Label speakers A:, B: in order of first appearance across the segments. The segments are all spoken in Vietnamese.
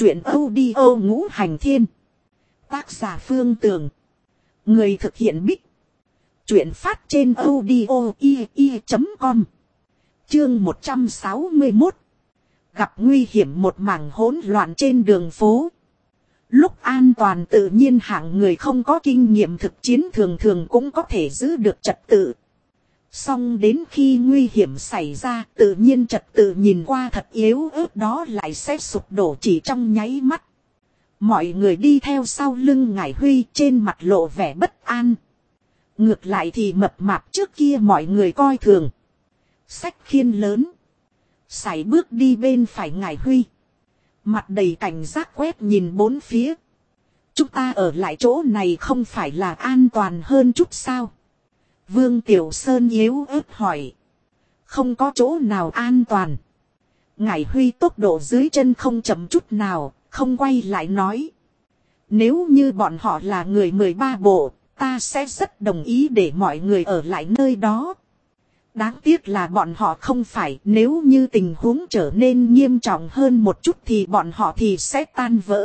A: Chuyện audio ngũ hành thiên. Tác giả Phương Tường. Người thực hiện Bích. Chuyện phát trên audio.com. Chương 161. Gặp nguy hiểm một mảng hỗn loạn trên đường phố. Lúc an toàn tự nhiên hạng người không có kinh nghiệm thực chiến thường thường cũng có thể giữ được trật tự. Song đến khi nguy hiểm xảy ra, tự nhiên trật tự nhìn qua thật yếu ớt đó lại sẽ sụp đổ chỉ trong nháy mắt. Mọi người đi theo sau lưng Ngải Huy trên mặt lộ vẻ bất an. Ngược lại thì mập mạp trước kia mọi người coi thường. Xách khiên lớn. Sải bước đi bên phải Ngải Huy. Mặt đầy cảnh giác quét nhìn bốn phía. Chúng ta ở lại chỗ này không phải là an toàn hơn chút sao? Vương Tiểu Sơn yếu ớt hỏi. Không có chỗ nào an toàn. Ngải Huy tốc độ dưới chân không chậm chút nào, không quay lại nói. Nếu như bọn họ là người 13 bộ, ta sẽ rất đồng ý để mọi người ở lại nơi đó. Đáng tiếc là bọn họ không phải, nếu như tình huống trở nên nghiêm trọng hơn một chút thì bọn họ thì sẽ tan vỡ.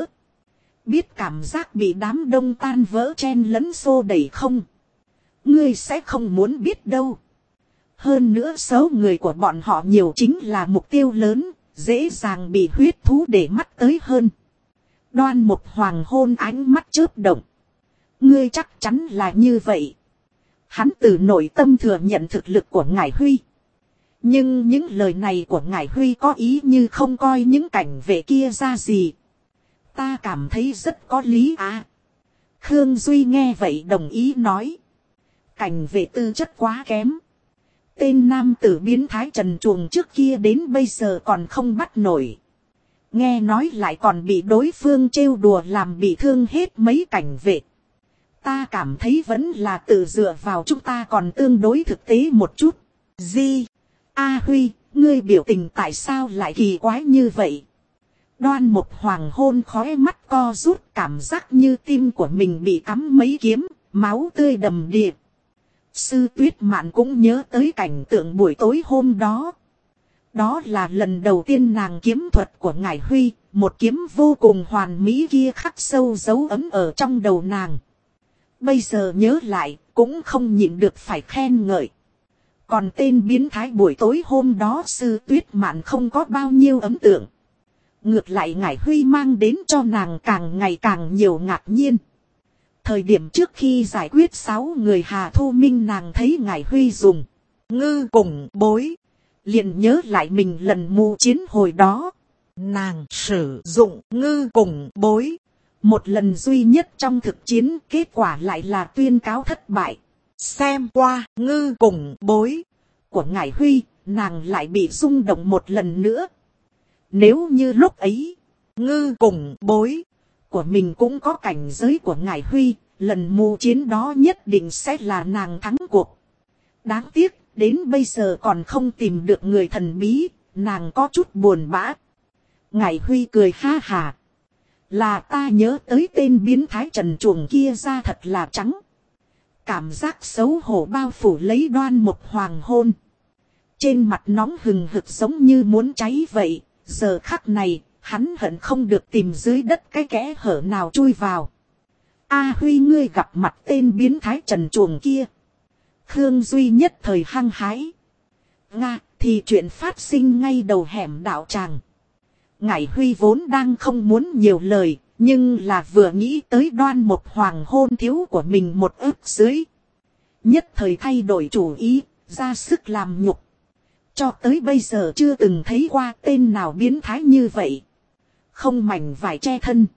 A: Biết cảm giác bị đám đông tan vỡ chen lẫn xô đẩy không? Ngươi sẽ không muốn biết đâu. Hơn nữa số người của bọn họ nhiều chính là mục tiêu lớn, dễ dàng bị huyết thú để mắt tới hơn. Đoan Mục Hoàng hôn ánh mắt chớp động. Ngươi chắc chắn là như vậy. Hắn từ nội tâm thừa nhận thực lực của Ngải Huy. Nhưng những lời này của Ngải Huy có ý như không coi những cảnh vệ kia ra gì. Ta cảm thấy rất có lý à. Khương Duy nghe vậy đồng ý nói. Cảnh vệ tư chất quá kém. Tên nam tử biến thái trần truồng trước kia đến bây giờ còn không bắt nổi. Nghe nói lại còn bị đối phương trêu đùa làm bị thương hết mấy cảnh vệ. Ta cảm thấy vẫn là tự dựa vào chúng ta còn tương đối thực tế một chút. Di, A Huy, ngươi biểu tình tại sao lại kỳ quái như vậy? Đoan Mục Hoàng hôn khóe mắt co rút, cảm giác như tim của mình bị cắm mấy kiếm, máu tươi đầm đìa. Sư Tuyết Mạn cũng nhớ tới cảnh tượng buổi tối hôm đó. Đó là lần đầu tiên nàng kiếm thuật của Ngải Huy, một kiếm vô cùng hoàn mỹ kia khắc sâu dấu ấn ở trong đầu nàng. Bây giờ nhớ lại, cũng không nhịn được phải khen ngợi. Còn tên biến thái buổi tối hôm đó Sư Tuyết Mạn không có bao nhiêu ấn tượng. Ngược lại Ngải Huy mang đến cho nàng càng ngày càng nhiều ngạc nhiên. Thời điểm trước khi giải quyết 6 người Hà Thu Minh nàng thấy Ngải Huy dùng ngư cùng bối. Liền nhớ lại mình lần mưu chiến hồi đó. Nàng sử dụng ngư cùng bối. Một lần duy nhất trong thực chiến, kết quả lại là tuyên cáo thất bại. Xem qua ngư cùng bối của Ngải Huy, nàng lại bị rung động một lần nữa. Nếu như lúc ấy, ngư cùng bối của mình cũng có cảnh giới của Ngải Huy, lần mưu chiến đó nhất định sẽ là nàng thắng cuộc. Đáng tiếc, đến bây giờ còn không tìm được người thần bí, nàng có chút buồn bã. Ngải Huy cười ha hà. Là ta nhớ tới tên biến thái trần truồng kia ra thật là trắng. Cảm giác xấu hổ bao phủ lấy Đoan Mục Hoàng hôn. Trên mặt nóng hừng hực giống như muốn cháy vậy. Giờ khắc này, hắn hận không được tìm dưới đất cái kẽ hở nào chui vào. A Huy, ngươi gặp mặt tên biến thái trần truồng kia. Khương Duy nhất thời hăng hái. Nga, thì chuyện phát sinh ngay đầu hẻm đạo tràng. Ngải Huy vốn đang không muốn nhiều lời, nhưng là vừa nghĩ tới Đoan Mục Hoàng hôn thiếu của mình một ức dưới. Nhất thời thay đổi chủ ý, ra sức làm nhục. Cho tới bây giờ chưa từng thấy qua tên nào biến thái như vậy. Không mảnh vải che thân.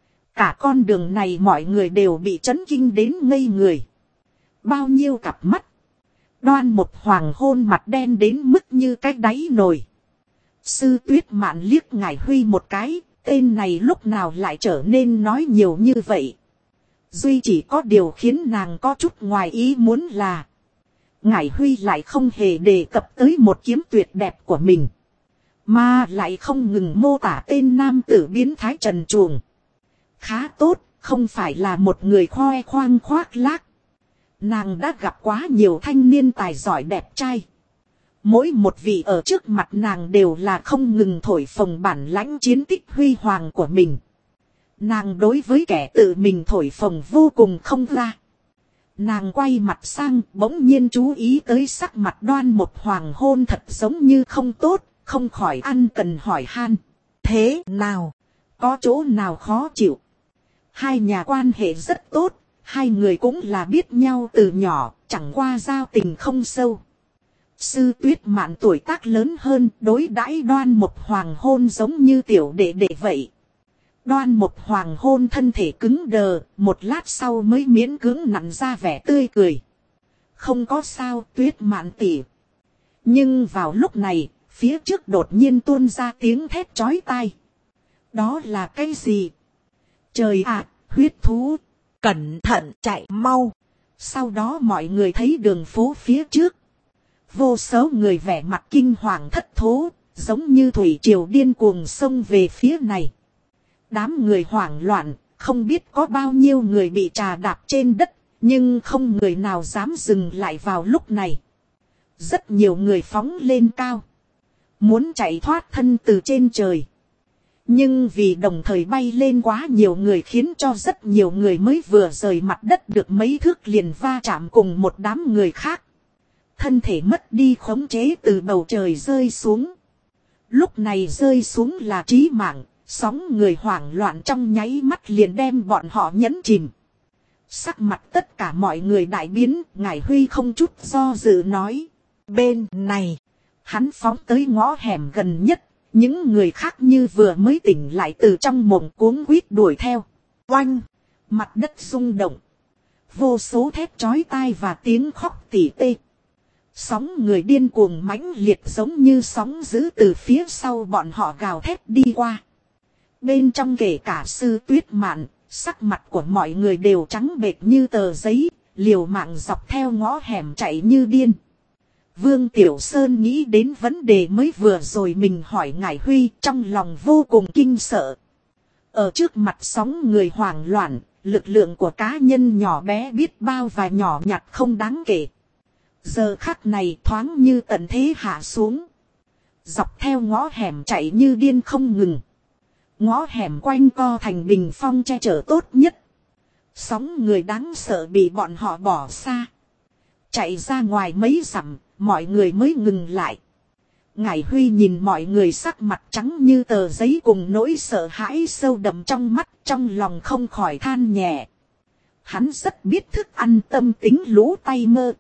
A: Cả con đường này mọi người đều bị chấn kinh đến ngây người. Bao nhiêu cặp mắt. Đoan Mục Hoàng hôn mặt đen đến mức như cái đáy nồi. Sư Tuyết Mạn liếc Ngải Huy một cái, tên này lúc nào lại trở nên nói nhiều như vậy. Duy chỉ có điều khiến nàng có chút ngoài ý muốn là Ngải Huy lại không hề đề cập tới một kiếm tuyệt đẹp của mình. Mà lại không ngừng mô tả tên nam tử biến thái trần truồng. Khá tốt, không phải là một người khoe khoang khoác lác. Nàng đã gặp quá nhiều thanh niên tài giỏi đẹp trai. Mỗi một vị ở trước mặt nàng đều là không ngừng thổi phồng bản lãnh chiến tích huy hoàng của mình. Nàng đối với kẻ tự mình thổi phồng vô cùng không ra. Nàng quay mặt sang bỗng nhiên chú ý tới sắc mặt Đoan Mục Hoàng Hôn thật giống như không tốt, không khỏi ăn cần hỏi han. Thế nào? Có chỗ nào khó chịu? Hai nhà quan hệ rất tốt, hai người cũng là biết nhau từ nhỏ, chẳng qua giao tình không sâu. Sư Tuyết Mạn tuổi tác lớn hơn, đối đãi Đoan Mục Hoàng Hôn giống như tiểu đệ đệ vậy. Đoan Mục Hoàng Hôn thân thể cứng đờ, một lát sau mới miễn cưỡng nặn ra vẻ tươi cười. Không có sao, Tuyết Mạn tỷ. Nhưng vào lúc này, phía trước đột nhiên tuôn ra tiếng thét chói tai. Đó là cái gì? Trời ạ, huyết thú! Cẩn thận chạy mau! Sau đó mọi người thấy đường phố phía trước. Vô số người vẻ mặt kinh hoàng thất thố, giống như thủy triều điên cuồng xông về phía này. Đám người hoảng loạn, không biết có bao nhiêu người bị trà đạp trên đất, nhưng không người nào dám dừng lại vào lúc này. Rất nhiều người phóng lên cao, muốn chạy thoát thân từ trên trời. Nhưng vì đồng thời bay lên quá nhiều người khiến cho rất nhiều người mới vừa rời mặt đất được mấy thước liền va chạm cùng một đám người khác. Thân thể mất đi khống chế từ bầu trời rơi xuống. Lúc này rơi xuống là chí mạng, sóng người hoảng loạn trong nháy mắt liền đem bọn họ nhấn chìm. Sắc mặt tất cả mọi người đại biến, Ngải Huy không chút do dự nói. Bên này, hắn phóng tới ngõ hẻm gần nhất, những người khác như vừa mới tỉnh lại từ trong mộng cuống quýt đuổi theo. Oanh, mặt đất rung động. Vô số thét chói tai và tiếng khóc tỉ tê. Sóng người điên cuồng mãnh liệt giống như sóng dữ từ phía sau bọn họ gào thét đi qua. Bên trong kể cả Sư Tuyết Mạn, sắc mặt của mọi người đều trắng bệch như tờ giấy, liều mạng dọc theo ngõ hẻm chạy như điên. Vương Tiểu Sơn nghĩ đến vấn đề mới vừa rồi mình hỏi Ngải Huy, trong lòng vô cùng kinh sợ. Ở trước mặt sóng người hoảng loạn, lực lượng của cá nhân nhỏ bé biết bao và nhỏ nhặt không đáng kể. Giờ khắc này thoáng như tận thế hạ xuống. Dọc theo ngõ hẻm chạy như điên không ngừng. Ngõ hẻm quanh co thành bình phong che chở tốt nhất. Sóng người đáng sợ bị bọn họ bỏ xa. Chạy ra ngoài mấy dặm, mọi người mới ngừng lại. Ngải Huy nhìn mọi người sắc mặt trắng như tờ giấy cùng nỗi sợ hãi sâu đậm trong mắt, trong lòng không khỏi than nhẹ. Hắn rất biết thức ăn tâm tính lũ tay mơ.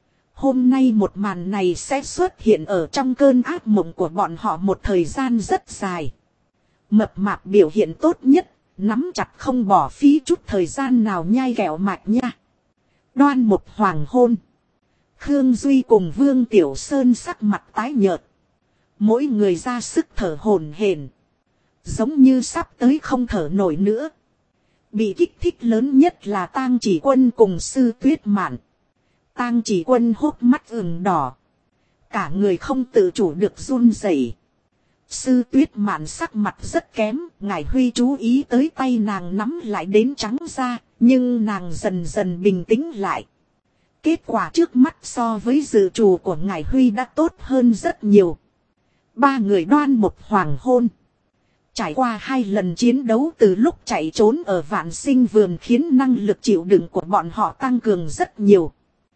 A: Hôm nay một màn này sẽ xuất hiện ở trong cơn ác mộng của bọn họ một thời gian rất dài. Mập mạp biểu hiện tốt nhất, nắm chặt không bỏ phí chút thời gian nào nhai kẹo mạch nha. Đoan Mục Hoàng Hôn. Khương Duy cùng Vương Tiểu Sơn sắc mặt tái nhợt. Mỗi người ra sức thở hổn hển, giống như sắp tới không thở nổi nữa. Bị kích thích lớn nhất là Tang Chỉ Quân cùng Sư Tuyết Mạn. Tang Chỉ Quân hốc mắt ửng đỏ, cả người không tự chủ được run rẩy. Sư Tuyết Mạn sắc mặt rất kém, Ngải Huy chú ý tới tay nàng nắm lại đến trắng ra, nhưng nàng dần dần bình tĩnh lại. Kết quả trước mắt so với dự trù của Ngải Huy đã tốt hơn rất nhiều. Ba người Đoan Mục Hoàng Hôn. Trải qua 2 lần chiến đấu từ lúc chạy trốn ở Vạn Sinh Vườn khiến năng lực chịu đựng của bọn họ tăng cường rất nhiều.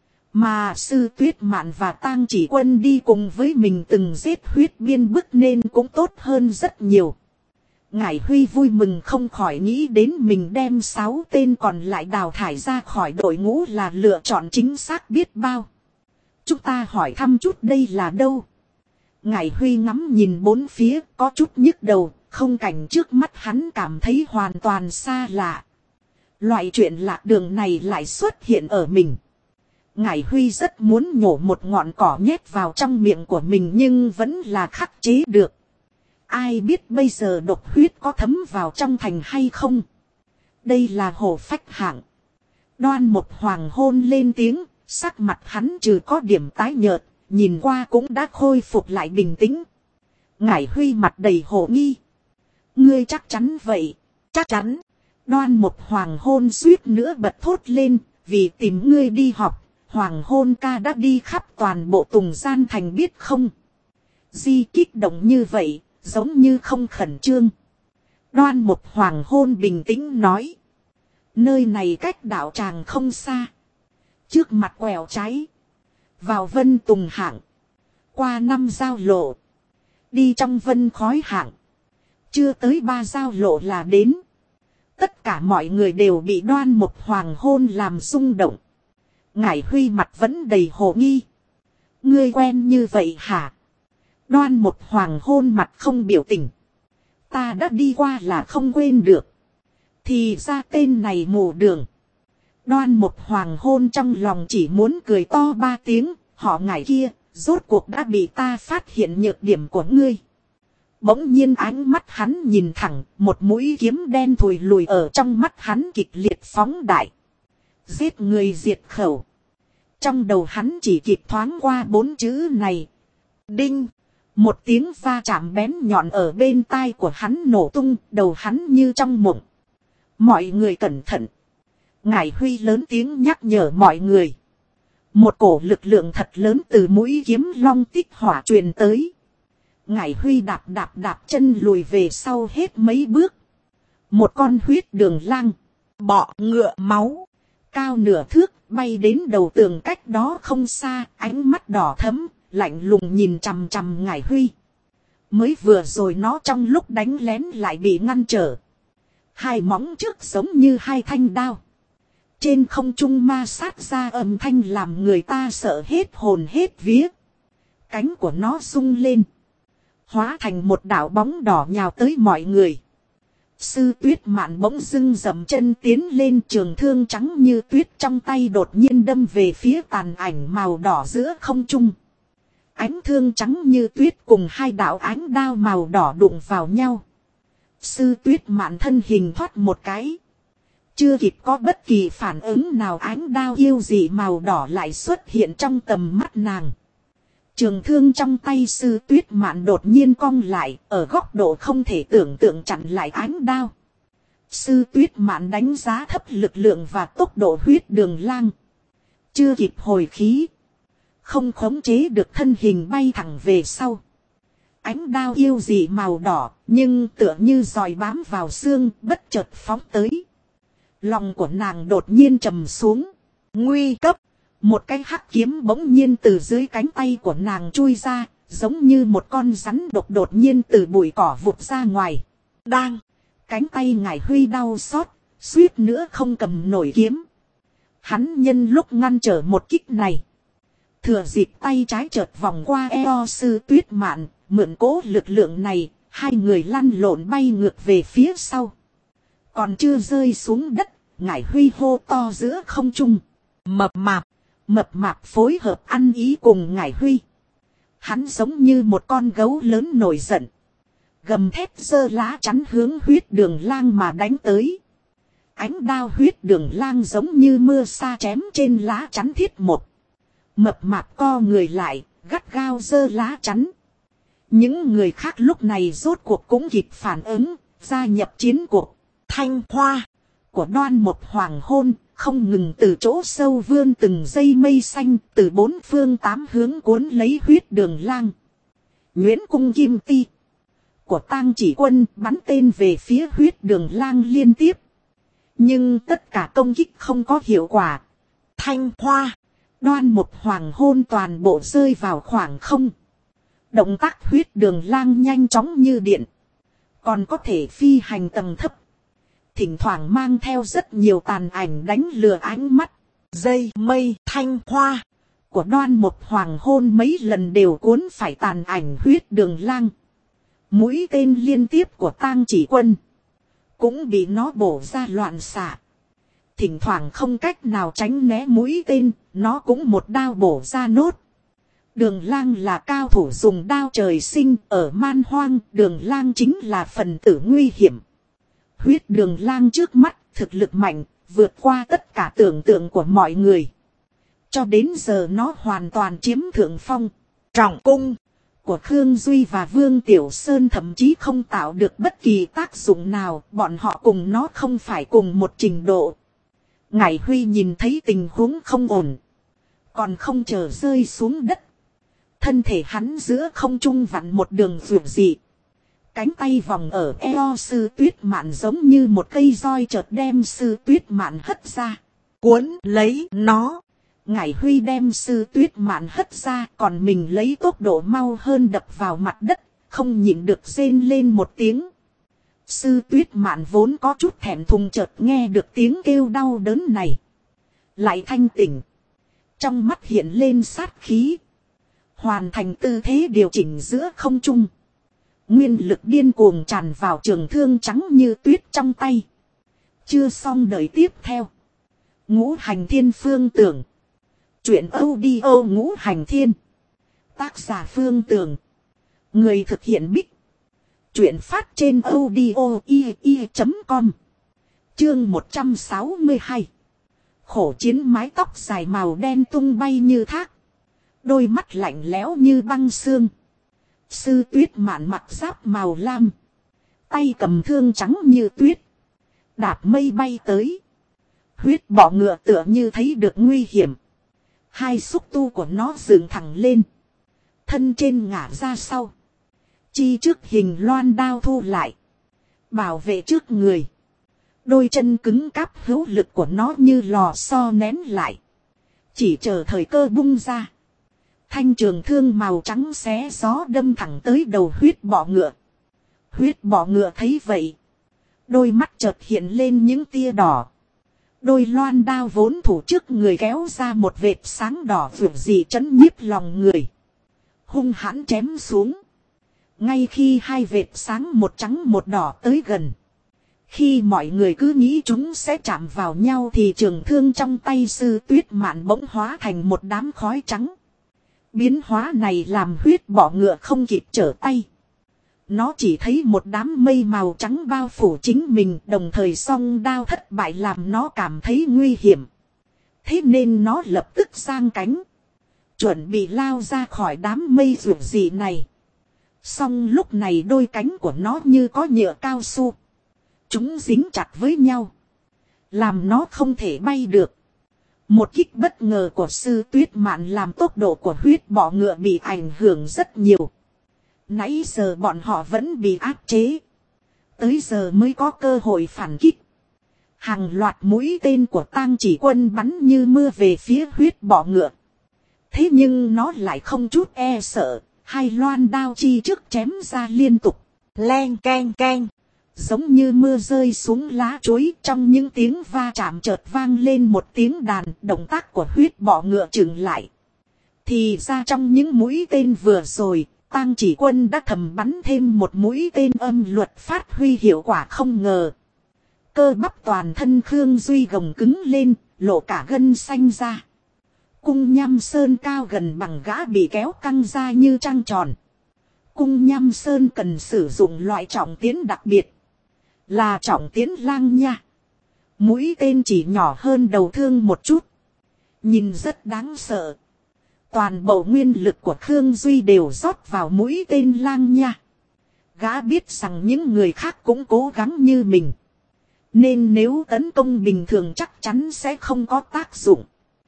A: Mà Sư Tuyết Mạn và Tang Chỉ Quân đi cùng với mình từng giết huyết biên bức nên cũng tốt hơn rất nhiều. Ngải Huy vui mừng không khỏi nghĩ đến mình đem 6 tên còn lại đào thải ra khỏi đội ngũ là lựa chọn chính xác biết bao. Chúng ta hỏi thăm chút đây là đâu? Ngải Huy ngắm nhìn bốn phía có chút nhức đầu, không cảnh trước mắt hắn cảm thấy hoàn toàn xa lạ. Loại chuyện lạc đường này lại xuất hiện ở mình. Ngải Huy rất muốn nhổ một ngọn cỏ nhét vào trong miệng của mình nhưng vẫn là khắc chế được. Ai biết bây giờ độc huyết có thấm vào trong thành hay không? Đây là hổ phách hạng. Đoan Mục Hoàng Hôn lên tiếng, sắc mặt hắn trừ có điểm tái nhợt, nhìn qua cũng đã khôi phục lại bình tĩnh. Ngải Huy mặt đầy hồ nghi. Ngươi chắc chắn vậy? Chắc chắn. Đoan Mục Hoàng Hôn suýt nữa bật thốt lên, vì tìm ngươi đi học, Hoàng hôn ca đã đi khắp toàn bộ Tùng Gian Thành biết không? Di kích động như vậy, giống như không khẩn trương. Đoan Mục Hoàng hôn bình tĩnh nói. Nơi này cách đạo tràng không xa. Trước mặt quẹo trái. Vào Vân Tùng hạng. Qua 5 giao lộ. Đi trong vân khói hạng. Chưa tới 3 giao lộ là đến. Tất cả mọi người đều bị Đoan Mục Hoàng hôn làm rung động. Ngải Huy mặt vẫn đầy hồ nghi. Ngươi quen như vậy hả? Đoan Mục Hoàng hôn mặt không biểu tình. Ta đã đi qua là không quên được. Thì ra tên này mù đường. Đoan Mục Hoàng hôn trong lòng chỉ muốn cười to 3 tiếng. Họ Ngải kia, rốt cuộc đã bị ta phát hiện nhược điểm của ngươi. Bỗng nhiên ánh mắt hắn nhìn thẳng, một mũi kiếm đen thùi lùi ở trong mắt hắn kịch liệt phóng đại. Giết người diệt khẩu. Trong đầu hắn chỉ kịp thoáng qua 4 chữ này. Đinh. Một tiếng va chạm bén nhọn ở bên tai của hắn nổ tung, đầu hắn như trong mộng. Mọi người cẩn thận. Ngải Huy lớn tiếng nhắc nhở mọi người. Một cổ lực lượng thật lớn từ mũi kiếm long tích hỏa truyền tới. Ngải Huy đạp chân lùi về sau hết mấy bước. Một con huyết đường lang, bọ ngựa máu, cao nửa thước, bay đến đầu tường cách đó không xa, ánh mắt đỏ thẫm, lạnh lùng nhìn chằm chằm Ngải Huy. Mới vừa rồi nó trong lúc đánh lén lại bị ngăn trở. Hai móng trước giống như hai thanh đao. Trên không trung ma sát ra âm thanh làm người ta sợ hết hồn hết vía. Cánh của nó rung lên. Hóa thành một đạo bóng đỏ nhào tới mọi người. Sư Tuyết Mạn bỗng dưng dậm chân tiến lên, trường thương trắng như tuyết trong tay đột nhiên đâm về phía tàn ảnh màu đỏ giữa không trung. Ánh thương trắng như tuyết cùng hai đạo ánh đao màu đỏ đụng vào nhau. Sư Tuyết Mạn thân hình thoát một cái. Chưa kịp có bất kỳ phản ứng nào, ánh đao yêu dị màu đỏ lại xuất hiện trong tầm mắt nàng. Trường thương trong tay Sư Tuyết Mạn đột nhiên cong lại, ở góc độ không thể tưởng tượng chặn lại ánh đao. Sư Tuyết Mạn đánh giá thấp lực lượng và tốc độ huyết đường lang. Chưa kịp hồi khí. Không khống chế được thân hình bay thẳng về sau. Ánh đao yêu dị màu đỏ, nhưng tựa như giòi bám vào xương, bất chợt phóng tới. Lòng của nàng đột nhiên trầm xuống. Nguy cấp! Một cái hắc kiếm bỗng nhiên từ dưới cánh tay của nàng chui ra, giống như một con rắn độc đột nhiên từ bụi cỏ vụt ra ngoài. Đang! Cánh tay Ngải Huy đau xót, suýt nữa không cầm nổi kiếm. Hắn nhân lúc ngăn trở một kích này. Thừa dịp tay trái chợt vòng qua eo Sư Tuyết Mạn, mượn cố lực lượng này, hai người lăn lộn bay ngược về phía sau. Còn chưa rơi xuống đất, Ngải Huy hô to giữa không trung. Mập mạp phối hợp ăn ý cùng Ngải Huy. Hắn giống như một con gấu lớn nổi giận. Gầm thét giơ lá chắn hướng huyết đường lang mà đánh tới. Ánh đao huyết đường lang giống như mưa sa chém trên lá chắn thiết một. Mập mạp co người lại, gắt gao giơ lá chắn. Những người khác lúc này rốt cuộc cũng kịp phản ứng, gia nhập chiến cuộc. Thanh hoa của Đoan Mục Hoàng hôn không ngừng từ chỗ sâu vươn từng dây mây xanh, từ 4 phương 8 hướng cuốn lấy huyết đường lang. Nguyễn cung kim ti của Tang Chỉ Quân bắn tên về phía huyết đường lang liên tiếp. Nhưng tất cả công kích không có hiệu quả. Thanh hoa, Đoan Mục Hoàng hôn toàn bộ rơi vào khoảng không. Động tác huyết đường lang nhanh chóng như điện. Còn có thể phi hành tầng thấp. Thỉnh thoảng mang theo rất nhiều tàn ảnh đánh lừa ánh mắt. Dây mây thanh hoa của Đoan Mục Hoàng hôn mấy lần đều cuốn phải tàn ảnh huyết đường lang. Mũi tên liên tiếp của Tang Chỉ Quân cũng bị nó bổ ra loạn xạ. Thỉnh thoảng không cách nào tránh né mũi tên, nó cũng một đao bổ ra nốt. Đường lang là cao thủ dùng đao trời sinh, ở man hoang, đường lang chính là phần tử nguy hiểm. Huyết đường lang trước mắt, thực lực mạnh, vượt qua tất cả tưởng tượng của mọi người. Cho đến giờ nó hoàn toàn chiếm thượng phong. Trọng cung của Khương Duy và Vương Tiểu Sơn thậm chí không tạo được bất kỳ tác dụng nào, bọn họ cùng nó không phải cùng một trình độ. Ngải Huy nhìn thấy tình huống không ổn. Còn không chờ rơi xuống đất. Thân thể hắn giữa không trung vặn một đường vượt dị. Cánh tay vòng ở eo Sư Tuyết Mạn giống như một cây roi chợt đem Sư Tuyết Mạn hất ra. Cuốn lấy nó. Ngải Huy đem Sư Tuyết Mạn hất ra, còn mình lấy tốc độ mau hơn đập vào mặt đất, không nhịn được rên lên một tiếng. Sư Tuyết Mạn vốn có chút thẹn thùng chợt nghe được tiếng kêu đau đớn này. Lại thanh tỉnh. Trong mắt hiện lên sát khí. Hoàn thành tư thế điều chỉnh giữa không trung. Nguyên lực điên cuồng tràn vào trường thương trắng như tuyết trong tay. Chưa xong đời tiếp theo. Ngũ Hành Thiên Phương Tưởng. Chuyện audio Ngũ Hành Thiên. Tác giả Phương Tưởng. Người thực hiện Bích. Chuyện phát trên audio.com. Chương 162. Khổ chiến mái tóc dài màu đen tung bay như thác. Đôi mắt lạnh lẽo như băng xương. Sư Tuyết Mạn mặc giáp màu lam. Tay cầm thương trắng như tuyết. Đạp mây bay tới. Huyết bọ ngựa tựa như thấy được nguy hiểm. Hai xúc tu của nó dựng thẳng lên. Thân trên ngả ra sau. Chi trước hình loan đao thu lại. Bảo vệ trước người. Đôi chân cứng cáp hữu lực của nó như lò xo nén lại. Chỉ chờ thời cơ bung ra. Thanh trường thương màu trắng xé gió đâm thẳng tới đầu huyết bọ ngựa. Huyết bọ ngựa thấy vậy. Đôi mắt chợt hiện lên những tia đỏ. Đôi loan đao vốn thủ trước người kéo ra một vệt sáng đỏ vượt dị chấn nhiếp lòng người. Hung hãn chém xuống. Ngay khi hai vệt sáng một trắng một đỏ tới gần. Khi mọi người cứ nghĩ chúng sẽ chạm vào nhau thì trường thương trong tay Sư Tuyết Mạn bỗng hóa thành một đám khói trắng. Biến hóa này làm huyết bọ ngựa không kịp trở tay. Nó chỉ thấy một đám mây màu trắng bao phủ chính mình, đồng thời song đao thất bại làm nó cảm thấy nguy hiểm. Thế nên nó lập tức giang cánh. Chuẩn bị lao ra khỏi đám mây rượu dị này. Song lúc này đôi cánh của nó như có nhựa cao su. Chúng dính chặt với nhau. Làm nó không thể bay được. Một kích bất ngờ của Sư Tuyết Mạn làm tốc độ của huyết bọ ngựa bị ảnh hưởng rất nhiều. Nãy giờ bọn họ vẫn bị áp chế. Tới giờ mới có cơ hội phản kích. Hàng loạt mũi tên của Tang Chỉ Quân bắn như mưa về phía huyết bọ ngựa. Thế nhưng nó lại không chút e sợ. Hai loan đao chi trước chém ra liên tục. Len keng keng. Giống như mưa rơi xuống lá chuối, trong những tiếng va chạm chợt vang lên một tiếng đàn. Động tác của huyết bọ ngựa chừng lại. Thì ra trong những mũi tên vừa rồi, Tang Chỉ Quân đã thầm bắn thêm một mũi tên âm luật phát huy hiệu quả không ngờ. Cơ bắp toàn thân Khương Duy gồng cứng lên, lộ cả gân xanh ra. Cung Nham Sơn cao gần bằng gã bị kéo căng ra như trăng tròn. Cung Nham Sơn cần sử dụng loại trọng tiến đặc biệt. Là trọng tiến lang nha. Mũi tên chỉ nhỏ hơn đầu thương một chút. Nhìn rất đáng sợ. Toàn bộ nguyên lực của Khương Duy đều rót vào mũi tên lang nha. Gã biết rằng những người khác cũng cố gắng như mình. Nên nếu tấn công bình thường chắc chắn sẽ không có tác dụng.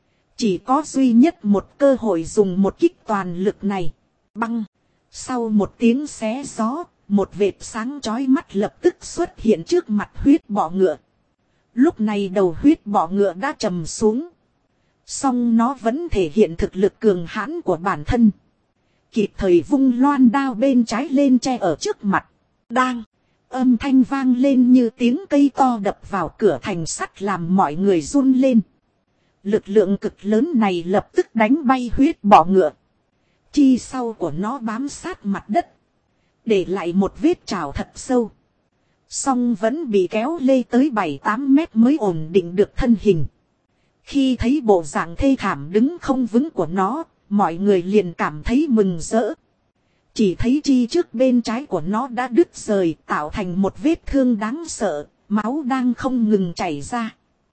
A: Chỉ có duy nhất một cơ hội dùng một kích toàn lực này. Băng. Sau một tiếng xé gió, một vệt sáng chói mắt lập tức xuất hiện trước mặt huyết bọ ngựa. Lúc này đầu huyết bọ ngựa đã trầm xuống. Song nó vẫn thể hiện thực lực cường hãn của bản thân. Kịp thời vung loan đao bên trái lên che ở trước mặt. Đang. Âm thanh vang lên như tiếng cây to đập vào cửa thành sắt làm mọi người run lên. Lực lượng cực lớn này lập tức đánh bay huyết bọ ngựa. Chi sau của nó bám sát mặt đất. Để lại một vết trào thật sâu. Song vẫn bị kéo lê tới 7-8 mét mới ổn định được thân hình. Khi thấy bộ dạng thê thảm đứng không vững của nó, mọi người liền cảm thấy mừng rỡ. Chỉ thấy chi trước bên trái của nó đã đứt rời, tạo thành một vết thương đáng sợ, máu đang không ngừng chảy ra.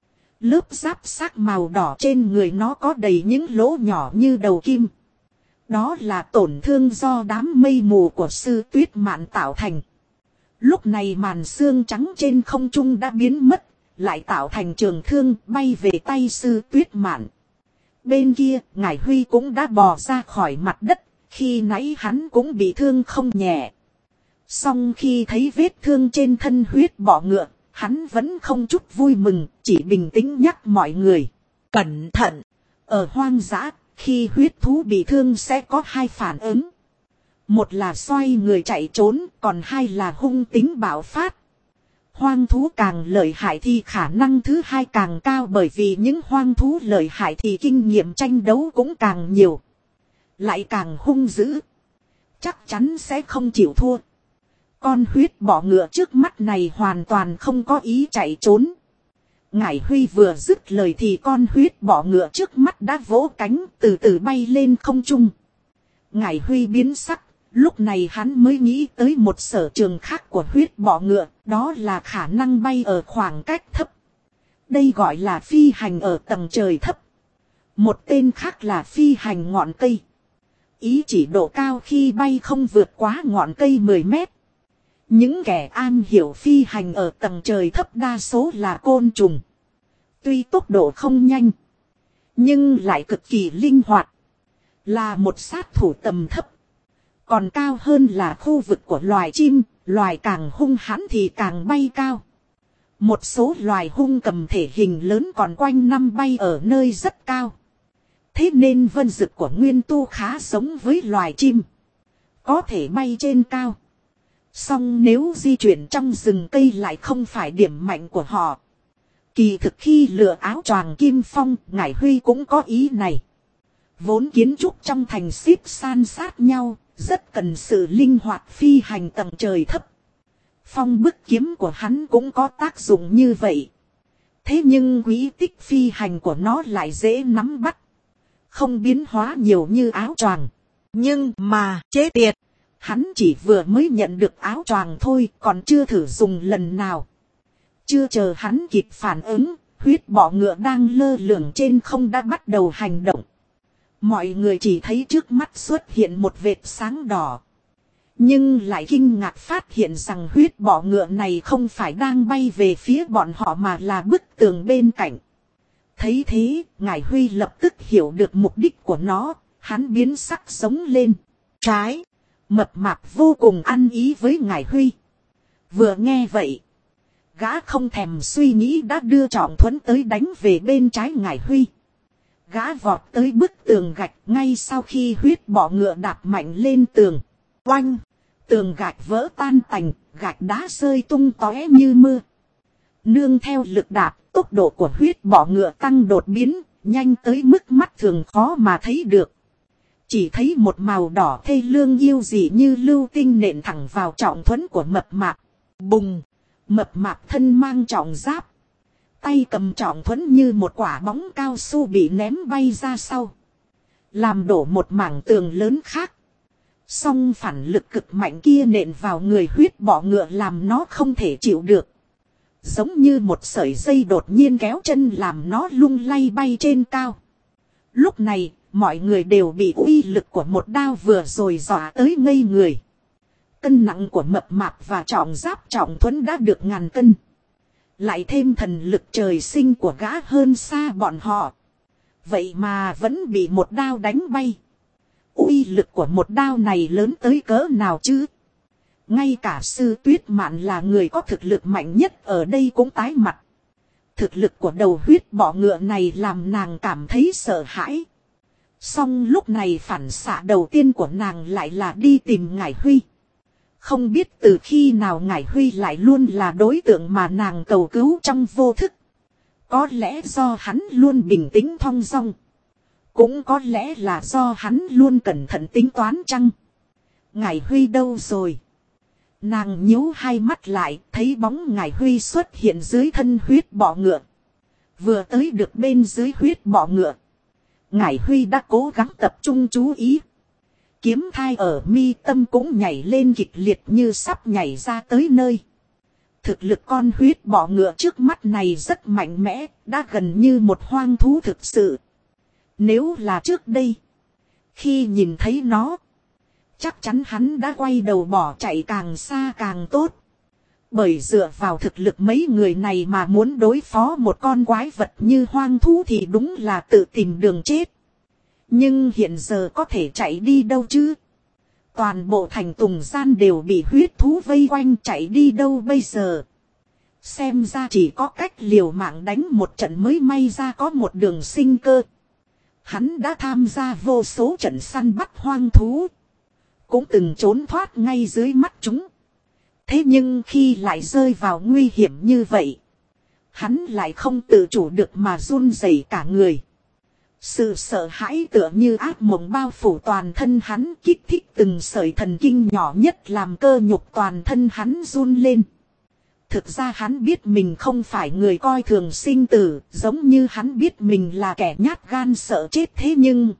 A: Lớp giáp xác màu đỏ trên người nó có đầy những lỗ nhỏ như đầu kim. Đó là tổn thương do đám mây mù của Sư Tuyết Mạn tạo thành. Lúc này màn xương trắng trên không trung đã biến mất, lại tạo thành trường thương bay về tay Sư Tuyết Mạn. Bên kia, Ngải Huy cũng đã bò ra khỏi mặt đất, khi nãy hắn cũng bị thương không nhẹ. Song khi thấy vết thương trên thân huyết bọ ngựa, hắn vẫn không chút vui mừng, chỉ bình tĩnh nhắc mọi người. Cẩn thận! Ở hoang dã, khi huyết thú bị thương sẽ có hai phản ứng. Một là xoay người chạy trốn, còn hai là hung tính bạo phát. Hoang thú càng lợi hại thì khả năng thứ hai càng cao, bởi vì những hoang thú lợi hại thì kinh nghiệm tranh đấu cũng càng nhiều. Lại càng hung dữ. Chắc chắn sẽ không chịu thua. Con huyết bọ ngựa trước mắt này hoàn toàn không có ý chạy trốn. Ngải Huy vừa dứt lời thì con huyết bọ ngựa trước mắt đã vỗ cánh từ từ bay lên không trung. Ngải Huy biến sắc, lúc này hắn mới nghĩ tới một sở trường khác của huyết bọ ngựa, đó là khả năng bay ở khoảng cách thấp. Đây gọi là phi hành ở tầng trời thấp. Một tên khác là phi hành ngọn cây. Ý chỉ độ cao khi bay không vượt quá ngọn cây 10 mét. Những kẻ am hiểu phi hành ở tầng trời thấp đa số là côn trùng. Tuy tốc độ không nhanh, nhưng lại cực kỳ linh hoạt. Là một sát thủ tầm thấp. Còn cao hơn là khu vực của loài chim, loài càng hung hãn thì càng bay cao. Một số loài hung cầm thể hình lớn còn quanh năm bay ở nơi rất cao. Thế nên vân dực của Nguyên Tu khá giống với loài chim. Có thể bay trên cao. Song nếu di chuyển trong rừng cây lại không phải điểm mạnh của họ. Kỳ thực khi lựa áo choàng kim phong, Ngải Huy cũng có ý này. Vốn kiến trúc trong thành xếp san sát nhau, rất cần sự linh hoạt phi hành tầng trời thấp. Phong bức kiếm của hắn cũng có tác dụng như vậy. Thế nhưng quỹ tích phi hành của nó lại dễ nắm bắt. Không biến hóa nhiều như áo choàng. Nhưng mà chết tiệt. Hắn chỉ vừa mới nhận được áo choàng thôi, còn chưa thử dùng lần nào. Chưa chờ hắn kịp phản ứng, huyết bọ ngựa đang lơ lửng trên không đã bắt đầu hành động. Mọi người chỉ thấy trước mắt xuất hiện một vệt sáng đỏ. Nhưng lại kinh ngạc phát hiện rằng huyết bọ ngựa này không phải đang bay về phía bọn họ mà là bức tường bên cạnh. Thấy thế, Ngải Huy lập tức hiểu được mục đích của nó, hắn biến sắc sống lên. Trái, mập mạp vô cùng ăn ý với Ngải Huy. Vừa nghe vậy, gã không thèm suy nghĩ đã đưa Trọng Thuẫn tới đánh về bên trái Ngải Huy. Gã vọt tới bức tường gạch ngay sau khi huyết bọ ngựa đạp mạnh lên tường. Oanh! Tường gạch vỡ tan tành, gạch đá rơi tung tóe như mưa. Nương theo lực đạp, tốc độ của huyết bọ ngựa tăng đột biến, nhanh tới mức mắt thường khó mà thấy được. Chỉ thấy một màu đỏ thê lương yêu dị như lưu tinh nện thẳng vào Trọng Thuẫn của mập mạp. Bùng! Mập mạp thân mang trọng giáp. Tay cầm Trọng Thuẫn như một quả bóng cao su bị ném bay ra sau. Làm đổ một mảng tường lớn khác. Song phản lực cực mạnh kia nện vào người huyết bọ ngựa làm nó không thể chịu được. Giống như một sợi dây đột nhiên kéo chân làm nó lung lay bay trên cao. Lúc này, mọi người đều bị uy lực của một đao vừa rồi dọa tới ngây người. Cân nặng của mập mạp và trọng giáp Trọng Thuẫn đã được ngàn cân. Lại thêm thần lực trời sinh của gã hơn xa bọn họ. Vậy mà vẫn bị một đao đánh bay. Uy lực của một đao này lớn tới cỡ nào chứ? Ngay cả Sư Tuyết Mạn là người có thực lực mạnh nhất ở đây cũng tái mặt. Thực lực của đầu huyết bọ ngựa này làm nàng cảm thấy sợ hãi. Song lúc này phản xạ đầu tiên của nàng lại là đi tìm Ngải Huy. Không biết từ khi nào Ngải Huy lại luôn là đối tượng mà nàng cầu cứu trong vô thức. Có lẽ do hắn luôn bình tĩnh thong dong. Cũng có lẽ là do hắn luôn cẩn thận tính toán chăng. Ngải Huy đâu rồi? Nàng nhíu hai mắt lại, thấy bóng Ngải Huy xuất hiện dưới thân huyết bọ ngựa. Vừa tới được bên dưới huyết bọ ngựa, Ngải Huy đã cố gắng tập trung chú ý. Kiếm thai ở mi tâm cũng nhảy lên kịch liệt như sắp nhảy ra tới nơi. Thực lực con huyết bọ ngựa trước mắt này rất mạnh mẽ, đã gần như một hoang thú thực sự. Nếu là trước đây, khi nhìn thấy nó, chắc chắn hắn đã quay đầu bỏ chạy càng xa càng tốt. Bởi dựa vào thực lực mấy người này mà muốn đối phó một con quái vật như hoang thú thì đúng là tự tìm đường chết. Nhưng hiện giờ có thể chạy đi đâu chứ? Toàn bộ thành Tùng Gian đều bị huyết thú vây quanh, chạy đi đâu bây giờ? Xem ra chỉ có cách liều mạng đánh một trận mới may ra có một đường sinh cơ. Hắn đã tham gia vô số trận săn bắt hoang thú. Cũng từng trốn thoát ngay dưới mắt chúng. Thế nhưng khi lại rơi vào nguy hiểm như vậy, hắn lại không tự chủ được mà run rẩy cả người. Sự sợ hãi tựa như ác mộng bao phủ toàn thân hắn, kích thích từng sợi thần kinh nhỏ nhất làm cơ nhục toàn thân hắn run lên. Thực ra hắn biết mình không phải người coi thường sinh tử, giống như hắn biết mình là kẻ nhát gan sợ chết, thế nhưng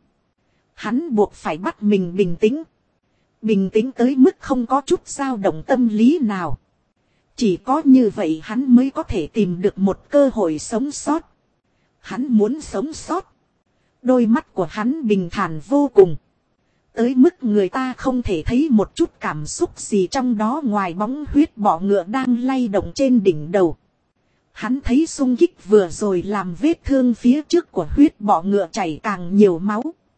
A: hắn buộc phải bắt mình bình tĩnh. Bình tĩnh tới mức không có chút dao động tâm lý nào. Chỉ có như vậy hắn mới có thể tìm được một cơ hội sống sót. Hắn muốn sống sót. Đôi mắt của hắn bình thản vô cùng. Tới mức người ta không thể thấy một chút cảm xúc gì trong đó ngoài bóng huyết bọ ngựa đang lay động trên đỉnh đầu. Hắn thấy xung kích vừa rồi làm vết thương phía trước của huyết bọ ngựa chảy càng nhiều máu.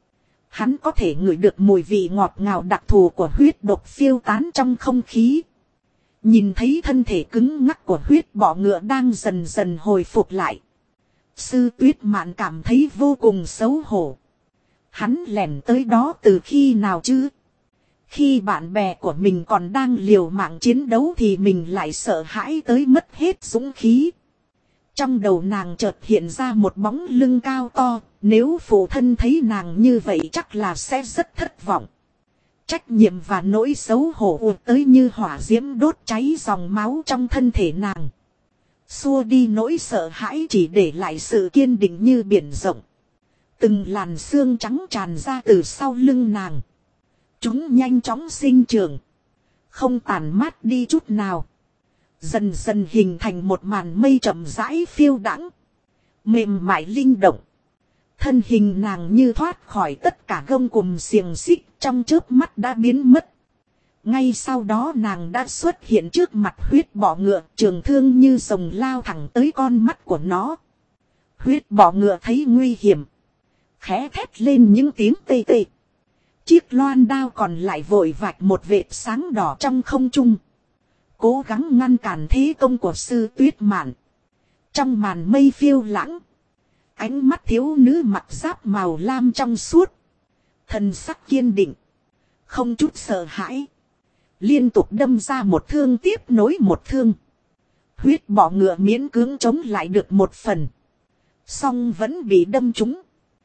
A: Hắn có thể ngửi được mùi vị ngọt ngào đặc thù của huyết độc phiêu tán trong không khí. Nhìn thấy thân thể cứng ngắc của huyết bọ ngựa đang dần dần hồi phục lại. Sư Tuyết Mạn cảm thấy vô cùng xấu hổ. Hắn lẻn tới đó từ khi nào chứ? Khi bạn bè của mình còn đang liều mạng chiến đấu thì mình lại sợ hãi tới mất hết dũng khí. Trong đầu nàng chợt hiện ra một bóng lưng cao to, nếu phụ thân thấy nàng như vậy chắc là sẽ rất thất vọng. Trách nhiệm và nỗi xấu hổ ùa tới như hỏa diễm đốt cháy dòng máu trong thân thể nàng. Xua đi nỗi sợ hãi chỉ để lại sự kiên định như biển rộng. Từng làn xương trắng tràn ra từ sau lưng nàng. Chúng nhanh chóng sinh trưởng. Không tàn mát đi chút nào. Dần dần hình thành một màn mây chậm rãi phiêu đãng. Mềm mại linh động. Thân hình nàng như thoát khỏi tất cả gông cùm xiềng xích, trong chớp mắt đã biến mất. Ngay sau đó nàng đã xuất hiện trước mặt huyết bọ ngựa, trường thương như rồng lao thẳng tới con mắt của nó. Huyết bọ ngựa thấy nguy hiểm. Khẽ thét lên những tiếng tê tê. Chiếc loan đao còn lại vội vạch một vệt sáng đỏ trong không trung. Cố gắng ngăn cản thế công của Sư Tuyết Mạn. Trong màn mây phiêu lãng. Ánh mắt thiếu nữ mặc giáp màu lam trong suốt. Thần sắc kiên định. Không chút sợ hãi. Liên tục đâm ra một thương tiếp nối một thương. Huyết bọ ngựa miễn cưỡng chống lại được một phần. Song vẫn bị đâm trúng.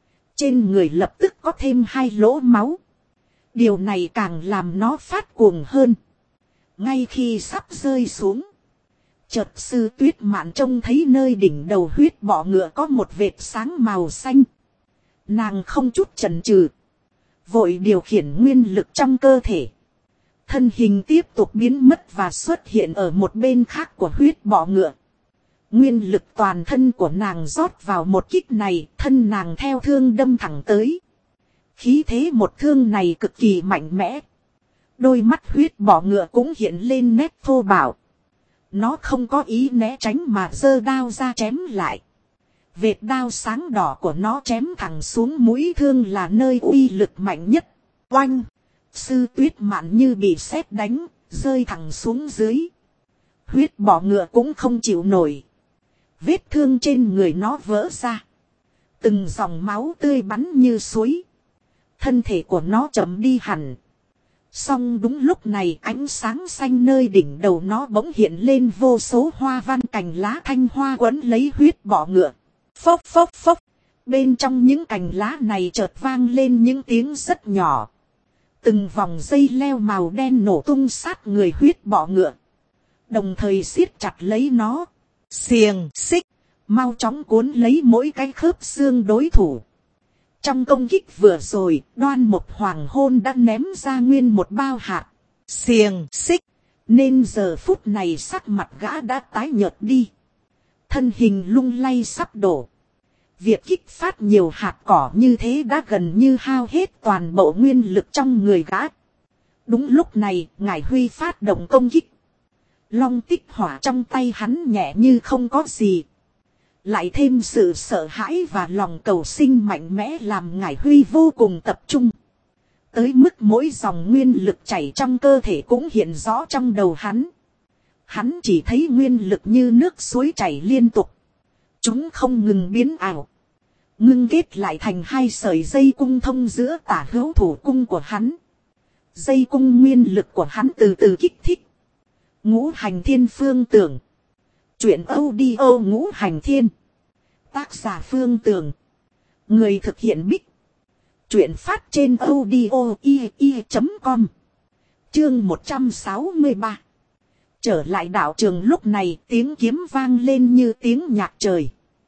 A: Trên người lập tức có thêm 2 lỗ máu. Điều này càng làm nó phát cuồng hơn. Ngay khi sắp rơi xuống. Chợt Sư Tuyết Mạn trông thấy nơi đỉnh đầu huyết bọ ngựa có một vệt sáng màu xanh. Nàng không chút chần chừ. Vội điều khiển nguyên lực trong cơ thể. Thân hình tiếp tục biến mất và xuất hiện ở một bên khác của huyết bọ ngựa. Nguyên lực toàn thân của nàng rót vào một kích này, thân nàng theo thương đâm thẳng tới. Khí thế một thương này cực kỳ mạnh mẽ. Đôi mắt huyết bọ ngựa cũng hiện lên nét thô bạo. Nó không có ý né tránh mà giơ đao ra chém lại. Vệt đao sáng đỏ của nó chém thẳng xuống mũi thương là nơi uy lực mạnh nhất. Oanh! Sư Tuyết Mạn như bị sét đánh, rơi thẳng xuống dưới. Huyết bọ ngựa cũng không chịu nổi. Vết thương trên người nó vỡ ra. Từng dòng máu tươi bắn như suối. Thân thể của nó chậm đi hẳn. Song đúng lúc này ánh sáng xanh nơi đỉnh đầu nó bỗng hiện lên vô số hoa văn cành lá thanh hoa quấn lấy huyết bọ ngựa. Phốc phốc phốc. Bên trong những cành lá này chợt vang lên những tiếng rất nhỏ. Từng vòng dây leo màu đen nổ tung sát người huyết bọ ngựa. Đồng thời siết chặt lấy nó. Xiềng xích. Mau chóng cuốn lấy mỗi cái khớp xương đối thủ. Trong công kích vừa rồi, Đoan Mộc Hoàng Hôn đã ném ra nguyên một bao hạt. Xiềng xích. Nên giờ phút này sắc mặt gã đã tái nhợt đi. Thân hình lung lay sắp đổ. Việc kích phát nhiều hạt cỏ như thế đã gần như hao hết toàn bộ nguyên lực trong người gã. Đúng lúc này, Ngải Huy phát động công kích. Long tích hỏa trong tay hắn nhẹ như không có gì. Lại thêm sự sợ hãi và lòng cầu sinh mạnh mẽ làm Ngải Huy vô cùng tập trung. Tới mức mỗi dòng nguyên lực chảy trong cơ thể cũng hiện rõ trong đầu hắn. Hắn chỉ thấy nguyên lực như nước suối chảy liên tục. Chúng không ngừng biến ảo. Ngưng kết lại thành hai sợi dây cung thông giữa tả hữu thủ cung của hắn. Dây cung nguyên lực của hắn từ từ kích thích. Ngũ hành thiên phương tưởng. Chuyện audio ngũ hành thiên. Tác giả Phương Tường. Người thực hiện Bích. Chuyện phát trên audio.com. Chương 163. Trở lại đạo trường lúc này tiếng kiếm vang lên như tiếng nhạc trời.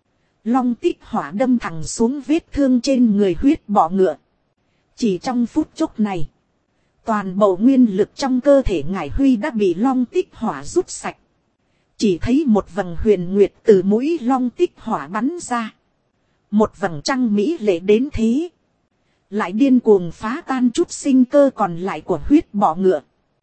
A: Long tích hỏa đâm thẳng xuống vết thương trên người huyết bọ ngựa. Chỉ trong phút chốc này. Toàn bộ nguyên lực trong cơ thể Ngải Huy đã bị long tích hỏa rút sạch. Chỉ thấy một vầng huyền nguyệt từ mũi long tích hỏa bắn ra. Một vầng trăng mỹ lệ đến thế. Lại điên cuồng phá tan chút sinh cơ còn lại của huyết bọ ngựa.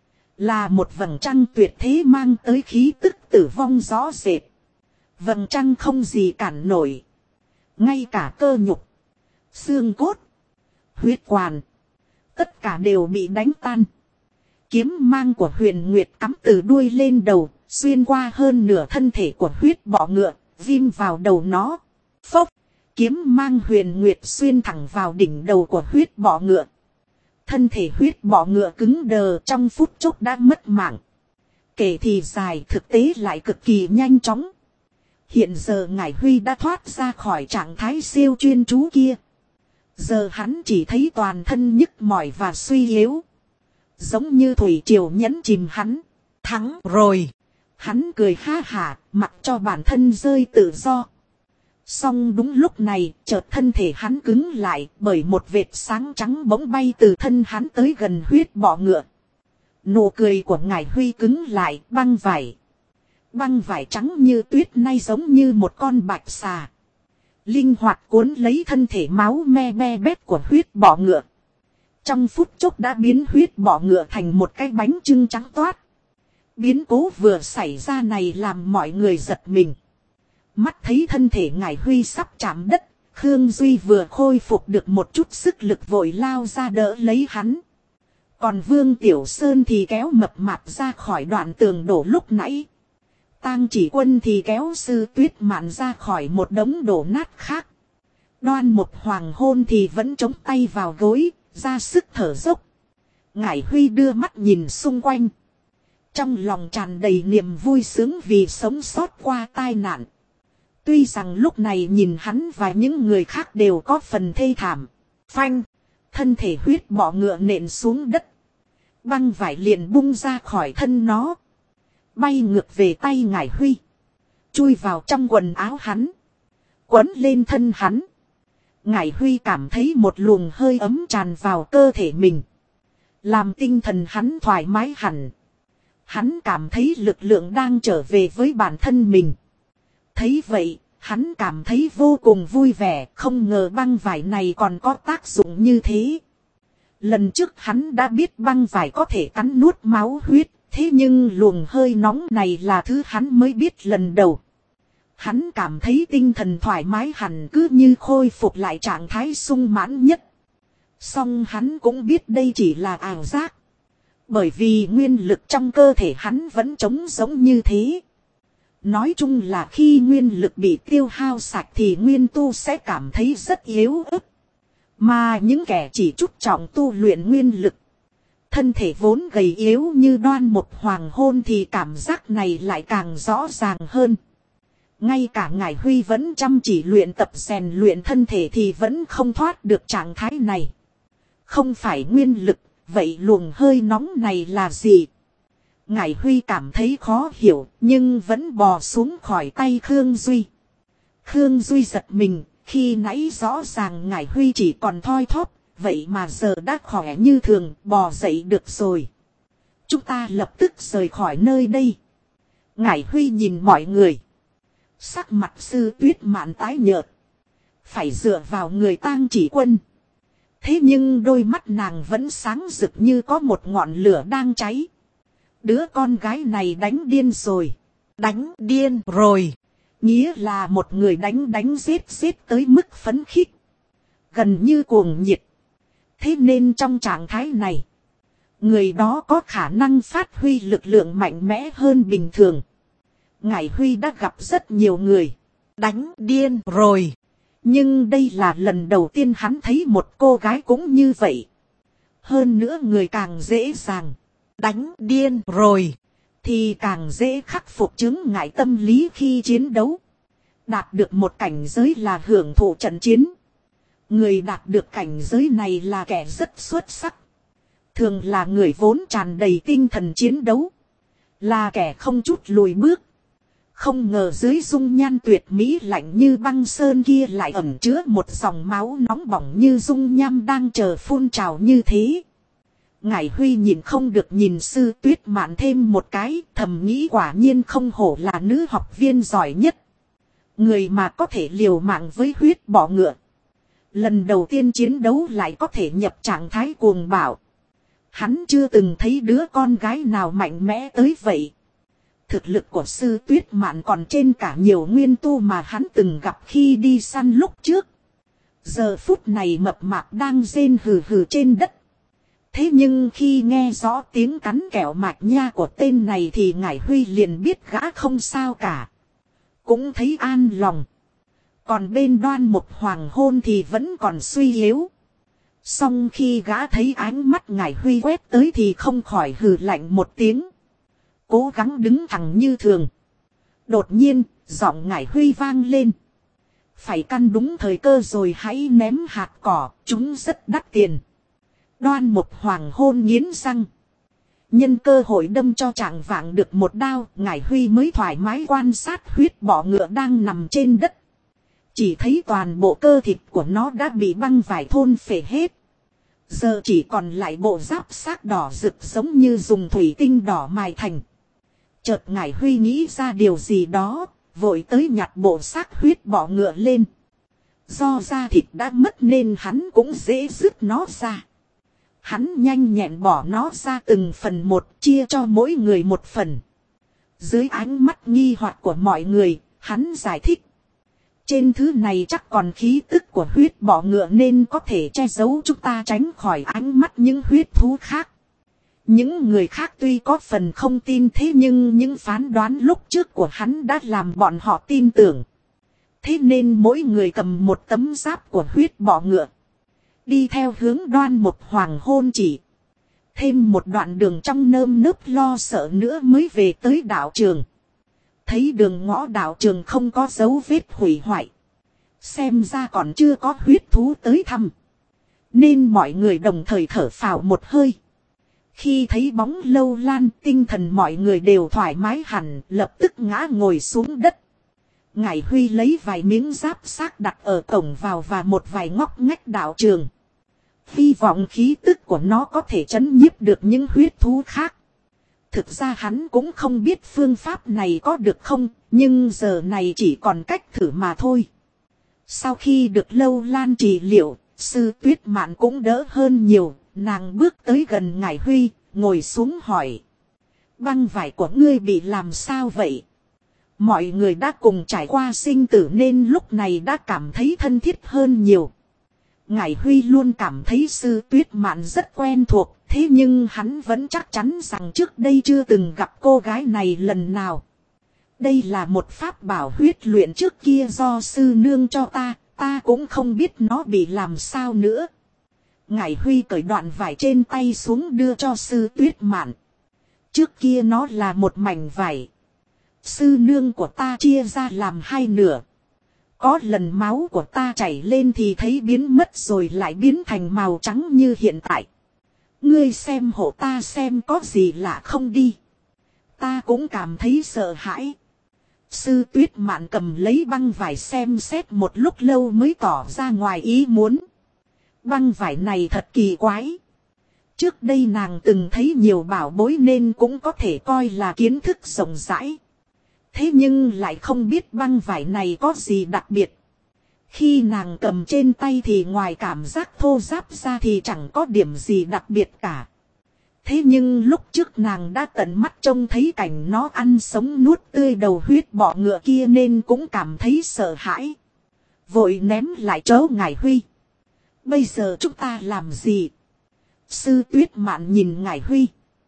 A: Là một vầng trăng tuyệt thế mang tới khí tức tử vong rõ rệt. Vầng trăng không gì cản nổi. Ngay cả cơ nhục, xương cốt, huyết quản. Tất cả đều bị đánh tan. Kiếm mang của huyền nguyệt cắm từ đuôi lên đầu. Xuyên qua hơn nửa thân thể của huyết bọ ngựa. Ghim vào đầu nó. Phốc. Kiếm mang huyền nguyệt xuyên thẳng vào đỉnh đầu của huyết bọ ngựa. Thân thể huyết bọ ngựa cứng đờ trong phút chốc đã mất mạng. Kể thì dài thực tế lại cực kỳ nhanh chóng. Hiện giờ Ngải Huy đã thoát ra khỏi trạng thái siêu chuyên chú kia. Giờ hắn chỉ thấy toàn thân nhức mỏi và suy yếu. Giống như thủy triều nhấn chìm hắn. Thắng rồi. Hắn cười ha hả, mặc cho bản thân rơi tự do. Song đúng lúc này, chợt thân thể hắn cứng lại bởi một vệt sáng trắng bỗng bay từ thân hắn tới gần huyết bọ ngựa. Nụ cười của Ngải Huy cứng lại, băng vải. Băng vải trắng như tuyết nay giống như một con bạch xà. Linh hoạt cuốn lấy thân thể máu me be bét của huyết bọ ngựa. Trong phút chốc đã biến huyết bọ ngựa thành một cái bánh chưng trắng toát. Biến cố vừa xảy ra này làm mọi người giật mình. Mắt thấy thân thể Ngải Huy sắp chạm đất, Khương Duy vừa khôi phục được một chút sức lực vội lao ra đỡ lấy hắn. Còn Vương Tiểu Sơn thì kéo mập mạp ra khỏi đoạn tường đổ lúc nãy. Tang Chỉ Quân thì kéo Sư Tuyết Mạn ra khỏi một đống đổ nát khác. Đoan Một Hoàng Hôn thì vẫn chống tay vào gối, ra sức thở dốc. Ngải Huy đưa mắt nhìn xung quanh. Trong lòng tràn đầy niềm vui sướng vì sống sót qua tai nạn. Tuy rằng lúc này nhìn hắn và những người khác đều có phần thê thảm. Phanh, thân thể huyết bọ ngựa nện xuống đất. Băng vải liền bung ra khỏi thân nó. Bay ngược về tay Ngải Huy. Chui vào trong quần áo hắn. Quấn lên thân hắn. Ngải Huy cảm thấy một luồng hơi ấm tràn vào cơ thể mình. Làm tinh thần hắn thoải mái hẳn. Hắn cảm thấy lực lượng đang trở về với bản thân mình. Thấy vậy, hắn cảm thấy vô cùng vui vẻ, không ngờ băng vải này còn có tác dụng như thế. Lần trước hắn đã biết băng vải có thể cắn nuốt máu huyết, thế nhưng luồng hơi nóng này là thứ hắn mới biết lần đầu. Hắn cảm thấy tinh thần thoải mái hẳn cứ như khôi phục lại trạng thái sung mãn nhất. Song hắn cũng biết đây chỉ là ảo giác. Bởi vì nguyên lực trong cơ thể hắn vẫn trống giống như thế. Nói chung là khi nguyên lực bị tiêu hao sạch thì nguyên tu sẽ cảm thấy rất yếu ớt. Mà những kẻ chỉ chút trọng tu luyện nguyên lực. Thân thể vốn gầy yếu như Đoan Một Hoàng Hôn thì cảm giác này lại càng rõ ràng hơn. Ngay cả Ngải Huy vẫn chăm chỉ luyện tập rèn luyện thân thể thì vẫn không thoát được trạng thái này. Không phải nguyên lực, vậy luồng hơi nóng này là gì? Ngải Huy cảm thấy khó hiểu, nhưng vẫn bò xuống khỏi tay Khương Duy. Khương Duy giật mình, khi nãy rõ ràng Ngải Huy chỉ còn thoi thóp, vậy mà giờ đã khỏe như thường, bò dậy được rồi. Chúng ta lập tức rời khỏi nơi đây. Ngải Huy nhìn mọi người. Sắc mặt Sư Tuyết Mạn tái nhợt. Phải dựa vào người Tang Chỉ Quân. Thế nhưng đôi mắt nàng vẫn sáng rực như có một ngọn lửa đang cháy. Đứa con gái này đánh điên rồi. Đánh điên rồi. Nghĩa là một người đánh giết tới mức phấn khích. Gần như cuồng nhiệt. Thế nên trong trạng thái này, người đó có khả năng phát huy lực lượng mạnh mẽ hơn bình thường. Ngải Huy đã gặp rất nhiều người đánh điên rồi. Nhưng đây là lần đầu tiên hắn thấy một cô gái cũng như vậy. Hơn nữa người càng dễ dàng đánh điên rồi thì càng dễ khắc phục chứng ngại tâm lý khi chiến đấu. Đạt được một cảnh giới là hưởng thụ trận chiến. Người đạt được cảnh giới này là kẻ rất xuất sắc. Thường là người vốn tràn đầy tinh thần chiến đấu. Là kẻ không chút lùi bước. Không ngờ dưới dung nhan tuyệt mỹ lạnh như băng sơn kia lại ẩn chứa một dòng máu nóng bỏng như dung nham đang chờ phun trào như thế. Ngải Huy nhìn không được nhìn Sư Tuyết Mạn thêm một cái, thầm nghĩ quả nhiên không hổ là nữ học viên giỏi nhất. Người mà có thể liều mạng với huyết bọ ngựa. Lần đầu tiên chiến đấu lại có thể nhập trạng thái cuồng bạo. Hắn chưa từng thấy đứa con gái nào mạnh mẽ tới vậy. Thực lực của Sư Tuyết Mạn còn trên cả nhiều nguyên tu mà hắn từng gặp khi đi săn lúc trước. Giờ phút này mập mạp đang rên hừ hừ trên đất. Thế nhưng khi nghe rõ tiếng cắn kẹo mạch nha của tên này thì Ngải Huy liền biết gã không sao cả. Cũng thấy an lòng. Còn bên Đoan Mục Hoàng Hôn thì vẫn còn suy yếu. Song khi gã thấy ánh mắt Ngải Huy quét tới thì không khỏi hừ lạnh một tiếng. Cố gắng đứng thẳng như thường. Đột nhiên, giọng Ngải Huy vang lên. Phải căn đúng thời cơ rồi hãy ném hạt cỏ, chúng rất đắt tiền. Đoan Mục Hoàng Hôn nghiến răng. Nhân cơ hội đâm cho Trạng Vạng được một đao, Ngải Huy mới thoải mái quan sát huyết bọ ngựa đang nằm trên đất. Chỉ thấy toàn bộ cơ thịt của nó đã bị băng vải thôn phệ hết. Giờ chỉ còn lại bộ giáp xác đỏ rực giống như dùng thủy tinh đỏ mài thành. Chợt Ngải Huy nghĩ ra điều gì đó, vội tới nhặt bộ xác huyết bọ ngựa lên. Do da thịt đã mất nên hắn cũng dễ dứt nó ra. Hắn nhanh nhẹn bỏ nó ra từng phần một, chia cho mỗi người một phần. Dưới ánh mắt nghi hoặc của mọi người, hắn giải thích. Trên thứ này chắc còn khí tức của huyết bọ ngựa nên có thể che giấu chúng ta tránh khỏi ánh mắt những huyết thú khác. Những người khác tuy có phần không tin thế nhưng những phán đoán lúc trước của hắn đã làm bọn họ tin tưởng. Thế nên mỗi người cầm một tấm giáp của huyết bọ ngựa. Đi theo hướng Đoan Mục Hoàng Hôn chỉ. Thêm một đoạn đường trong nơm nớp lo sợ nữa mới về tới đạo trường. Thấy đường ngõ đạo trường không có dấu vết hủy hoại. Xem ra còn chưa có huyết thú tới thăm. Nên mọi người đồng thời thở phào một hơi. Khi thấy bóng Lâu Lan, tinh thần mọi người đều thoải mái hẳn, lập tức ngã ngồi xuống đất. Ngải Huy lấy vài miếng giáp xác đặt ở cổng vào và một vài ngóc ngách đạo trường. Hy vọng khí tức của nó có thể trấn nhiếp được những huyết thú khác. Thực ra hắn cũng không biết phương pháp này có được không, nhưng giờ này chỉ còn cách thử mà thôi. Sau khi được Lâu Lan trị liệu, Sư Tuyết Mạn cũng đỡ hơn nhiều, nàng bước tới gần Ngải Huy, ngồi xuống hỏi. Băng vải của ngươi bị làm sao vậy? Mọi người đã cùng trải qua sinh tử nên lúc này đã cảm thấy thân thiết hơn nhiều. Ngải Huy luôn cảm thấy Sư Tuyết Mạn rất quen thuộc, thế nhưng hắn vẫn chắc chắn rằng trước đây chưa từng gặp cô gái này lần nào. Đây là một pháp bảo huyết luyện trước kia do sư nương cho ta cũng không biết nó bị làm sao nữa. Ngải Huy cởi đoạn vải trên tay xuống đưa cho Sư Tuyết Mạn. Trước kia nó là một mảnh vải. Sư nương của ta chia ra làm hai nửa. Có lần máu của ta chảy lên thì thấy biến mất rồi lại biến thành màu trắng như hiện tại. Ngươi xem hộ ta xem có gì lạ không đi. Ta cũng cảm thấy sợ hãi. Sư Tuyết Mạn cầm lấy băng vải xem xét một lúc lâu mới tỏ ra ngoài ý muốn. Băng vải này thật kỳ quái. Trước đây nàng từng thấy nhiều bảo bối nên cũng có thể coi là kiến thức rộng rãi. Thế nhưng lại không biết băng vải này có gì đặc biệt. Khi nàng cầm trên tay thì ngoài cảm giác thô ráp ra thì chẳng có điểm gì đặc biệt cả. Thế nhưng lúc trước nàng đã tận mắt trông thấy cảnh nó ăn sống nuốt tươi đầu huyết bọ ngựa kia nên cũng cảm thấy sợ hãi. Vội ném lại chỗ Ngải Huy. Bây giờ chúng ta làm gì? Sư Tuyết Mạn nhìn Ngải Huy.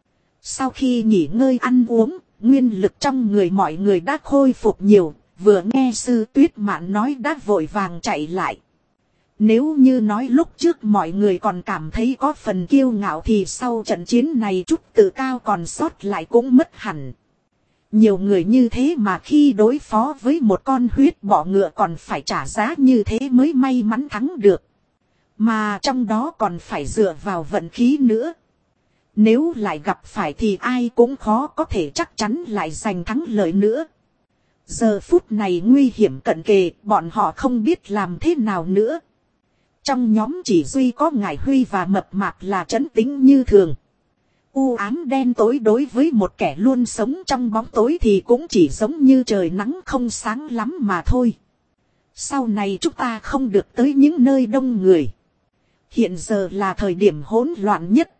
A: Sau khi nghỉ ngơi ăn uống, nguyên lực trong người mọi người đã khôi phục nhiều. Vừa nghe Sư Tuyết Mạn nói đã vội vàng chạy lại. Nếu như nói lúc trước mọi người còn cảm thấy có phần kiêu ngạo thì sau trận chiến này chút tự cao còn sót lại cũng mất hẳn. Nhiều người như thế mà khi đối phó với một con huyết bọ ngựa còn phải trả giá như thế mới may mắn thắng được. Mà trong đó còn phải dựa vào vận khí nữa. Nếu lại gặp phải thì ai cũng khó có thể chắc chắn lại giành thắng lợi nữa. Giờ phút này nguy hiểm cận kề, bọn họ không biết làm thế nào nữa. Trong nhóm chỉ duy có Ngải Huy và Mập Mạp là trấn tĩnh như thường. U ám đen tối đối với một kẻ luôn sống trong bóng tối thì cũng chỉ giống như trời nắng không sáng lắm mà thôi. Sau này chúng ta không được tới những nơi đông người. Hiện giờ là thời điểm hỗn loạn nhất.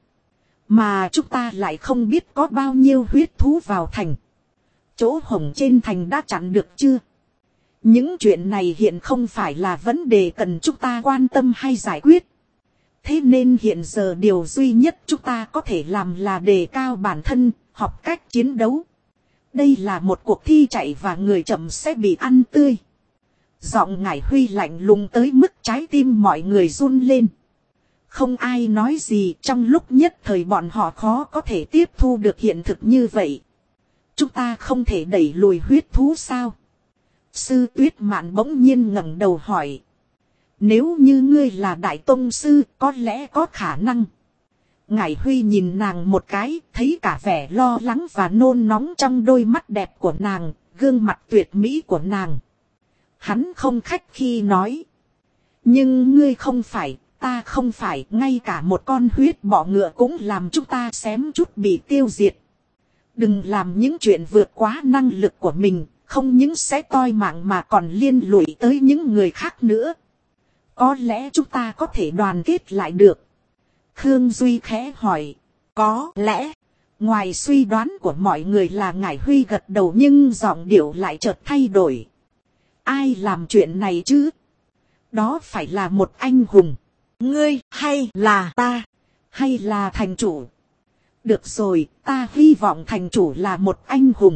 A: Mà chúng ta lại không biết có bao nhiêu huyết thú vào thành. Chỗ hổng trên thành đã chặn được chưa? Những chuyện này hiện không phải là vấn đề cần chúng ta quan tâm hay giải quyết. Thế nên hiện giờ điều duy nhất chúng ta có thể làm là đề cao bản thân, học cách chiến đấu. Đây là một cuộc thi chạy và người chậm sẽ bị ăn tươi. Giọng Ngải Huy lạnh lùng tới mức trái tim mọi người run lên. Không ai nói gì, trong lúc nhất thời bọn họ khó có thể tiếp thu được hiện thực như vậy. Chúng ta không thể đẩy lùi huyết thú sao? Sư Tuyết Mạn bỗng nhiên ngẩng đầu hỏi. Nếu như ngươi là đại tông sư, có lẽ có khả năng. Ngải Huy nhìn nàng một cái, thấy cả vẻ lo lắng và nôn nóng trong đôi mắt đẹp của nàng, gương mặt tuyệt mỹ của nàng. Hắn không khách khi nói. Nhưng ngươi không phải, ta không phải, ngay cả một con huyết bọ ngựa cũng làm chúng ta xém chút bị tiêu diệt. Đừng làm những chuyện vượt quá năng lực của mình, không những sẽ toi mạng mà còn liên lụy tới những người khác nữa. Có lẽ chúng ta có thể đoàn kết lại được. Khương Duy khẽ hỏi. Có lẽ. Ngoài suy đoán của mọi người là Ngải Huy gật đầu nhưng giọng điệu lại chợt thay đổi. Ai làm chuyện này chứ? Đó phải là một anh hùng. Ngươi hay là ta? Hay là thành chủ? Được rồi, ta hy vọng thành chủ là một anh hùng.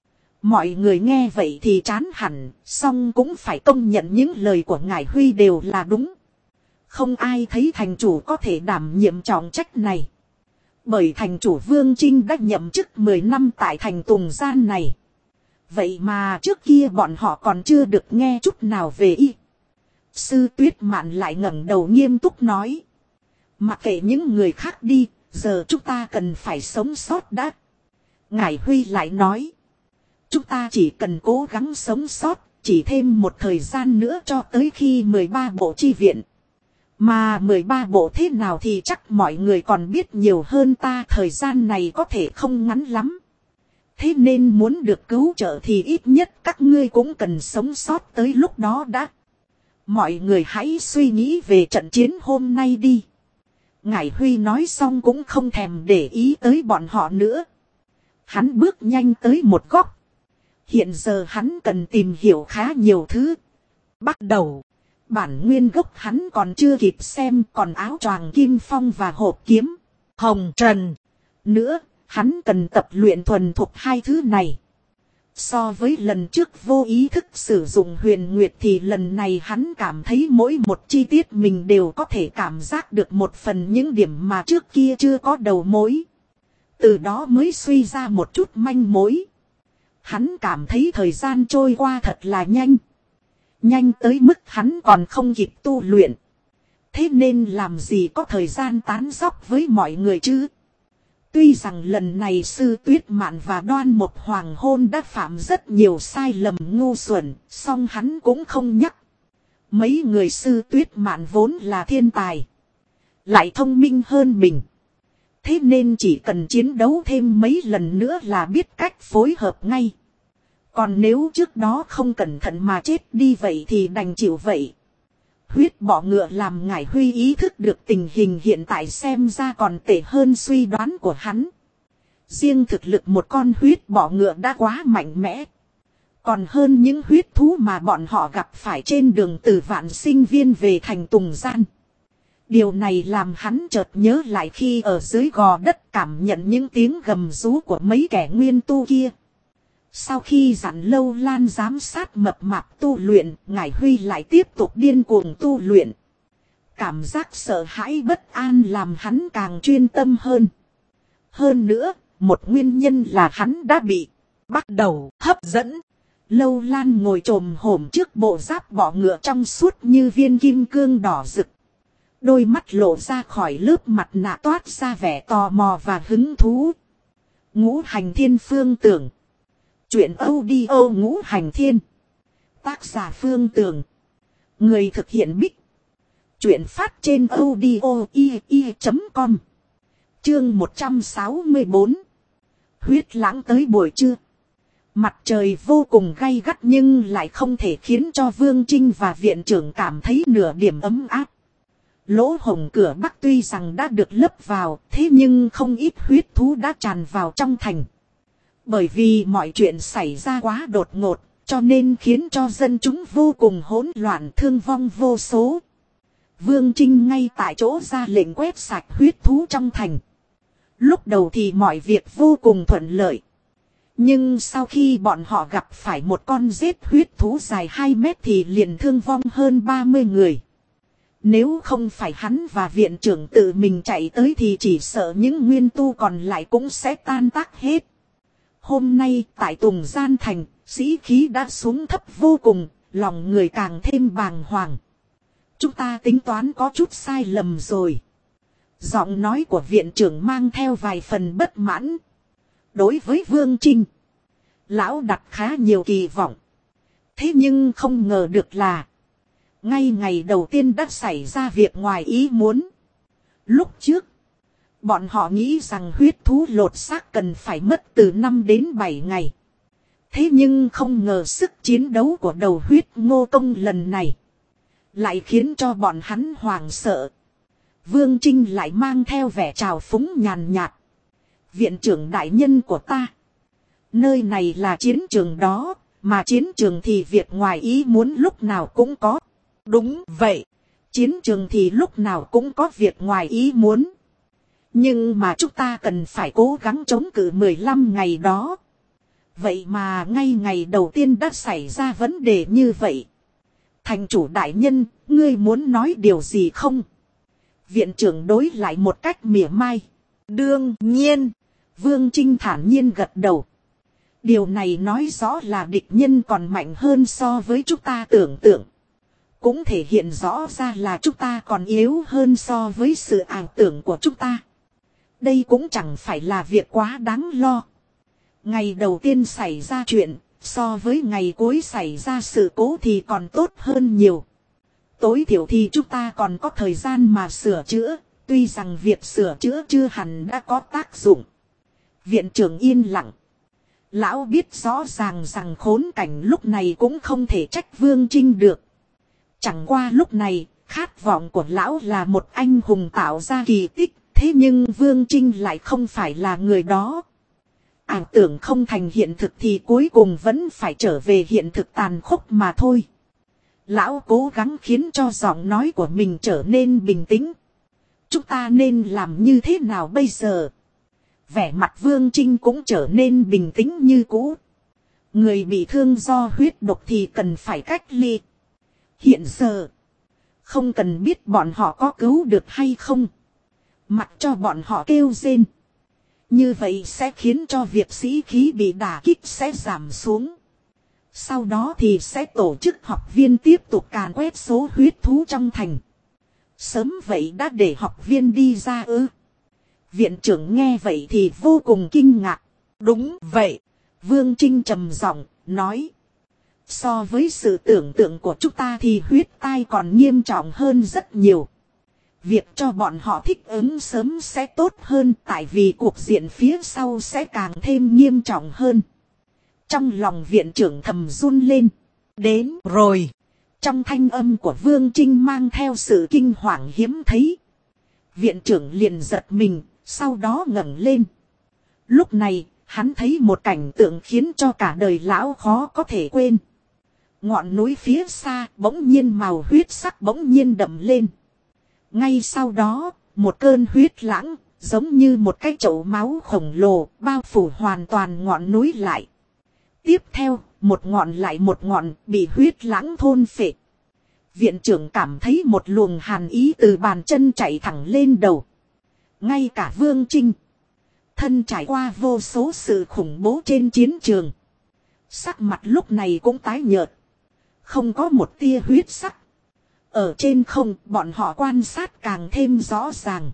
A: Mọi người nghe vậy thì chán hẳn, song cũng phải công nhận những lời của Ngải Huy đều là đúng. Không ai thấy thành chủ có thể đảm nhiệm trọng trách này. Bởi thành chủ Vương Trinh đã nhậm chức 10 năm tại thành Tùng Gian này. Vậy mà trước kia bọn họ còn chưa được nghe chút nào về y. Sư Tuyết Mạn lại ngẩng đầu nghiêm túc nói. Mặc kệ những người khác đi, giờ chúng ta cần phải sống sót đã. Ngải Huy lại nói. Chúng ta chỉ cần cố gắng sống sót, chỉ thêm một thời gian nữa cho tới khi 13 bộ chi viện. Mà 13 bộ thế nào thì chắc mọi người còn biết nhiều hơn ta, thời gian này có thể không ngắn lắm. Thế nên muốn được cứu trợ thì ít nhất các ngươi cũng cần sống sót tới lúc đó đã. Mọi người hãy suy nghĩ về trận chiến hôm nay đi. Ngải Huy nói xong cũng không thèm để ý tới bọn họ nữa. Hắn bước nhanh tới một góc. Hiện giờ hắn cần tìm hiểu khá nhiều thứ. Bắt đầu. Bản nguyên gốc hắn còn chưa kịp xem, còn áo choàng kim phong và hộp kiếm hồng trần nữa, hắn cần tập luyện thuần thục hai thứ này. So với lần trước vô ý thức sử dụng huyền nguyệt thì lần này hắn cảm thấy mỗi một chi tiết mình đều có thể cảm giác được một phần những điểm mà trước kia chưa có đầu mối. Từ đó mới suy ra một chút manh mối. Hắn cảm thấy thời gian trôi qua thật là nhanh. Nhanh tới mức hắn còn không kịp tu luyện. Thế nên làm gì có thời gian tán dóc với mọi người chứ. Tuy rằng lần này Sư Tuyết Mạn và Đoan Mộc Hoàng hôn đã phạm rất nhiều sai lầm ngu xuẩn, song hắn cũng không nhắc. Mấy người Sư Tuyết Mạn vốn là thiên tài, lại thông minh hơn mình. Thế nên chỉ cần chiến đấu thêm mấy lần nữa là biết cách phối hợp ngay. Còn nếu trước đó không cẩn thận mà chết đi vậy thì đành chịu vậy. Huyết bọ ngựa làm Ngải Huy ý thức được tình hình hiện tại xem ra còn tệ hơn suy đoán của hắn. Riêng thực lực một con huyết bọ ngựa đã quá mạnh mẽ. Còn hơn những huyết thú mà bọn họ gặp phải trên đường từ Vạn Sinh Viên về thành Tùng Gian. Điều này làm hắn chợt nhớ lại khi ở dưới gò đất cảm nhận những tiếng gầm rú của mấy kẻ nguyên tu kia. Sau khi dặn Lâu Lan giám sát mập mạp tu luyện, Ngải Huy lại tiếp tục điên cuồng tu luyện. Cảm giác sợ hãi bất an làm hắn càng chuyên tâm hơn. Hơn nữa, một nguyên nhân là hắn đã bị bắt đầu hấp dẫn. Lâu Lan ngồi chồm hổm trước bộ giáp bọ ngựa trong suốt như viên kim cương đỏ rực. Đôi mắt lộ ra khỏi lớp mặt nạ toát ra vẻ tò mò và hứng thú. Ngũ Hành Thiên Phương Tưởng. Chuyện audio Ngũ Hành Thiên. Tác giả Phương Tưởng. Người thực hiện Bích. Chuyện phát trên audio.com. Chương 164. Huyết lãng tới buổi trưa. Mặt trời vô cùng gay gắt nhưng lại không thể khiến cho Vương Trinh và viện trưởng cảm thấy nửa điểm ấm áp. Lỗ hổng cửa Bắc tuy rằng đã được lấp vào, thế nhưng không ít huyết thú đã tràn vào trong thành. Bởi vì mọi chuyện xảy ra quá đột ngột, cho nên khiến cho dân chúng vô cùng hỗn loạn, thương vong vô số. Vương Trinh ngay tại chỗ ra lệnh quét sạch huyết thú trong thành. Lúc đầu thì mọi việc vô cùng thuận lợi. Nhưng sau khi bọn họ gặp phải một con rết huyết thú dài 2 mét thì liền thương vong hơn 30 người. Nếu không phải hắn và viện trưởng tự mình chạy tới thì chỉ sợ những nguyên tu còn lại cũng sẽ tan tác hết. Hôm nay tại Tùng Gian Thành, sĩ khí đã xuống thấp vô cùng, lòng người càng thêm bàng hoàng. Chúng ta tính toán có chút sai lầm rồi. Giọng nói của viện trưởng mang theo vài phần bất mãn. Đối với Vương Trinh, lão đặt khá nhiều kỳ vọng. Thế nhưng không ngờ được là ngay ngày đầu tiên đã xảy ra việc ngoài ý muốn. Lúc trước, bọn họ nghĩ rằng huyết thú lột xác cần phải mất từ 5 đến 7 ngày. Thế nhưng không ngờ sức chiến đấu của đầu huyết ngô công lần này lại khiến cho bọn hắn hoảng sợ. Vương Trinh lại mang theo vẻ trào phúng nhàn nhạt. Viện trưởng đại nhân của ta. Nơi này là chiến trường đó, mà chiến trường thì việc ngoài ý muốn lúc nào cũng có. Đúng vậy, chiến trường thì lúc nào cũng có việc ngoài ý muốn. Nhưng mà chúng ta cần phải cố gắng chống cự 15 ngày đó. Vậy mà ngay ngày đầu tiên đã xảy ra vấn đề như vậy. Thành chủ đại nhân, ngươi muốn nói điều gì không? Viện trưởng đối lại một cách mỉa mai. Đương nhiên, Vương Trinh thản nhiên gật đầu. Điều này nói rõ là địch nhân còn mạnh hơn so với chúng ta tưởng tượng. Cũng thể hiện rõ ra là chúng ta còn yếu hơn so với sự ảo tưởng của chúng ta. Đây cũng chẳng phải là việc quá đáng lo. Ngày đầu tiên xảy ra chuyện, so với ngày cuối xảy ra sự cố thì còn tốt hơn nhiều. Tối thiểu thì chúng ta còn có thời gian mà sửa chữa, tuy rằng việc sửa chữa chưa hẳn đã có tác dụng. Viện trưởng yên lặng. Lão biết rõ ràng rằng khốn cảnh lúc này cũng không thể trách Vương Trinh được. Chẳng qua lúc này, khát vọng của lão là một anh hùng tạo ra kỳ tích, thế nhưng Vương Trinh lại không phải là người đó. Ảo tưởng không thành hiện thực thì cuối cùng vẫn phải trở về hiện thực tàn khốc mà thôi. Lão cố gắng khiến cho giọng nói của mình trở nên bình tĩnh. Chúng ta nên làm như thế nào bây giờ? Vẻ mặt Vương Trinh cũng trở nên bình tĩnh như cũ. Người bị thương do huyết độc thì cần phải cách ly. Hiện giờ, không cần biết bọn họ có cứu được hay không. Mặc cho bọn họ kêu rên. Như vậy sẽ khiến cho việc sĩ khí bị đả kích sẽ giảm xuống. Sau đó thì sẽ tổ chức học viên tiếp tục càn quét số huyết thú trong thành. Sớm vậy đã để học viên đi ra ư? Viện trưởng nghe vậy thì vô cùng kinh ngạc. Đúng vậy. Vương Trinh trầm giọng nói. So với sự tưởng tượng của chúng ta thì huyết tai còn nghiêm trọng hơn rất nhiều. Việc cho bọn họ thích ứng sớm sẽ tốt hơn tại vì cuộc diện phía sau sẽ càng thêm nghiêm trọng hơn. Trong lòng viện trưởng thầm run lên. Đến rồi. Trong thanh âm của Vương Trinh mang theo sự kinh hoàng hiếm thấy. Viện trưởng liền giật mình, sau đó ngẩng lên. Lúc này, hắn thấy một cảnh tượng khiến cho cả đời lão khó có thể quên. Ngọn núi phía xa bỗng nhiên màu huyết sắc bỗng nhiên đậm lên. Ngay sau đó, một cơn huyết lãng, giống như một cái chậu máu khổng lồ, bao phủ hoàn toàn ngọn núi lại. Tiếp theo, một ngọn lại một ngọn bị huyết lãng thôn phệ. Viện trưởng cảm thấy một luồng hàn ý từ bàn chân chạy thẳng lên đầu. Ngay cả Vương Trinh, thân trải qua vô số sự khủng bố trên chiến trường, sắc mặt lúc này cũng tái nhợt, không có một tia huyết sắc. Ở trên không, bọn họ quan sát càng thêm rõ ràng.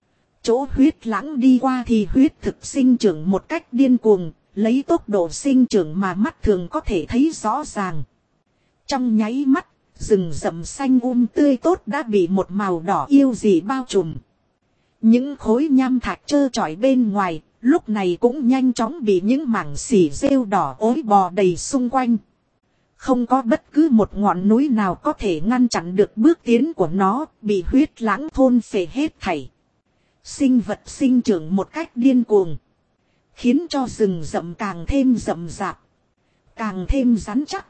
A: Chỗ huyết lãng đi qua thì huyết thực sinh trưởng một cách điên cuồng, lấy tốc độ sinh trưởng mà mắt thường có thể thấy rõ ràng. Trong nháy mắt, rừng rậm xanh tươi tốt đã bị một màu đỏ yêu dị bao trùm. Những khối nham thạch trơ trọi bên ngoài, lúc này cũng nhanh chóng bị những mảng xỉ rêu đỏ ối bò đầy xung quanh. Không có bất cứ một ngọn núi nào có thể ngăn chặn được bước tiến của nó, bị huyết lãng thôn phệ hết thảy. Sinh vật sinh trưởng một cách điên cuồng, khiến cho rừng rậm càng thêm rậm rạp, càng thêm rắn chắc.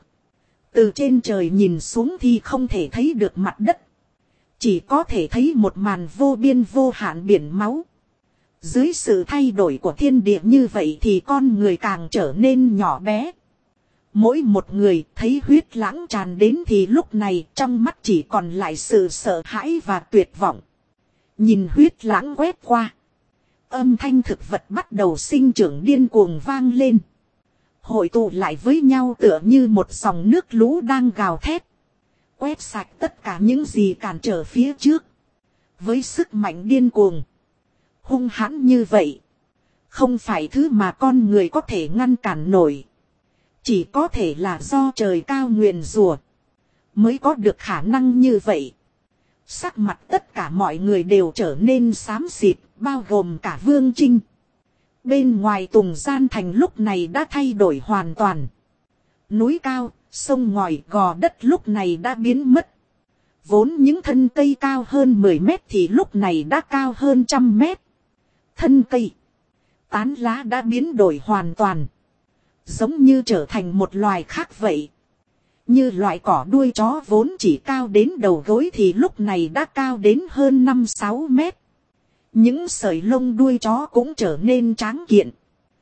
A: Từ trên trời nhìn xuống thì không thể thấy được mặt đất, chỉ có thể thấy một màn vô biên vô hạn biển máu. Dưới sự thay đổi của thiên địa như vậy thì con người càng trở nên nhỏ bé. Mỗi một người thấy huyết lãng tràn đến thì lúc này trong mắt chỉ còn lại sự sợ hãi và tuyệt vọng. Nhìn huyết lãng quét qua, âm thanh thực vật bắt đầu sinh trưởng điên cuồng vang lên. Hội tụ lại với nhau tựa như một dòng nước lũ đang gào thét, quét sạch tất cả những gì cản trở phía trước. Với sức mạnh điên cuồng, hung hãn như vậy, không phải thứ mà con người có thể ngăn cản nổi. Chỉ có thể là do trời cao nguyền rủa mới có được khả năng như vậy. Sắc mặt tất cả mọi người đều trở nên xám xịt, bao gồm cả Vương Trinh. Bên ngoài Tùng Gian Thành lúc này đã thay đổi hoàn toàn. Núi cao, sông ngòi, gò đất lúc này đã biến mất. Vốn những thân cây cao hơn 10 mét thì lúc này đã cao hơn 100 mét. Thân cây, tán lá đã biến đổi hoàn toàn, giống như trở thành một loài khác vậy. Như loại cỏ đuôi chó vốn chỉ cao đến đầu gối thì lúc này đã cao đến hơn 5-6 mét. Những sợi lông đuôi chó cũng trở nên tráng kiện,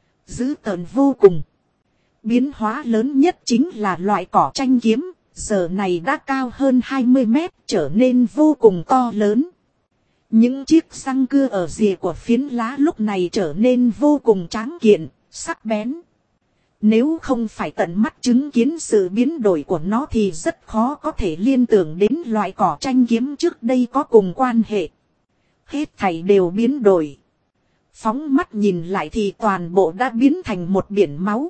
A: dữ tợn vô cùng. Biến hóa lớn nhất chính là loại cỏ tranh kiếm, giờ này đã cao hơn 20 mét, trở nên vô cùng to lớn. Những chiếc răng cưa ở rìa của phiến lá lúc này trở nên vô cùng tráng kiện, sắc bén. Nếu không phải tận mắt chứng kiến sự biến đổi của nó thì rất khó có thể liên tưởng đến loại cỏ tranh kiếm trước đây có cùng quan hệ. Hết thảy đều biến đổi. Phóng mắt nhìn lại thì toàn bộ đã biến thành một biển máu.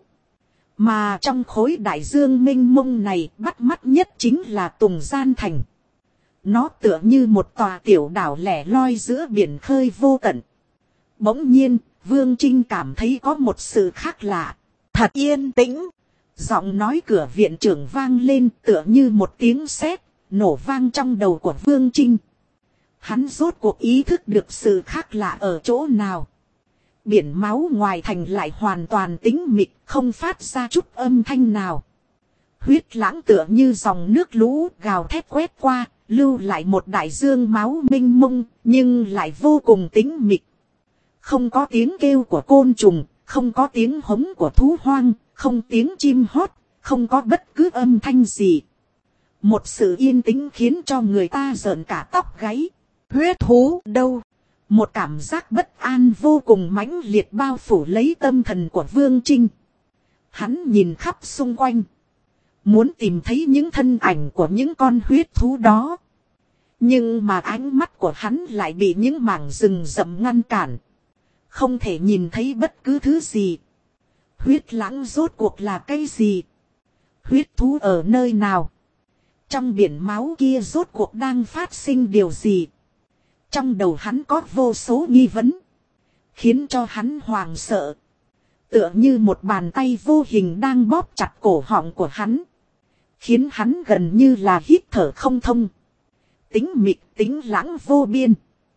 A: Mà trong khối đại dương mênh mông này bắt mắt nhất chính là Tùng Gian Thành. Nó tựa như một tòa tiểu đảo lẻ loi giữa biển khơi vô tận. Bỗng nhiên, Vương Trinh cảm thấy có một sự khác lạ. Thật yên tĩnh. Giọng nói cửa viện trưởng vang lên tựa như một tiếng sét, nổ vang trong đầu của Vương Trinh. Hắn rốt cuộc ý thức được sự khác lạ ở chỗ nào. Biển máu ngoài thành lại hoàn toàn tĩnh mịch, không phát ra chút âm thanh nào. Huyết lãng tựa như dòng nước lũ gào thét quét qua, lưu lại một đại dương máu mênh mông, nhưng lại vô cùng tĩnh mịch. Không có tiếng kêu của côn trùng, không có tiếng hống của thú hoang, không tiếng chim hót, không có bất cứ âm thanh gì. Một sự yên tĩnh khiến cho người ta rợn cả tóc gáy. Huyết thú đâu? Một cảm giác bất an vô cùng mãnh liệt bao phủ lấy tâm thần của Vương Trinh. Hắn nhìn khắp xung quanh, muốn tìm thấy những thân ảnh của những con huyết thú đó. Nhưng mà ánh mắt của hắn lại bị những mảng rừng rậm ngăn cản. Không thể nhìn thấy bất cứ thứ gì. Huyết lãng rốt cuộc là cái gì? Huyết thú ở nơi nào? Trong biển máu kia rốt cuộc đang phát sinh điều gì? Trong đầu hắn có vô số nghi vấn, khiến cho hắn hoảng sợ. Tựa như một bàn tay vô hình đang bóp chặt cổ họng của hắn. khiến hắn gần như là hít thở không thông. Tĩnh mịch tĩnh lãng vô biên.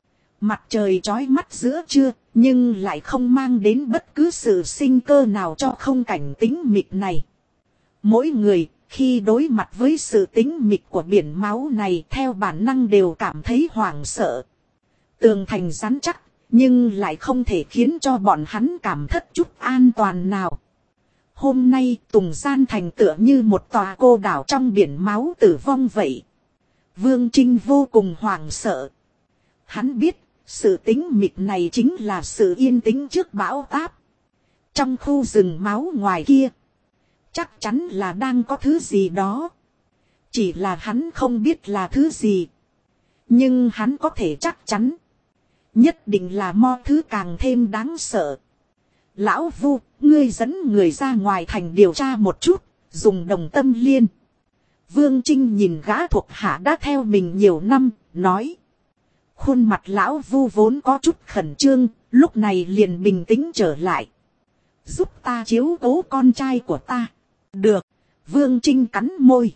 A: Mặt trời chói mắt giữa trưa, nhưng lại không mang đến bất cứ sự sinh cơ nào cho không cảnh tĩnh mịch này. Mỗi người, khi đối mặt với sự tĩnh mịch của biển máu này, theo bản năng đều cảm thấy hoảng sợ. Tường thành rắn chắc, nhưng lại không thể khiến cho bọn hắn cảm thất chút an toàn nào. Hôm nay Tùng Gian Thành tựa như một tòa cô đảo trong biển máu tử vong vậy. Vương Trinh vô cùng hoảng sợ. Hắn biết, sự tĩnh mịch này chính là sự yên tĩnh trước bão táp. Trong khu rừng máu ngoài kia, chắc chắn là đang có thứ gì đó. Chỉ là hắn không biết là thứ gì. Nhưng hắn có thể chắc chắn. Nhất định là mo thứ càng thêm đáng sợ. Lão Vu, ngươi dẫn người ra ngoài thành điều tra một chút, dùng đồng tâm liên. Vương Trinh nhìn gã thuộc hạ đã theo mình nhiều năm, nói. Khuôn mặt lão Vu vốn có chút khẩn trương, lúc này liền bình tĩnh trở lại. Giúp ta chiếu cố con trai của ta. Được, Vương Trinh cắn môi.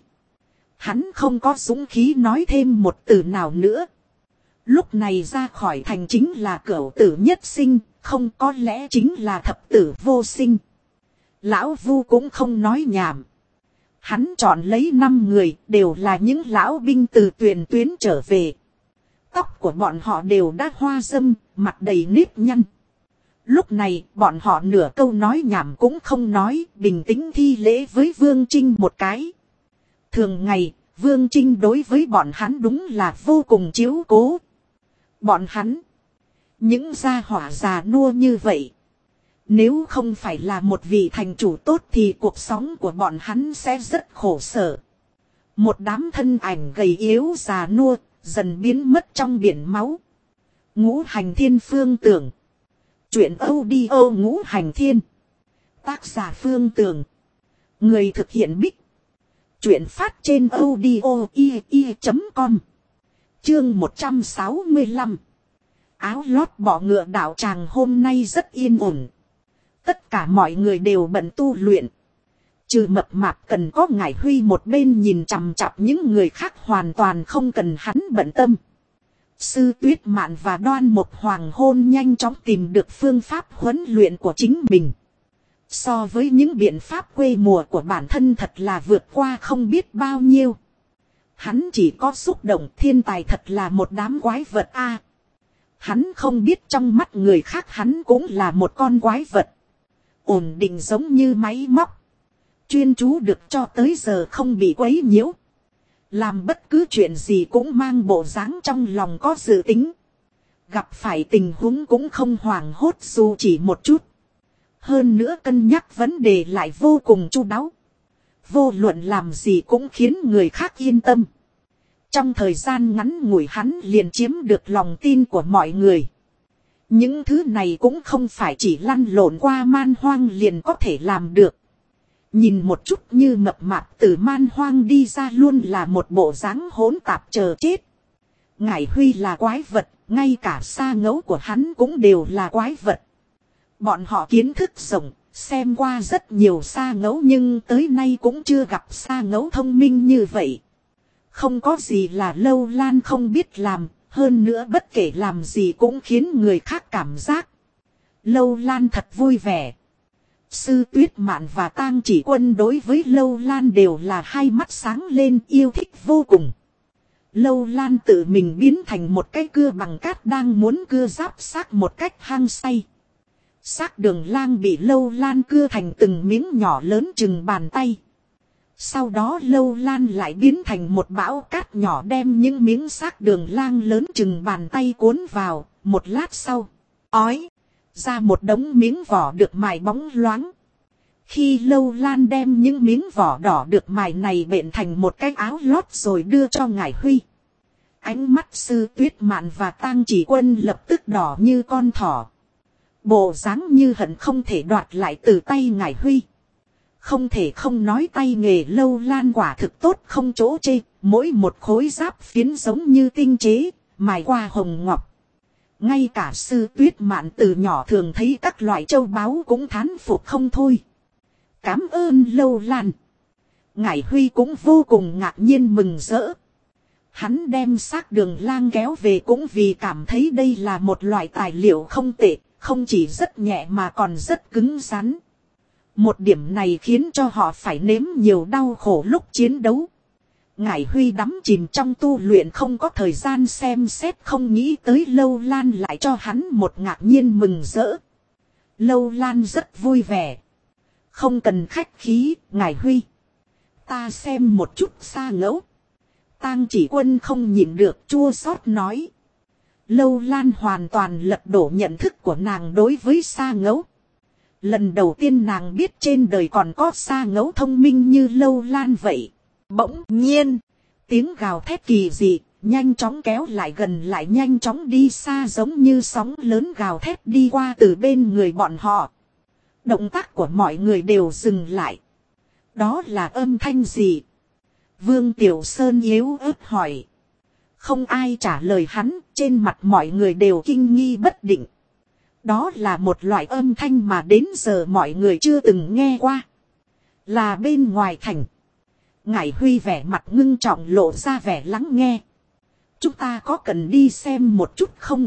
A: Hắn không có dũng khí nói thêm một từ nào nữa. Lúc này ra khỏi thành chính là cửu tử nhất sinh, không có lẽ chính là thập tử vô sinh. Lão Vu cũng không nói nhảm. Hắn chọn lấy 5 người, đều là những lão binh từ tiền tuyến trở về. Tóc của bọn họ đều đã hoa râm, mặt đầy nếp nhăn. Lúc này, bọn họ nửa câu nói nhảm cũng không nói, bình tĩnh thi lễ với Vương Trinh một cái. Thường ngày, Vương Trinh đối với bọn hắn đúng là vô cùng chiếu cố. Bọn hắn, những gia hỏa già nua như vậy, nếu không phải là một vị thành chủ tốt thì cuộc sống của bọn hắn sẽ rất khổ sở. Một đám thân ảnh gầy yếu già nua, dần biến mất trong biển máu. Ngũ Hành Thiên Phương Tưởng. Chuyện audio Ngũ Hành Thiên. Tác giả Phương Tưởng. Người thực hiện Bích. Chuyện phát trên audio.com. Chương 165. Áo lót bọ ngựa đạo tràng hôm nay rất yên ổn. Tất cả mọi người đều bận tu luyện. Trừ Mập Mạp cần có Ngải Huy một bên nhìn chằm chằm những người khác hoàn toàn không cần hắn bận tâm. Sư Tuyết Mạn và Đoan Mộc Hoàng Hôn nhanh chóng tìm được phương pháp huấn luyện của chính mình. So với những biện pháp quê mùa của bản thân thật là vượt qua không biết bao nhiêu. Hắn chỉ có xúc động thiên tài thật là một đám quái vật a. Hắn không biết trong mắt người khác hắn cũng là một con quái vật. Ổn định giống như máy móc. Chuyên chú được cho tới giờ không bị quấy nhiễu. Làm bất cứ chuyện gì cũng mang bộ dáng trong lòng có dự tính. Gặp phải tình huống cũng không hoảng hốt dù chỉ một chút. Hơn nữa cân nhắc vấn đề lại vô cùng chu đáo. Vô luận làm gì cũng khiến người khác yên tâm. Trong thời gian ngắn ngủi hắn liền chiếm được lòng tin của mọi người. Những thứ này cũng không phải chỉ lăn lộn qua man hoang liền có thể làm được. Nhìn một chút như Mập Mạp từ man hoang đi ra luôn là một bộ dáng hỗn tạp chờ chết. Ngải Huy là quái vật, ngay cả sa ngấu của hắn cũng đều là quái vật. Bọn họ kiến thức rộng, xem qua rất nhiều sa ngấu nhưng tới nay cũng chưa gặp sa ngấu thông minh như vậy. Không có gì là Lâu Lan không biết làm, hơn nữa bất kể làm gì cũng khiến người khác cảm giác. Lâu Lan thật vui vẻ. Sư Tuyết Mạn và Tang Chỉ Quân đối với Lâu Lan đều là hai mắt sáng lên yêu thích vô cùng. Lâu Lan tự mình biến thành một cái cưa bằng cát đang muốn cưa giáp xác một cách hăng say. Xác Đường Lang bị Lâu Lan cưa thành từng miếng nhỏ lớn chừng bàn tay. Sau đó Lâu Lan lại biến thành một bão cát nhỏ đem những miếng xác Đường Lang lớn chừng bàn tay cuốn vào, một lát sau, ói ra một đống miếng vỏ được mài bóng loáng. Khi Lâu Lan đem những miếng vỏ đỏ được mài này bện thành một cái áo lót rồi đưa cho Ngải Huy. Ánh mắt Sư Tuyết Mạn và Tang Chỉ Quân lập tức đỏ như con thỏ. Bộ dáng như hận không thể đoạt lại từ tay Ngải Huy. Không thể không nói tay nghề Lâu Lan quả thực tốt không chỗ chê, mỗi một khối giáp phiến giống như tinh chế, mài qua hồng ngọc. Ngay cả Sư Tuyết Mạn từ nhỏ thường thấy các loại châu báu cũng thán phục không thôi. Cảm ơn Lâu Lan. Ngải Huy cũng vô cùng ngạc nhiên mừng rỡ. Hắn đem xác Đường Lang kéo về cũng vì cảm thấy đây là một loại tài liệu không tệ, không chỉ rất nhẹ mà còn rất cứng rắn. Một điểm này khiến cho họ phải nếm nhiều đau khổ lúc chiến đấu. Ngải Huy đắm chìm trong tu luyện không có thời gian xem xét, không nghĩ tới Lâu Lan lại cho hắn một ngạc nhiên mừng rỡ. Lâu Lan rất vui vẻ. Không cần khách khí, Ngải Huy. Ta xem một chút Sa Ngẫu. Tang Chỉ Quân không nhịn được chua xót nói. Lâu Lan hoàn toàn lật đổ nhận thức của nàng đối với Sa Ngẫu. Lần đầu tiên nàng biết trên đời còn có Sa Ngẫu thông minh như Lâu Lan vậy. Bỗng nhiên, tiếng gào thét kỳ dị, nhanh chóng kéo lại gần lại nhanh chóng đi xa giống như sóng lớn gào thét đi qua từ bên người bọn họ. Động tác của mọi người đều dừng lại. Đó là âm thanh gì? Vương Tiểu Sơn yếu ớt hỏi. Không ai trả lời hắn, trên mặt mọi người đều kinh nghi bất định. Đó là một loại âm thanh mà đến giờ mọi người chưa từng nghe qua. Là bên ngoài thành. Ngải Huy vẻ mặt ngưng trọng lộ ra vẻ lắng nghe. Chúng ta có cần đi xem một chút không?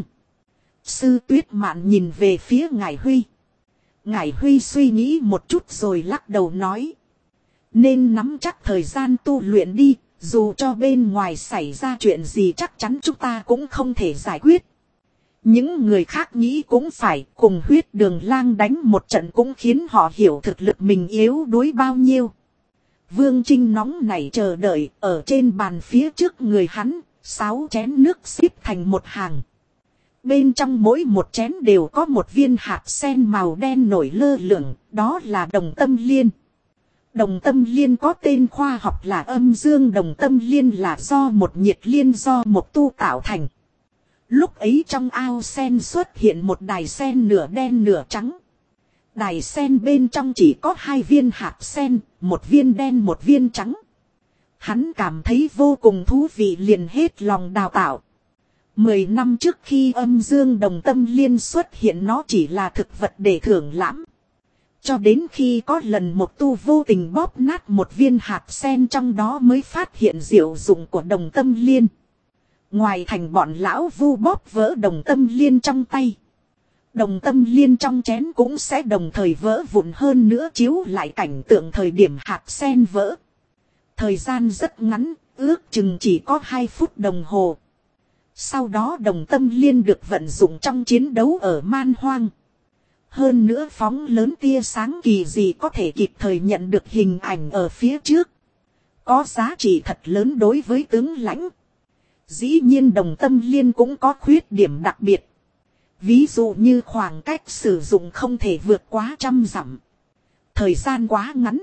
A: Sư Tuyết Mạn nhìn về phía Ngải Huy. Ngải Huy suy nghĩ một chút rồi lắc đầu nói. Nên nắm chắc thời gian tu luyện đi, dù cho bên ngoài xảy ra chuyện gì chắc chắn chúng ta cũng không thể giải quyết. Những người khác nghĩ cũng phải, cùng Huyết Đường Lang đánh một trận cũng khiến họ hiểu thực lực mình yếu đuối bao nhiêu. Vương Trinh nóng nảy chờ đợi, ở trên bàn phía trước người hắn, 6 chén nước xếp thành một hàng. Bên trong mỗi một chén đều có một viên hạt sen màu đen nổi lơ lửng, đó là đồng tâm liên. Đồng tâm liên có tên khoa học là âm dương đồng tâm liên, là do một nhiệt liên do một tu tạo thành. Lúc ấy trong ao sen xuất hiện một đài sen nửa đen nửa trắng. Đài sen bên trong chỉ có 2 viên hạt sen, một viên đen một viên trắng. Hắn cảm thấy vô cùng thú vị liền hết lòng đào tạo. 10 năm trước khi âm dương đồng tâm liên xuất hiện nó chỉ là thực vật để thưởng lãm. Cho đến khi có lần một tu vô tình bóp nát một viên hạt sen trong đó mới phát hiện diệu dụng của đồng tâm liên. Ngoài thành bọn lão vu bóp vỡ đồng tâm liên trong tay. Đồng tâm liên trong chén cũng sẽ đồng thời vỡ vụn, hơn nữa chiếu lại cảnh tượng thời điểm hạt sen vỡ. Thời gian rất ngắn, ước chừng chỉ có 2 phút đồng hồ. Sau đó đồng tâm liên được vận dụng trong chiến đấu ở Man Hoang. Hơn nữa phóng lớn tia sáng kỳ dị có thể kịp thời nhận được hình ảnh ở phía trước. Có giá trị thật lớn đối với tướng lãnh. Dĩ nhiên đồng tâm liên cũng có khuyết điểm đặc biệt. Ví dụ như khoảng cách sử dụng không thể vượt quá 100 dặm. Thời gian quá ngắn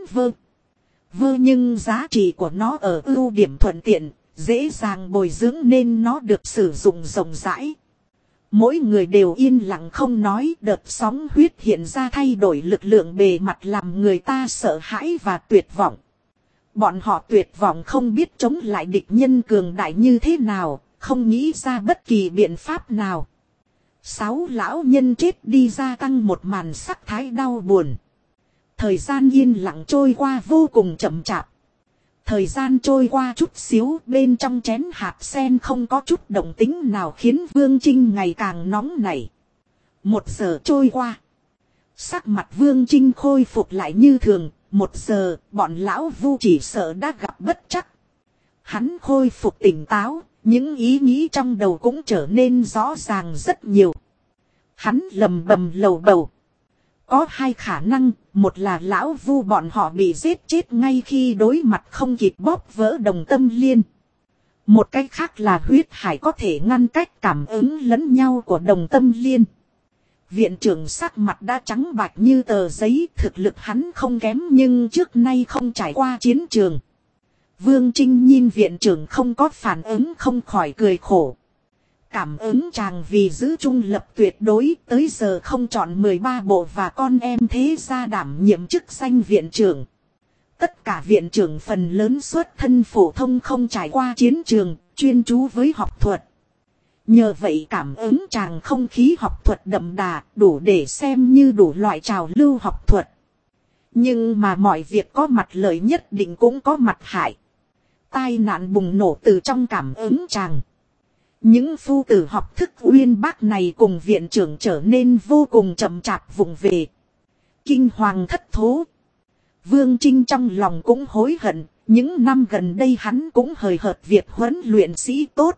A: vơ nhưng giá trị của nó ở ưu điểm thuận tiện, dễ dàng bồi dưỡng nên nó được sử dụng rộng rãi. Mỗi người đều yên lặng không nói, đợt sóng huyết hiện ra thay đổi lực lượng bề mặt làm người ta sợ hãi và tuyệt vọng. Bọn họ tuyệt vọng không biết chống lại địch nhân cường đại như thế nào, không nghĩ ra bất kỳ biện pháp nào. 6 lão nhân chết đi gia tăng một màn sắc thái đau buồn. Thời gian yên lặng trôi qua vô cùng chậm chạp. Thời gian trôi qua chút xíu, bên trong chén hạt sen không có chút động tĩnh nào khiến Vương Trinh ngày càng nóng nảy. 1 giờ trôi qua. Sắc mặt Vương Trinh khôi phục lại như thường. 1 giờ, bọn lão vu chỉ sợ đã gặp bất trắc. Hắn khôi phục tỉnh táo, những ý nghĩ trong đầu cũng trở nên rõ ràng rất nhiều. Hắn lầm bầm lầu bầu. Có 2 khả năng, một là lão vu bọn họ bị giết chết ngay khi đối mặt không kịp bóp vỡ đồng tâm liên. Một cách khác là huyết hải có thể ngăn cách cảm ứng lẫn nhau của đồng tâm liên. Viện trưởng sắc mặt đã trắng bạch như tờ giấy, thực lực hắn không kém nhưng trước nay không trải qua chiến trường. Vương Trinh nhìn viện trưởng không có phản ứng không khỏi cười khổ. Cảm ứng chàng vì giữ trung lập tuyệt đối, tới giờ không chọn 13 bộ và con em thế gia đảm nhiệm chức danh viện trưởng. Tất cả viện trưởng phần lớn xuất thân phổ thông không trải qua chiến trường, chuyên chú với học thuật. Nhờ vậy cảm ứng chàng không khí học thuật đậm đà, đủ để xem như đủ loại trào lưu học thuật. Nhưng mà mọi việc có mặt lợi nhất định cũng có mặt hại. Tai nạn bùng nổ từ trong cảm ứng tràng. Những phu tử học thức uyên bác này cùng viện trưởng trở nên vô cùng chậm chạp vụng về. Kinh hoàng thất thố. Vương Trinh trong lòng cũng hối hận. Những năm gần đây hắn cũng hời hợt việc huấn luyện sĩ tốt.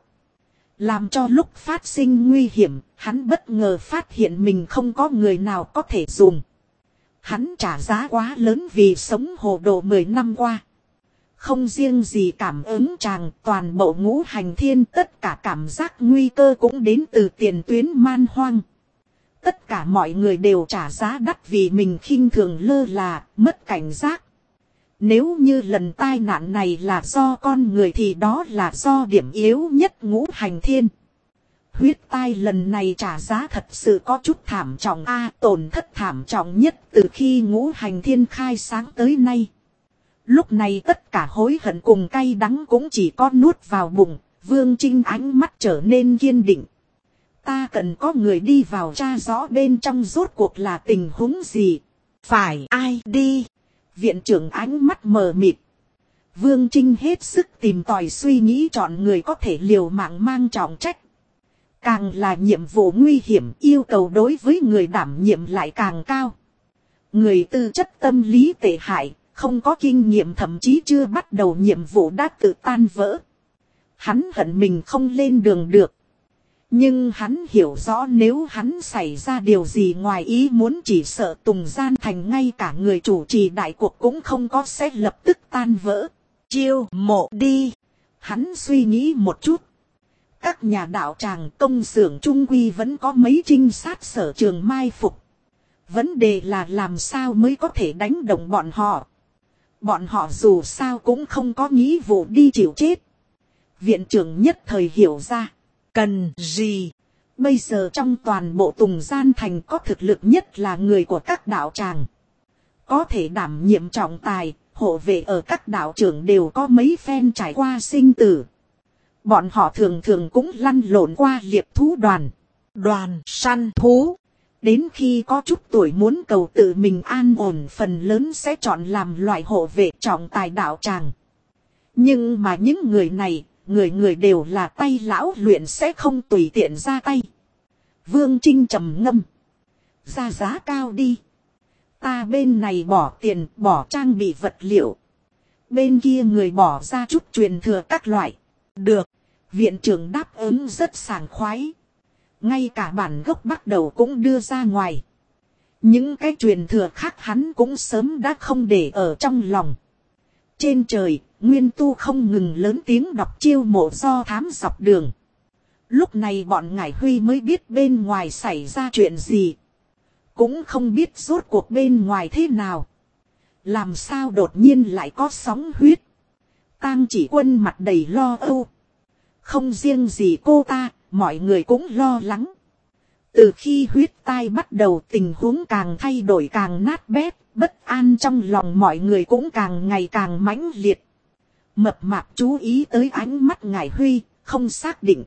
A: Làm cho lúc phát sinh nguy hiểm, hắn bất ngờ phát hiện mình không có người nào có thể dùng. Hắn trả giá quá lớn vì sống hồ đồ 10 năm qua. Không riêng gì cảm ứng tràng, toàn bộ ngũ hành thiên, tất cả cảm giác nguy cơ cũng đến từ tiền tuyến man hoang. Tất cả mọi người đều trả giá đắt vì mình khinh thường lơ là, mất cảnh giác. Nếu như lần tai nạn này là do con người thì đó là do điểm yếu nhất ngũ hành thiên. Huyết tai lần này trả giá thật sự có chút thảm trọng tổn thất thảm trọng nhất từ khi ngũ hành thiên khai sáng tới nay. Lúc này tất cả hối hận cùng cay đắng cũng chỉ có nuốt vào bụng, Vương Trinh ánh mắt trở nên kiên định. Ta cần có người đi vào tra rõ bên trong rốt cuộc là tình huống gì. Phải ai đi? Viện trưởng ánh mắt mờ mịt. Vương Trinh hết sức tìm tòi suy nghĩ chọn người có thể liều mạng mang trọng trách. Càng là nhiệm vụ nguy hiểm, yêu cầu đối với người đảm nhiệm lại càng cao. Người tư chất tâm lý tệ hại, không có kinh nghiệm, thậm chí chưa bắt đầu nhiệm vụ đã tự tan vỡ. Hắn hận mình không lên đường được. Nhưng hắn hiểu rõ nếu hắn xảy ra điều gì ngoài ý muốn, chỉ sợ Tùng Gian Thành ngay cả người chủ trì đại cuộc cũng không có sẽ lập tức tan vỡ. Chiêu mộ đi. Hắn suy nghĩ một chút. Các nhà đạo tràng công xưởng trung quy vẫn có mấy trinh sát sở trường mai phục. Vấn đề là làm sao mới có thể đánh động bọn họ. Bọn họ dù sao cũng không có nghĩa vụ đi chịu chết. Viện trưởng nhất thời hiểu ra. Cần gì? Bây giờ trong toàn bộ Tùng Gian Thành có thực lực nhất là người của các đạo tràng. Có thể đảm nhiệm trọng tài, hộ vệ ở các đạo trưởng đều có mấy phen trải qua sinh tử. Bọn họ thường thường cũng lăn lộn qua liệp thú đoàn săn thú. Đến khi có chút tuổi muốn cầu tự mình an ổn, phần lớn sẽ chọn làm loại hộ vệ trọng tài đạo tràng. Nhưng mà những người này, người người đều là tay lão luyện, sẽ không tùy tiện ra tay. Vương Trinh trầm ngâm. Ra giá cao đi. Ta bên này bỏ tiền, bỏ trang bị vật liệu. Bên kia người bỏ ra chút truyền thừa các loại. Được. Viện trưởng đáp ứng rất sảng khoái. Ngay cả bản gốc bắt đầu cũng đưa ra ngoài. Những cái truyền thừa khác hắn cũng sớm đã không để ở trong lòng. Trên trời, Nguyên Tu không ngừng lớn tiếng đọc chiêu mộ do thám dọc đường. Lúc này bọn Ngải Huy mới biết bên ngoài xảy ra chuyện gì. Cũng không biết rốt cuộc bên ngoài thế nào. Làm sao đột nhiên lại có sóng huyết. Tang Chỉ Quân mặt đầy lo âu. Không riêng gì cô ta, mọi người cũng lo lắng. Từ khi huyết tai bắt đầu, tình huống càng thay đổi càng nát bét, bất an trong lòng mọi người cũng càng ngày càng mãnh liệt. Mập mạp chú ý tới ánh mắt Ngải Huy, không xác định.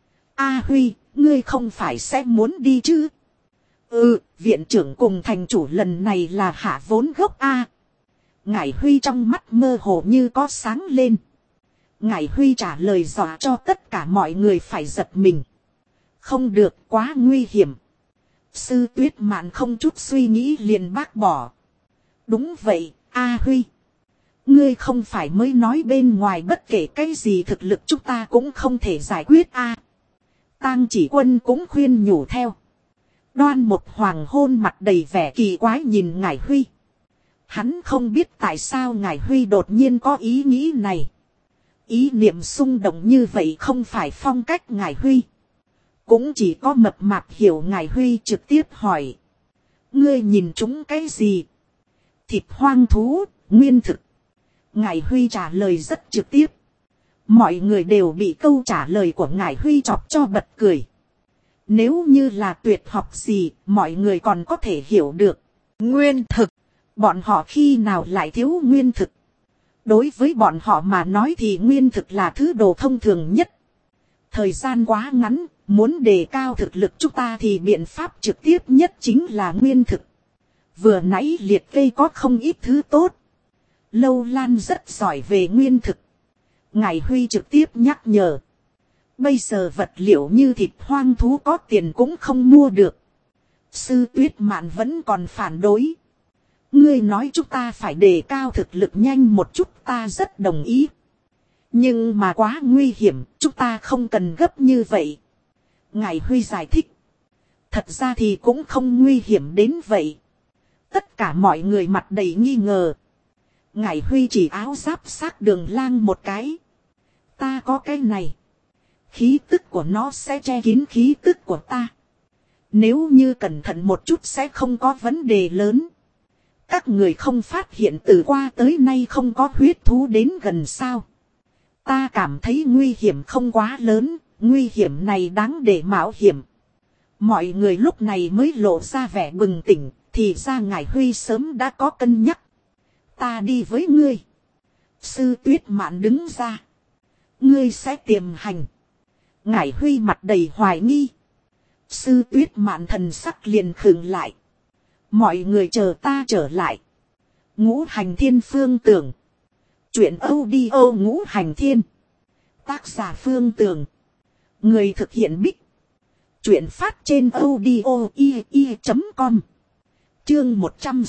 A: A Huy, ngươi không phải sẽ muốn đi chứ? Viện trưởng cùng thành chủ lần này là hạ vốn gốc A. Ngải Huy trong mắt mơ hồ như có sáng lên. Ngải Huy trả lời dọa cho tất cả mọi người phải giật mình. Không được, quá nguy hiểm. Sư Tuyết Mạn không chút suy nghĩ liền bác bỏ. Đúng vậy, A Huy. Ngươi không phải mới nói bên ngoài bất kể cái gì thực lực chúng ta cũng không thể giải quyết A. Tang Chỉ Quân cũng khuyên nhủ theo. Đoan một hoàng hôn mặt đầy vẻ kỳ quái nhìn Ngải Huy. Hắn không biết tại sao Ngải Huy đột nhiên có ý nghĩ này. Ý niệm xung động như vậy không phải phong cách Ngải Huy. Cũng chỉ có mập mạp hiểu. Ngải Huy trực tiếp hỏi. Ngươi nhìn chúng cái gì? Thịt hoang thú, nguyên thực. Ngải Huy trả lời rất trực tiếp. Mọi người đều bị câu trả lời của Ngải Huy chọc cho bật cười. Nếu như là tuyệt học gì, mọi người còn có thể hiểu được. Nguyên thực. Bọn họ khi nào lại thiếu nguyên thực? Đối với bọn họ mà nói thì nguyên thực là thứ đồ thông thường nhất. Thời gian quá ngắn, muốn đề cao thực lực chúng ta thì biện pháp trực tiếp nhất chính là nguyên thực. Vừa nãy liệt kê có không ít thứ tốt. Lâu Lan rất giỏi về nguyên thực. Ngải Huy trực tiếp nhắc nhở. Bây giờ vật liệu như thịt hoang thú có tiền cũng không mua được. Sư Tuyết Mạn vẫn còn phản đối. Ngươi nói chúng ta phải đề cao thực lực nhanh một chút, ta rất đồng ý. Nhưng mà quá nguy hiểm, chúng ta không cần gấp như vậy. Ngải Huy giải thích. Thật ra thì cũng không nguy hiểm đến vậy. Tất cả mọi người mặt đầy nghi ngờ. Ngải Huy chỉ áo giáp xác Đường Lang một cái. Ta có cái này. Khí tức của nó sẽ che kín khí tức của ta. Nếu như cẩn thận một chút sẽ không có vấn đề lớn. Các người không phát hiện từ qua tới nay không có huyết thú đến gần sao. Ta cảm thấy nguy hiểm không quá lớn. Nguy hiểm này đáng để mạo hiểm. Mọi người lúc này mới lộ ra vẻ bừng tỉnh. Thì ra Ngải Huy sớm đã có cân nhắc. Ta đi với ngươi. Sư Tuyết Mạn đứng ra. Ngươi sẽ tiềm hành. Ngải Huy mặt đầy hoài nghi. Sư Tuyết Mạn thần sắc liền khựng lại. Mọi người chờ ta trở lại. Ngũ Hành Thiên Phương Tưởng. Chuyện audio Ngũ Hành Thiên. Tác giả Phương Tưởng. Người thực hiện Bích. Chuyện phát trên audio.com. Chương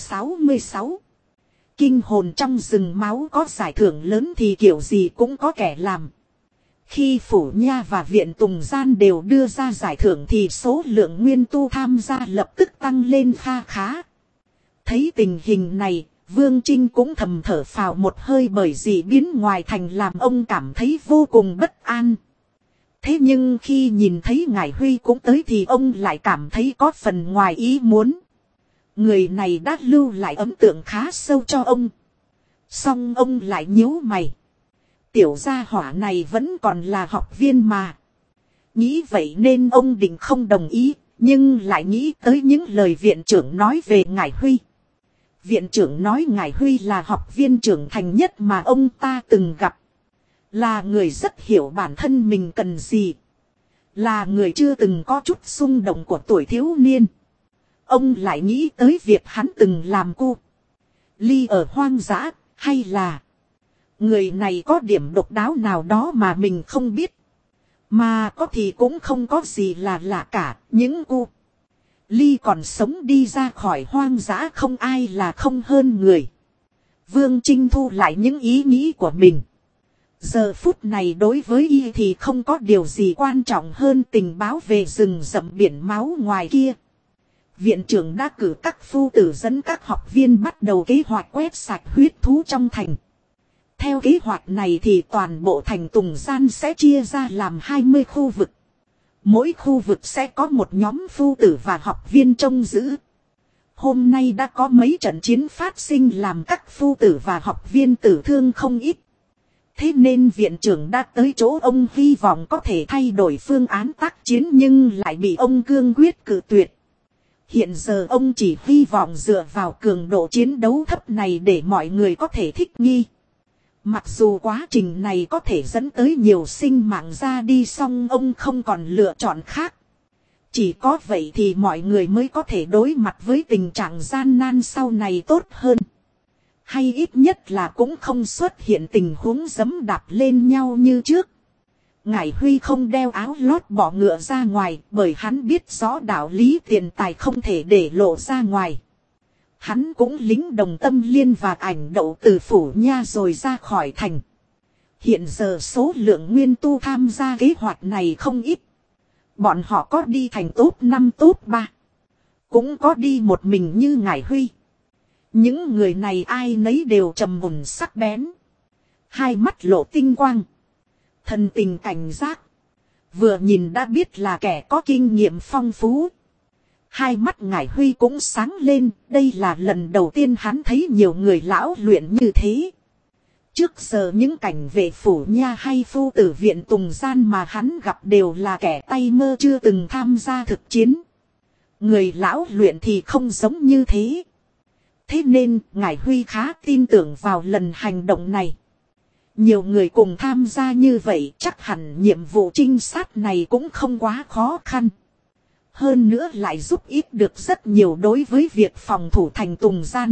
A: 166. Kinh hồn trong rừng máu có giải thưởng lớn thì kiểu gì cũng có kẻ làm. Khi Phủ Nha và Viện Tùng Gian đều đưa ra giải thưởng thì số lượng nguyên tu tham gia lập tức tăng lên kha khá. Thấy tình hình này, Vương Trinh cũng thầm thở phào một hơi bởi dị biến ngoài thành làm ông cảm thấy vô cùng bất an. Thế nhưng khi nhìn thấy Ngải Huy cũng tới thì ông lại cảm thấy có phần ngoài ý muốn. Người này đã lưu lại ấn tượng khá sâu cho ông. Song ông lại nhíu mày. Tiểu gia hỏa này vẫn còn là học viên mà. Nghĩ vậy nên ông định không đồng ý. Nhưng lại nghĩ tới những lời viện trưởng nói về Ngải Huy. Viện trưởng nói Ngải Huy là học viên trưởng thành nhất mà ông ta từng gặp. Là người rất hiểu bản thân mình cần gì. Là người chưa từng có chút xung động của tuổi thiếu niên. Ông lại nghĩ tới việc hắn từng làm cu ly ở hoang dã, hay là người này có điểm độc đáo nào đó mà mình không biết. Mà có thì cũng không có gì là lạ cả, những cu ly còn sống đi ra khỏi hoang dã không ai là không hơn người. Vương Trinh thu lại những ý nghĩ của mình. Giờ phút này đối với y thì không có điều gì quan trọng hơn tình báo về rừng rậm biển máu ngoài kia. Viện trưởng đã cử các phu tử dẫn các học viên bắt đầu kế hoạch quét sạch huyết thú trong thành. Theo kế hoạch này thì toàn bộ thành Tùng Gian sẽ chia ra làm 20 khu vực. Mỗi khu vực sẽ có một nhóm phu tử và học viên trông giữ. Hôm nay đã có mấy trận chiến phát sinh làm các phu tử và học viên tử thương không ít. Thế nên viện trưởng đã tới chỗ ông hy vọng có thể thay đổi phương án tác chiến nhưng lại bị ông cương quyết cự tuyệt. Hiện giờ ông chỉ hy vọng dựa vào cường độ chiến đấu thấp này để mọi người có thể thích nghi. Mặc dù quá trình này có thể dẫn tới nhiều sinh mạng ra đi song ông không còn lựa chọn khác. Chỉ có vậy thì mọi người mới có thể đối mặt với tình trạng gian nan sau này tốt hơn. Hay ít nhất là cũng không xuất hiện tình huống giẫm đạp lên nhau như trước. Ngải Huy không đeo áo lót bỏ ngựa ra ngoài bởi hắn biết rõ đạo lý tiền tài không thể để lộ ra ngoài. Hắn cũng lính đồng tâm liên và ảnh đậu từ Phủ Nha rồi ra khỏi thành. Hiện giờ số lượng nguyên tu tham gia kế hoạch này không ít. Bọn họ có đi thành top 5 top 3. Cũng có đi một mình như Ngải Huy. Những người này ai nấy đều trầm mùn sắc bén. Hai mắt lộ tinh quang. Thần tình cảnh giác. Vừa nhìn đã biết là kẻ có kinh nghiệm phong phú. Hai mắt Ngải Huy cũng sáng lên. Đây là lần đầu tiên hắn thấy nhiều người lão luyện như thế. Trước giờ những cảnh về Phủ Nha hay phu tử Viện Tùng Gian mà hắn gặp đều là kẻ tay mơ chưa từng tham gia thực chiến. Người lão luyện thì không giống như thế. Thế nên Ngải Huy khá tin tưởng vào lần hành động này. Nhiều người cùng tham gia như vậy chắc hẳn nhiệm vụ trinh sát này cũng không quá khó khăn. Hơn nữa lại giúp ích được rất nhiều đối với việc phòng thủ thành Tùng Gian.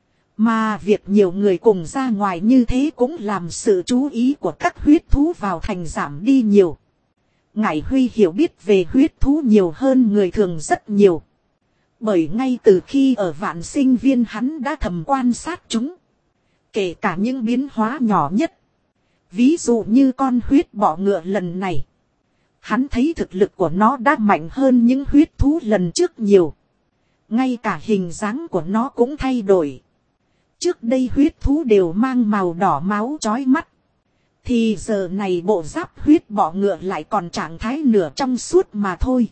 A: Mà việc nhiều người cùng ra ngoài như thế cũng làm sự chú ý của các huyết thú vào thành giảm đi nhiều. Ngải Huy hiểu biết về huyết thú nhiều hơn người thường rất nhiều. Bởi ngay từ khi ở Vạn Sinh Viên hắn đã thầm quan sát chúng. Kể cả những biến hóa nhỏ nhất. Ví dụ như con huyết bọ ngựa lần này. Hắn thấy thực lực của nó đã mạnh hơn những huyết thú lần trước nhiều. Ngay cả hình dáng của nó cũng thay đổi. Trước đây huyết thú đều mang màu đỏ máu chói mắt. Thì giờ này bộ giáp huyết bọ ngựa lại còn trạng thái nửa trong suốt mà thôi.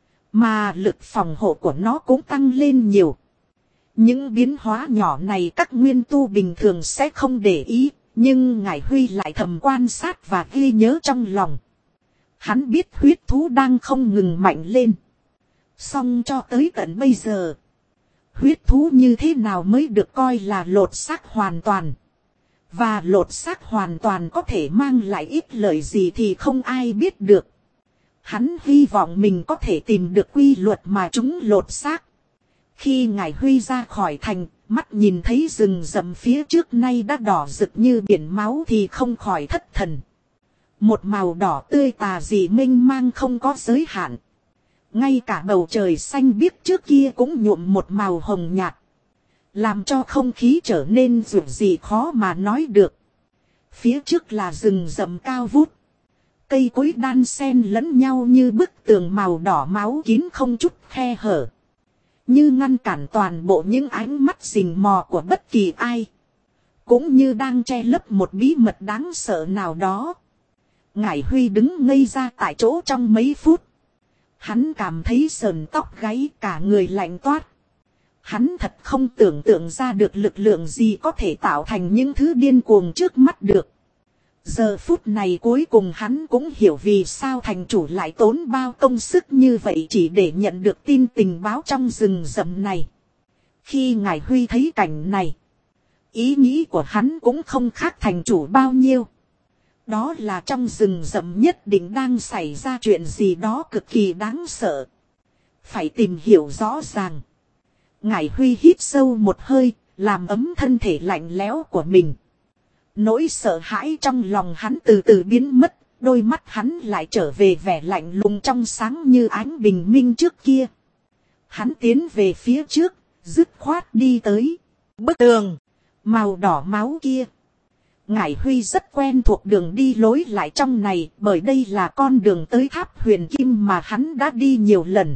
A: Mà lực phòng hộ của nó cũng tăng lên nhiều. Những biến hóa nhỏ này các nguyên tu bình thường sẽ không để ý. Nhưng Ngải Huy lại thầm quan sát và ghi nhớ trong lòng. Hắn biết huyết thú đang không ngừng mạnh lên. Song cho tới tận bây giờ. Huyết thú như thế nào mới được coi là lột xác hoàn toàn. Và lột xác hoàn toàn có thể mang lại ít lợi gì thì không ai biết được. Hắn hy vọng mình có thể tìm được quy luật mà chúng lột xác. Khi Ngải Huy ra khỏi thành, mắt nhìn thấy rừng rậm phía trước nay đã đỏ rực như biển máu thì không khỏi thất thần. Một màu đỏ tươi tà dị mênh mang không có giới hạn. Ngay cả bầu trời xanh biếc trước kia cũng nhuộm một màu hồng nhạt. Làm cho không khí trở nên rủi dị khó mà nói được. Phía trước là rừng rậm cao vút. Cây cối đan xen lẫn nhau như bức tường màu đỏ máu kín không chút khe hở. Như ngăn cản toàn bộ những ánh mắt rình mò của bất kỳ ai. Cũng như đang che lấp một bí mật đáng sợ nào đó. Ngải Huy đứng ngây ra tại chỗ trong mấy phút. Hắn cảm thấy sờn tóc gáy cả người lạnh toát. Hắn thật không tưởng tượng ra được lực lượng gì có thể tạo thành những thứ điên cuồng trước mắt được. Giờ phút này cuối cùng hắn cũng hiểu vì sao thành chủ lại tốn bao công sức như vậy chỉ để nhận được tin tình báo trong rừng rậm này. Khi Ngải Huy thấy cảnh này, ý nghĩ của hắn cũng không khác thành chủ bao nhiêu. Đó là trong rừng rậm nhất định đang xảy ra chuyện gì đó cực kỳ đáng sợ. Phải tìm hiểu rõ ràng. Ngải Huy hít sâu một hơi, làm ấm thân thể lạnh lẽo của mình. Nỗi sợ hãi trong lòng hắn từ từ biến mất, đôi mắt hắn lại trở về vẻ lạnh lùng trong sáng như ánh bình minh trước kia. Hắn tiến về phía trước, dứt khoát đi tới bức tường màu đỏ máu kia. Ngải Huy rất quen thuộc đường đi lối lại trong này, bởi đây là con đường tới tháp huyền kim mà hắn đã đi nhiều lần.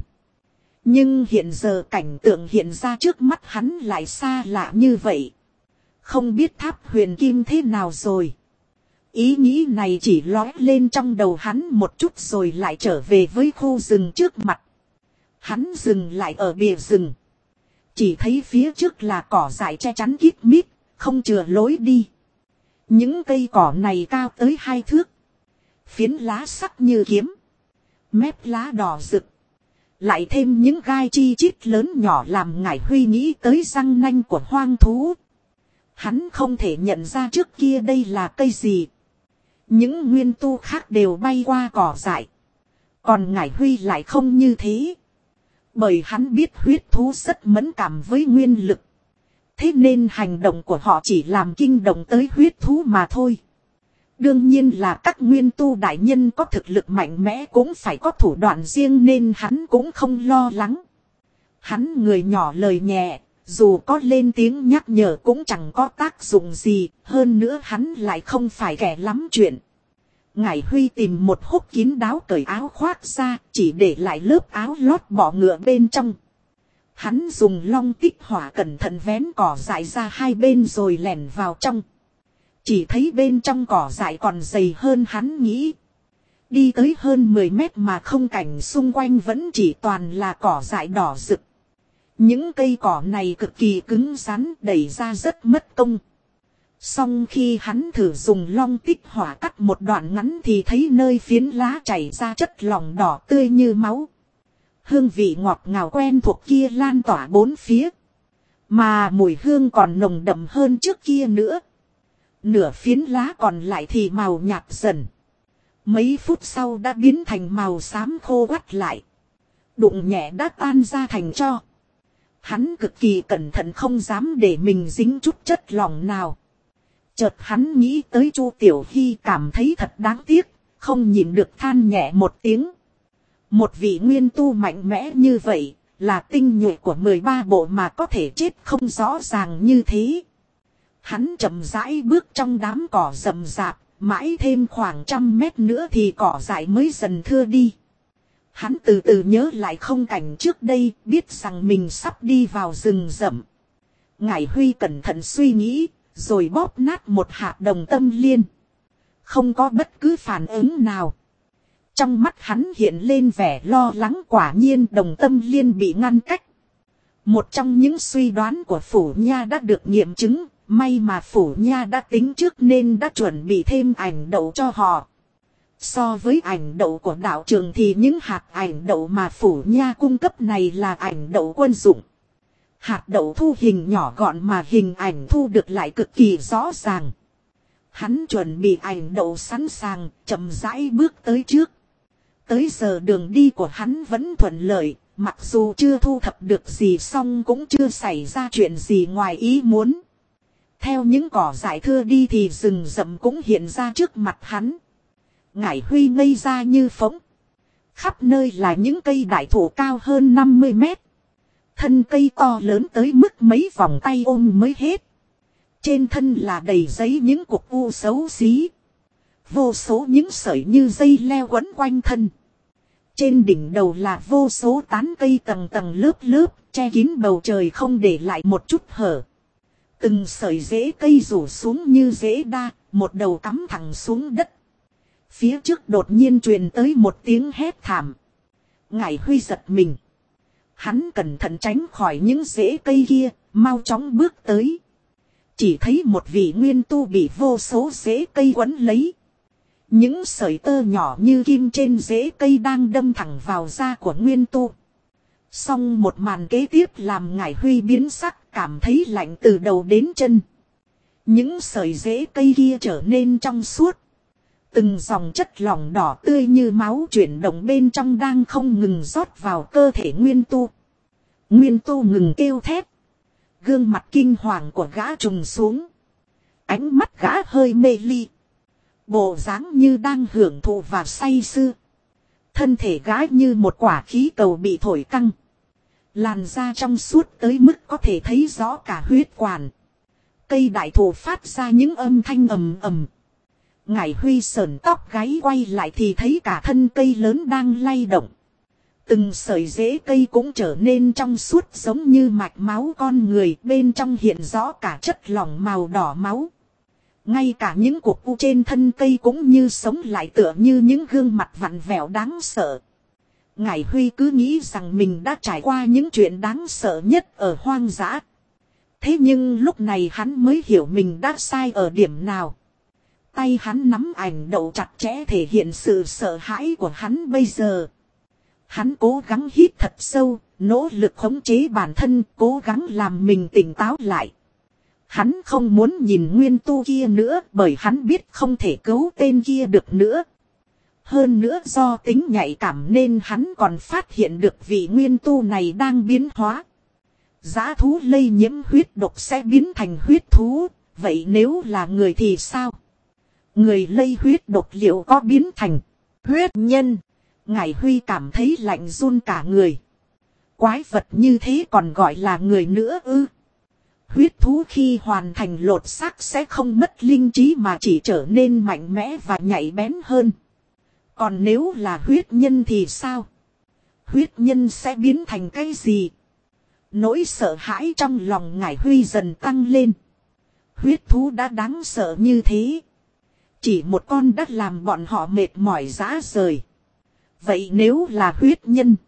A: Nhưng hiện giờ cảnh tượng hiện ra trước mắt hắn lại xa lạ như vậy. Không biết tháp huyền kim thế nào rồi. Ý nghĩ này chỉ lóe lên trong đầu hắn một chút rồi lại trở về với khu rừng trước mặt. Hắn dừng lại ở bìa rừng. Chỉ thấy phía trước là cỏ dại che chắn kín mít, không chừa lối đi. Những cây cỏ này cao tới 2 thước. Phiến lá sắc như kiếm. Mép lá đỏ rực. Lại thêm những gai chi chít lớn nhỏ làm Ngải Huy nghĩ tới răng nanh của hoang thú. Hắn không thể nhận ra trước kia đây là cây gì. Những nguyên tu khác đều bay qua cỏ dại. Còn Ngải Huy lại không như thế. Bởi hắn biết huyết thú rất mẫn cảm với nguyên lực. Thế nên hành động của họ chỉ làm kinh động tới huyết thú mà thôi. Đương nhiên là các nguyên tu đại nhân có thực lực mạnh mẽ cũng phải có thủ đoạn riêng nên hắn cũng không lo lắng. Hắn người nhỏ lời nhẹ, dù có lên tiếng nhắc nhở cũng chẳng có tác dụng gì, hơn nữa hắn lại không phải kẻ lắm chuyện. Ngải Huy tìm một hốc kín đáo cởi áo khoác ra, chỉ để lại lớp áo lót bọ ngựa bên trong. Hắn dùng long tích hỏa cẩn thận vén cỏ dại ra hai bên rồi lẻn vào trong. Chỉ thấy bên trong cỏ dại còn dày hơn hắn nghĩ. Đi tới hơn 10 mét mà không cảnh xung quanh vẫn chỉ toàn là cỏ dại đỏ rực. Những cây cỏ này cực kỳ cứng rắn, đẩy ra rất mất công. Song khi hắn thử dùng long tích hỏa cắt một đoạn ngắn thì thấy nơi phiến lá chảy ra chất lỏng đỏ tươi như máu. Hương vị ngọt ngào quen thuộc kia lan tỏa bốn phía. Mà mùi hương còn nồng đậm hơn trước kia nữa. Nửa phiến lá còn lại thì màu nhạt dần. Mấy phút sau đã biến thành màu xám khô quắt lại. Đụng nhẹ đã tan ra thành tro. Hắn cực kỳ cẩn thận không dám để mình dính chút chất lỏng nào. Chợt hắn nghĩ tới Chu Tiểu Hy cảm thấy thật đáng tiếc, không nhịn được than nhẹ một tiếng. Một vị nguyên tu mạnh mẽ như vậy, là tinh nhuệ của 13 bộ mà có thể chết không rõ ràng như thế. Hắn chậm rãi bước trong đám cỏ rậm rạp, mãi thêm khoảng 100 mét nữa thì cỏ dại mới dần thưa đi. Hắn từ từ nhớ lại khung cảnh trước đây, biết rằng mình sắp đi vào rừng rậm. Ngải Huy cẩn thận suy nghĩ, rồi bóp nát một hạt đồng tâm liên. Không có bất cứ phản ứng nào. Trong mắt hắn hiện lên vẻ lo lắng, quả nhiên đồng tâm liên bị ngăn cách. Một trong những suy đoán của Phủ Nha đã được nghiệm chứng, may mà Phủ Nha đã tính trước nên đã chuẩn bị thêm ảnh đậu cho họ. So với ảnh đậu của đạo trường thì những hạt ảnh đậu mà Phủ Nha cung cấp này là ảnh đậu quân dụng. Hạt đậu thu hình nhỏ gọn mà hình ảnh thu được lại cực kỳ rõ ràng. Hắn chuẩn bị ảnh đậu sẵn sàng, chậm rãi bước tới trước. Tới giờ đường đi của hắn vẫn thuận lợi, mặc dù chưa thu thập được gì xong cũng chưa xảy ra chuyện gì ngoài ý muốn. Theo những cỏ dại thưa đi thì rừng rậm cũng hiện ra trước mặt hắn. Ngải Huy ngây ra như phỗng. Khắp nơi là những cây đại thụ cao hơn 50 mét. Thân cây to lớn tới mức mấy vòng tay ôm mới hết. Trên thân là đầy giấy những cục u xấu xí. Vô số những sợi như dây leo quấn quanh thân. Trên đỉnh đầu là vô số tán cây tầng tầng lớp lớp, che kín bầu trời không để lại một chút hở. Từng sợi rễ cây rủ xuống như rễ đa, một đầu cắm thẳng xuống đất. Phía trước đột nhiên truyền tới một tiếng hét thảm. Ngải Huy giật mình. Hắn cẩn thận tránh khỏi những rễ cây kia, mau chóng bước tới. Chỉ thấy một vị nguyên tu bị vô số rễ cây quấn lấy. Những sợi tơ nhỏ như kim trên rễ cây đang đâm thẳng vào da của nguyên tu. Xong một màn kế tiếp làm Ngải Huy biến sắc, cảm thấy lạnh từ đầu đến chân. Những sợi rễ cây kia trở nên trong suốt. Từng dòng chất lỏng đỏ tươi như máu chuyển động bên trong đang không ngừng rót vào cơ thể nguyên tu. Nguyên tu ngừng kêu thét. Gương mặt kinh hoàng của gã trùng xuống. Ánh mắt gã hơi mê ly. Bộ dáng như đang hưởng thụ và say sưa. Thân thể gã như một quả khí cầu bị thổi căng. Làn da trong suốt tới mức có thể thấy rõ cả huyết quản. Cây đại thụ phát ra những âm thanh ầm ầm. Ngải Huy sờn tóc gáy quay lại thì thấy cả thân cây lớn đang lay động. Từng sợi rễ cây cũng trở nên trong suốt giống như mạch máu con người, bên trong hiện rõ cả chất lỏng màu đỏ máu. Ngay cả những cục u trên thân cây cũng như sống lại tựa như những gương mặt vặn vẹo đáng sợ. Ngải Huy cứ nghĩ rằng mình đã trải qua những chuyện đáng sợ nhất ở hoang dã. Thế nhưng lúc này hắn mới hiểu mình đã sai ở điểm nào. Tay hắn nắm ảnh đậu chặt chẽ thể hiện sự sợ hãi của hắn bây giờ. Hắn cố gắng hít thật sâu, nỗ lực khống chế bản thân, cố gắng làm mình tỉnh táo lại. Hắn không muốn nhìn nguyên tu kia nữa bởi hắn biết không thể cứu tên kia được nữa. Hơn nữa do tính nhạy cảm nên hắn còn phát hiện được vị nguyên tu này đang biến hóa. Dã thú lây nhiễm huyết độc sẽ biến thành huyết thú, vậy nếu là người thì sao? Người lây huyết độc liệu có biến thành huyết nhân? Ngải Huy cảm thấy lạnh run cả người. Quái vật như thế còn gọi là người nữa ư? Huyết thú khi hoàn thành lột xác sẽ không mất linh trí mà chỉ trở nên mạnh mẽ và nhạy bén hơn. Còn nếu là huyết nhân thì sao? Huyết nhân sẽ biến thành cái gì? Nỗi sợ hãi trong lòng Ngải Huy dần tăng lên. Huyết thú đã đáng sợ như thế. Chỉ một con đã làm bọn họ mệt mỏi rã rời. Vậy nếu là huyết nhân,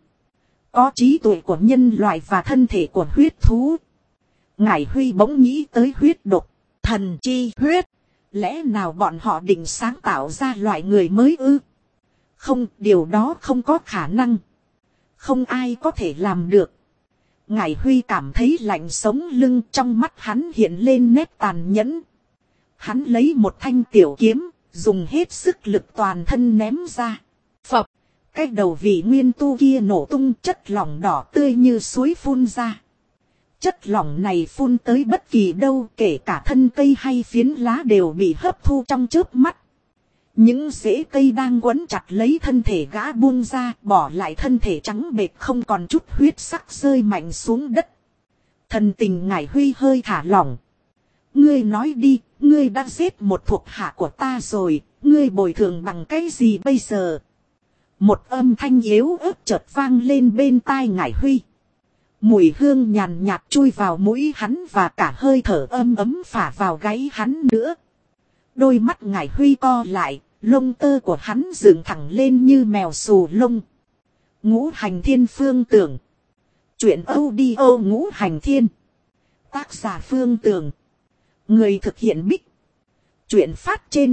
A: có trí tuệ của nhân loại và thân thể của huyết thú. Ngải Huy bỗng nghĩ tới huyết độc, thần chi huyết. Lẽ nào bọn họ định sáng tạo ra loại người mới ư? Không, điều đó không có khả năng. Không ai có thể làm được. Ngải Huy cảm thấy lạnh sống lưng, trong mắt hắn hiện lên nét tàn nhẫn. Hắn lấy một thanh tiểu kiếm, dùng hết sức lực toàn thân ném ra. Phập, cái đầu vị nguyên tu kia nổ tung, chất lỏng đỏ tươi như suối phun ra. Chất lỏng này phun tới bất kỳ đâu, kể cả thân cây hay phiến lá đều bị hấp thu trong chớp mắt. Những rễ cây đang quấn chặt lấy thân thể gã buông ra, bỏ lại thân thể trắng bệch không còn chút huyết sắc rơi mạnh xuống đất. Thần tình Ngải Huy hơi thả lỏng. Ngươi nói đi, ngươi đã giết một thuộc hạ của ta rồi, ngươi bồi thường bằng cái gì bây giờ? Một âm thanh yếu ớt chợt vang lên bên tai Ngải Huy. Mùi hương nhàn nhạt chui vào mũi hắn và cả hơi thở ấm ấm phả vào gáy hắn nữa. Đôi mắt Ngải Huy co lại, lông tơ của hắn dựng thẳng lên như mèo xù lông. Ngũ Hành Thiên Phương Tưởng. Chuyện audio Ngũ Hành Thiên. Tác giả Phương Tưởng. Người thực hiện Bích. Chuyện phát trên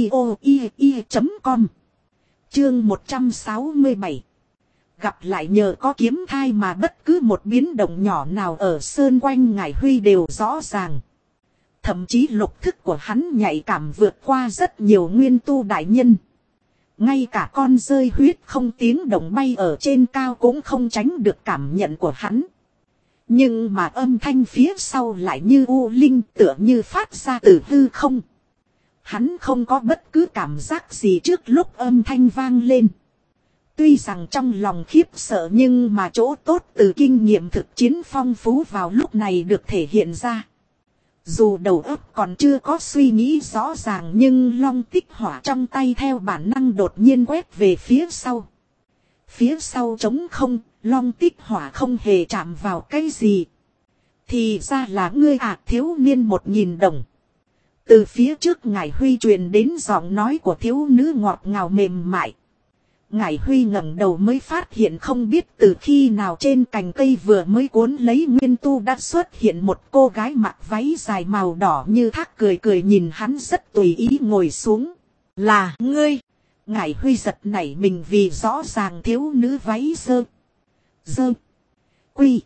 A: audio.com. Chương 167. Gặp lại nhờ có kiếm thai mà bất cứ một biến động nhỏ nào ở sơn quanh Ngải Huy đều rõ ràng. Thậm chí lục thức của hắn nhạy cảm vượt qua rất nhiều nguyên tu đại nhân. Ngay cả con rơi huyết không tiếng động bay ở trên cao cũng không tránh được cảm nhận của hắn. Nhưng mà âm thanh phía sau lại như u linh, tựa như phát ra từ hư không. Hắn không có bất cứ cảm giác gì trước lúc âm thanh vang lên. Tuy rằng trong lòng khiếp sợ nhưng mà chỗ tốt từ kinh nghiệm thực chiến phong phú vào lúc này được thể hiện ra. Dù đầu óc còn chưa có suy nghĩ rõ ràng nhưng long tích hỏa trong tay theo bản năng đột nhiên quét về phía sau. Phía sau trống không, long tích hỏa không hề chạm vào cái gì. Thì ra là ngươi thiếu niên 1.000 đồng. Từ phía trước Ngải Huy truyền đến giọng nói của thiếu nữ ngọt ngào mềm mại. Ngải Huy ngẩng đầu mới phát hiện không biết từ khi nào trên cành cây vừa mới cuốn lấy nguyên tu đã xuất hiện một cô gái mặc váy dài màu đỏ như thác cười cười nhìn hắn rất tùy ý ngồi xuống. Là ngươi. Ngải Huy giật nảy mình vì rõ ràng thiếu nữ váy dơ quy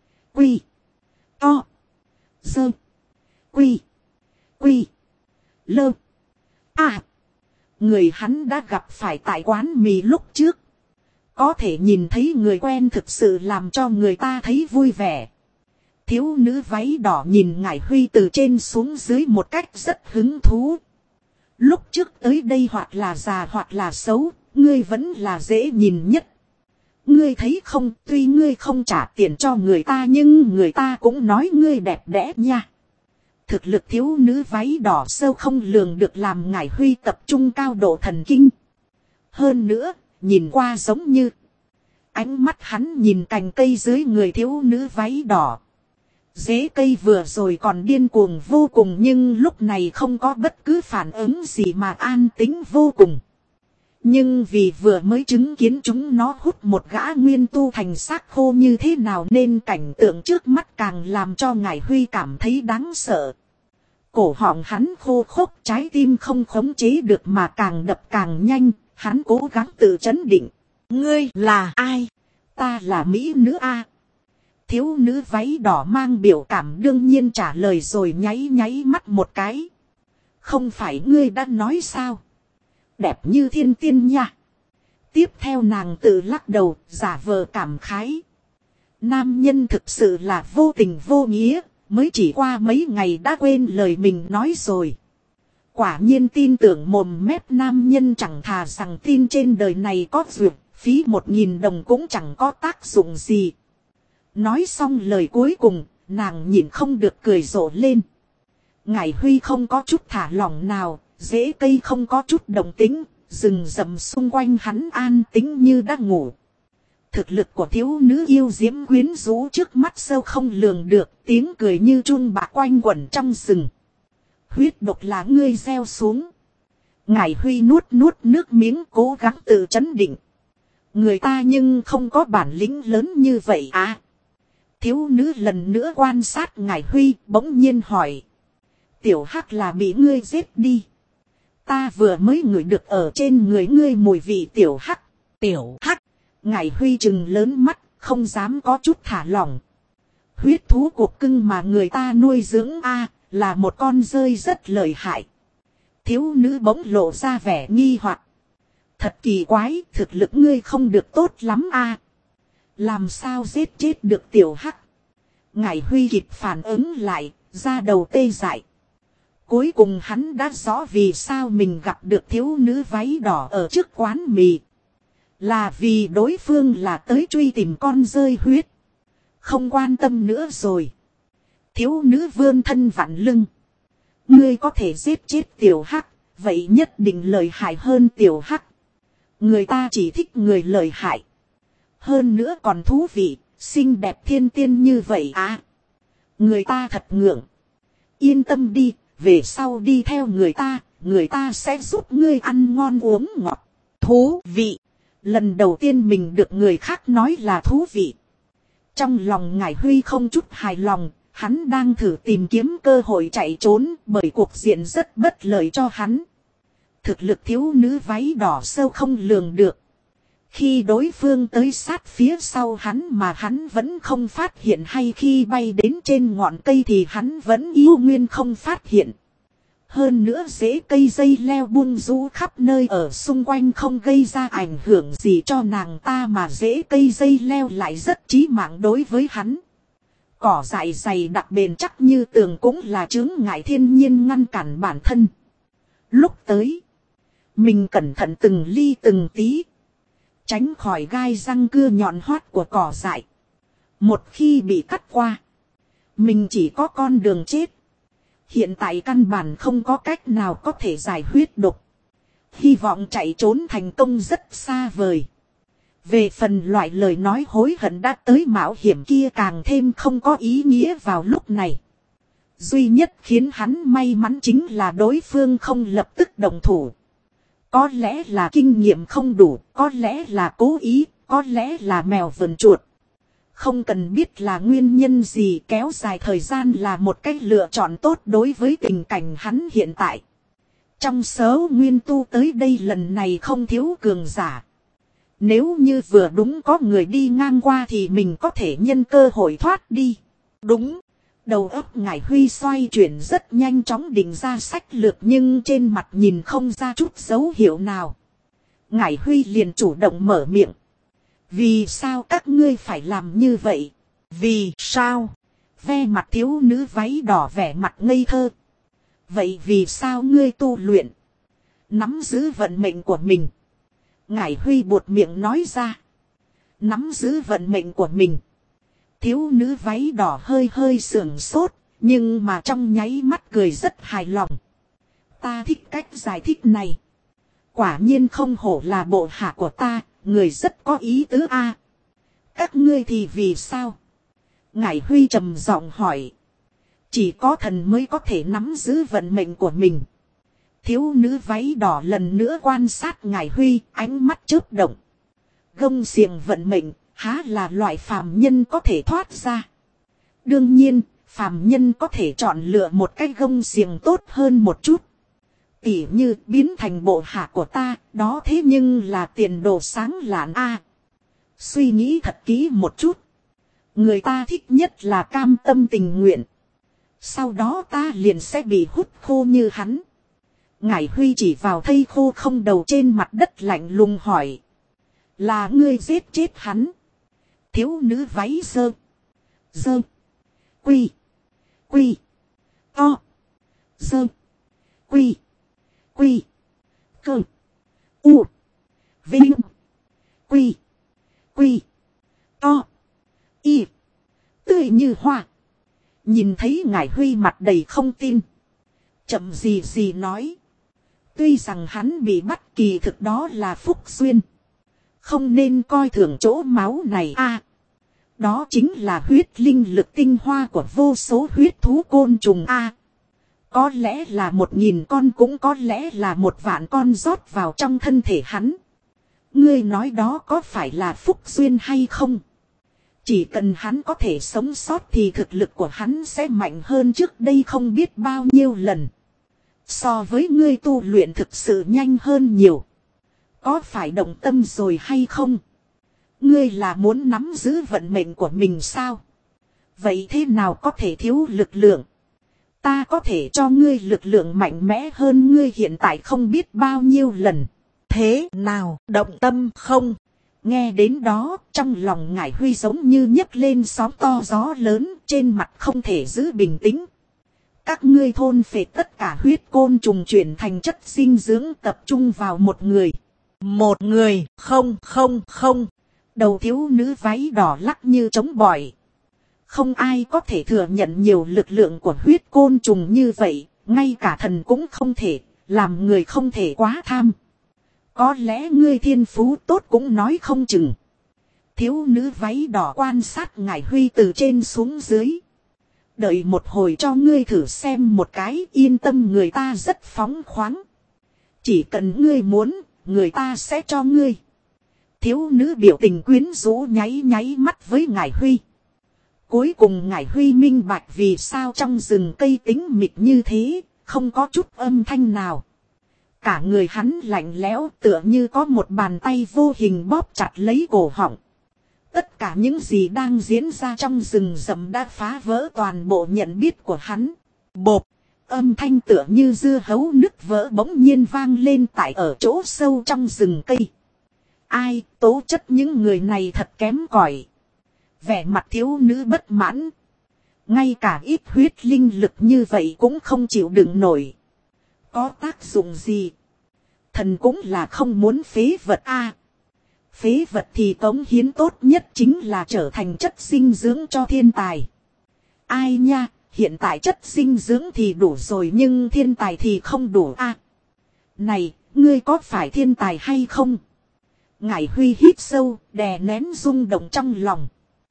A: to dơ quy lơ người hắn đã gặp phải tại quán mì lúc trước. Có thể nhìn thấy người quen thực sự làm cho người ta thấy vui vẻ. Thiếu nữ váy đỏ nhìn Ngải Huy từ trên xuống dưới một cách rất hứng thú. Lúc trước tới đây hoặc là già hoặc là xấu, ngươi vẫn là dễ nhìn nhất. Ngươi thấy không, tuy ngươi không trả tiền cho người ta nhưng người ta cũng nói ngươi đẹp đẽ nha. Thực lực thiếu nữ váy đỏ sâu không lường được làm Ngải Huy tập trung cao độ thần kinh. Hơn nữa, nhìn qua giống như ánh mắt hắn nhìn cành cây dưới người thiếu nữ váy đỏ. Rễ cây vừa rồi còn điên cuồng vô cùng nhưng lúc này không có bất cứ phản ứng gì mà an tĩnh vô cùng. Nhưng vì vừa mới chứng kiến chúng nó hút một gã nguyên tu thành xác khô như thế nào nên cảnh tượng trước mắt càng làm cho Ngải Huy cảm thấy đáng sợ. Cổ họng hắn khô khốc, trái tim không khống chế được mà càng đập càng nhanh, hắn cố gắng tự trấn định. Ngươi là ai? Ta là mỹ nữ a. Thiếu nữ váy đỏ mang biểu cảm đương nhiên trả lời rồi nháy mắt một cái. Không phải ngươi đã nói sao? Đẹp như thiên tiên nha. Tiếp theo nàng tự lắc đầu, giả vờ cảm khái. Nam nhân thực sự là vô tình vô nghĩa, mới chỉ qua mấy ngày đã quên lời mình nói rồi. Quả nhiên tin tưởng mồm mép nam nhân chẳng thà rằng tin trên đời này có duyệt, phí 1.000 đồng cũng chẳng có tác dụng gì. Nói xong lời cuối cùng, nàng nhịn không được cười rộ lên. Ngải Huy không có chút thả lỏng nào, rễ cây không có chút động tĩnh, rừng rậm xung quanh hắn an tĩnh như đã ngủ. Thực lực của thiếu nữ yêu diễm quyến rũ trước mắt sâu không lường được, tiếng cười như chuông bạc quanh quẩn trong rừng. Huyết độc là ngươi gieo xuống. Ngải Huy nuốt nước miếng cố gắng tự trấn định. Người ta nhưng không có bản lĩnh lớn như vậy à. Thiếu nữ lần nữa quan sát Ngải Huy bỗng nhiên hỏi. Tiểu Hắc là bị ngươi giết đi. Ta vừa mới ngửi được ở trên người ngươi mùi vị Tiểu Hắc. Tiểu Hắc. Ngải Huy trừng lớn mắt, không dám có chút thả lỏng. Huyết thú cuộc cưng mà người ta nuôi dưỡng là một con rơi rất lợi hại. Thiếu nữ bỗng lộ ra vẻ nghi hoặc. Thật kỳ quái, thực lực ngươi không được tốt lắm a. Làm sao giết chết được tiểu hắc. Ngải Huy kịp phản ứng lại, ra đầu tê dại. Cuối cùng hắn đã rõ vì sao mình gặp được thiếu nữ váy đỏ ở trước quán mì. Là vì đối phương là tới truy tìm con rơi huyết. Không quan tâm nữa rồi. Thiếu nữ vươn thân vặn lưng. Ngươi có thể giết chết tiểu hắc, vậy nhất định lợi hại hơn tiểu hắc. Người ta chỉ thích người lợi hại. Hơn nữa còn thú vị, xinh đẹp thiên tiên như vậy à. Người ta thật ngượng. Yên tâm đi, về sau đi theo người ta sẽ giúp ngươi ăn ngon uống ngọt. Thú vị. Lần đầu tiên mình được người khác nói là thú vị. Trong lòng Ngải Huy không chút hài lòng, hắn đang thử tìm kiếm cơ hội chạy trốn bởi cuộc diện rất bất lợi cho hắn. Thực lực thiếu nữ váy đỏ sâu không lường được. Khi đối phương tới sát phía sau hắn mà hắn vẫn không phát hiện, hay khi bay đến trên ngọn cây thì hắn vẫn yêu nguyên không phát hiện. Hơn nữa rễ cây dây leo buông rũ khắp nơi ở xung quanh không gây ra ảnh hưởng gì cho nàng ta, mà rễ cây dây leo lại rất chí mạng đối với hắn. Cỏ dại dày đặc bền chắc như tường cũng là chướng ngại thiên nhiên ngăn cản bản thân. Lúc tới, mình cẩn thận từng ly từng tí, tránh khỏi gai răng cưa nhọn hoắt của cỏ dại. Một khi bị cắt qua, mình chỉ có con đường chết. Hiện tại căn bản không có cách nào có thể giải huyết độc. Hy vọng chạy trốn thành công rất xa vời. Về phần loại lời nói hối hận đã tới mạo hiểm kia càng thêm không có ý nghĩa vào lúc này. Duy nhất khiến hắn may mắn chính là đối phương không lập tức động thủ. Có lẽ là kinh nghiệm không đủ, có lẽ là cố ý, có lẽ là mèo vờn chuột. Không cần biết là nguyên nhân gì, kéo dài thời gian là một cách lựa chọn tốt đối với tình cảnh hắn hiện tại. Trong số nguyên tu tới đây lần này không thiếu cường giả. Nếu như vừa đúng có người đi ngang qua thì mình có thể nhân cơ hội thoát đi. Đúng. Đầu óc Ngải Huy xoay chuyển rất nhanh chóng định ra sách lược, nhưng trên mặt nhìn không ra chút dấu hiệu nào. Ngải Huy liền chủ động mở miệng. Vì sao các ngươi phải làm như vậy? Vì sao? Ve mặt thiếu nữ váy đỏ vẻ mặt ngây thơ. Vậy vì sao ngươi tu luyện? Nắm giữ vận mệnh của mình. Ngải Huy buột miệng nói ra. Nắm giữ vận mệnh của mình. Thiếu nữ váy đỏ hơi hơi sưởng sốt, nhưng mà trong nháy mắt cười rất hài lòng. Ta thích cách giải thích này. Quả nhiên không hổ là bộ hạ của ta, người rất có ý tứ a. Các ngươi thì vì sao? Ngải Huy trầm giọng hỏi. Chỉ có thần mới có thể nắm giữ vận mệnh của mình. Thiếu nữ váy đỏ lần nữa quan sát Ngải Huy, ánh mắt chớp động. Gông xiềng vận mệnh, há là loại phàm nhân có thể thoát ra. Đương nhiên, phàm nhân có thể chọn lựa một cái gông xiềng tốt hơn một chút. Tỉ như biến thành bộ hạ của ta, đó thế nhưng là tiền đồ sáng lạn a. Suy nghĩ thật kỹ một chút. Người ta thích nhất là cam tâm tình nguyện. Sau đó ta liền sẽ bị hút khô như hắn. Ngải Huy chỉ vào thây khô không đầu trên mặt đất lạnh lùng hỏi. Là ngươi giết chết hắn. Thiếu nữ váy dơ. Dơ. Quy. Quy. To. Dơ. Quy. Quy. Cơ. U. Vinh. Quy. Quy. To. Y. Tươi như hoa. Nhìn thấy Ngải Huy mặt đầy không tin. Chậm gì gì nói. Tuy rằng hắn bị bắt kỳ thực đó là phúc duyên. Không nên coi thường chỗ máu này a. Đó chính là huyết linh lực tinh hoa của vô số huyết thú côn trùng a. Có lẽ là 1000 con, cũng có lẽ là 1.000.000 con rót vào trong thân thể hắn. Ngươi nói đó có phải là phúc duyên hay không? Chỉ cần hắn có thể sống sót thì thực lực của hắn sẽ mạnh hơn trước đây không biết bao nhiêu lần. So với ngươi tu luyện thực sự nhanh hơn nhiều. Có phải động tâm rồi hay không? Ngươi là muốn nắm giữ vận mệnh của mình sao? Vậy thế nào có thể thiếu lực lượng? Ta có thể cho ngươi lực lượng mạnh mẽ hơn ngươi hiện tại không biết bao nhiêu lần.
B: thế nào, động tâm không?
A: Nghe đến đó, trong lòng Ngải Huy giống như nhấc lên sóng to gió lớn, trên mặt không thể giữ bình tĩnh. Các ngươi thôn phệ tất cả huyết côn trùng chuyển thành chất dinh dưỡng tập trung vào một người.
B: Một người, không.
A: Đầu thiếu nữ váy đỏ lắc như trống bỏi. Không ai có thể thừa nhận nhiều lực lượng của huyết côn trùng như vậy, ngay cả thần cũng không thể, làm người không thể quá tham. Có lẽ ngươi thiên phú tốt cũng nói không chừng. Thiếu nữ váy đỏ quan sát Ngải Huy từ trên xuống dưới. Đợi một hồi cho ngươi thử xem một cái, yên tâm, người ta rất phóng khoáng. Chỉ cần ngươi muốn, người ta sẽ cho ngươi. Thiếu nữ biểu tình quyến rũ nháy nháy mắt với Ngải Huy. Cuối cùng Ngải Huy minh bạch vì sao trong rừng cây tĩnh mịch như thế, không có chút âm thanh nào. Cả người hắn lạnh lẽo tựa như có một bàn tay vô hình bóp chặt lấy cổ họng. Tất cả những gì đang diễn ra trong rừng rậm đã phá vỡ toàn bộ nhận biết của hắn. Bộp, âm thanh tựa như dưa hấu nứt vỡ bỗng nhiên vang lên tại ở chỗ sâu trong rừng cây. Ai, tố chất những người này thật kém cỏi. Vẻ mặt thiếu nữ bất mãn. Ngay cả ít huyết linh lực như vậy cũng không chịu đựng nổi. Có tác dụng gì? Thần cũng là không muốn phế vật a. Phế vật thì cống hiến tốt nhất chính là trở thành chất dinh dưỡng cho thiên tài. Ai nha, hiện tại chất dinh dưỡng thì đủ rồi nhưng thiên tài thì không đủ a. Này, ngươi có phải thiên tài hay không? Ngải Huy hít sâu, đè nén rung động trong lòng.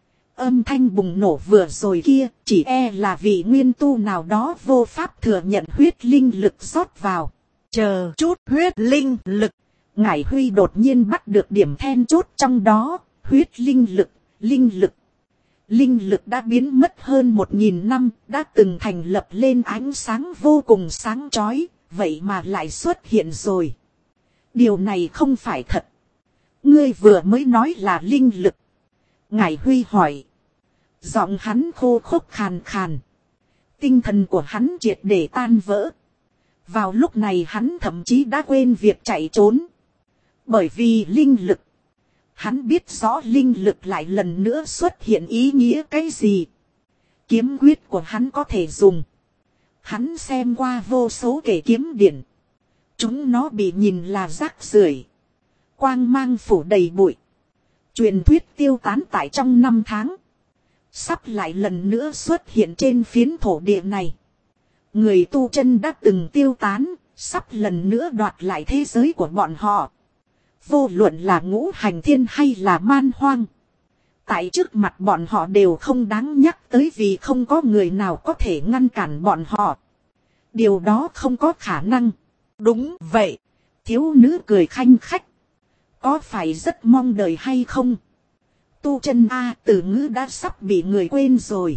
A: Âm thanh bùng nổ vừa rồi kia, chỉ e là vị nguyên tu nào đó vô pháp thừa nhận huyết linh lực rót vào.
B: Chờ chút, huyết linh lực.
A: Ngải Huy đột nhiên bắt được điểm then chốt trong đó, huyết linh lực, linh lực. Linh lực đã biến mất hơn 1000 năm, đã từng thành lập lên ánh sáng vô cùng sáng chói, vậy mà lại xuất hiện rồi. Điều này không phải thật. Ngươi vừa mới nói là linh lực. Ngải Huy hỏi. Giọng hắn khô khốc khàn khàn. Tinh thần của hắn triệt để tan vỡ. Vào lúc này hắn thậm chí đã quên việc chạy trốn. Bởi vì linh lực. Hắn biết rõ linh lực lại lần nữa xuất hiện ý nghĩa cái gì. Kiếm quyết của hắn có thể dùng. Hắn xem qua vô số kể kiếm điển. Chúng nó bị nhìn là rác rưởi. Quang mang phủ đầy bụi. Truyền thuyết tiêu tán tại trong 5 tháng. Sắp lại lần nữa xuất hiện trên phiến thổ địa này. Người tu chân đã từng tiêu tán, sắp lần nữa đoạt lại thế giới của bọn họ. Vô luận là ngũ hành thiên hay là man hoang. Tại trước mặt bọn họ đều không đáng nhắc tới vì không có người nào có thể ngăn cản bọn họ. Điều đó không có khả năng.
B: Đúng vậy.
A: Thiếu nữ cười khanh khách. Có phải rất mong đợi hay không? Tu chân A, từ ngữ đã sắp bị người quên rồi.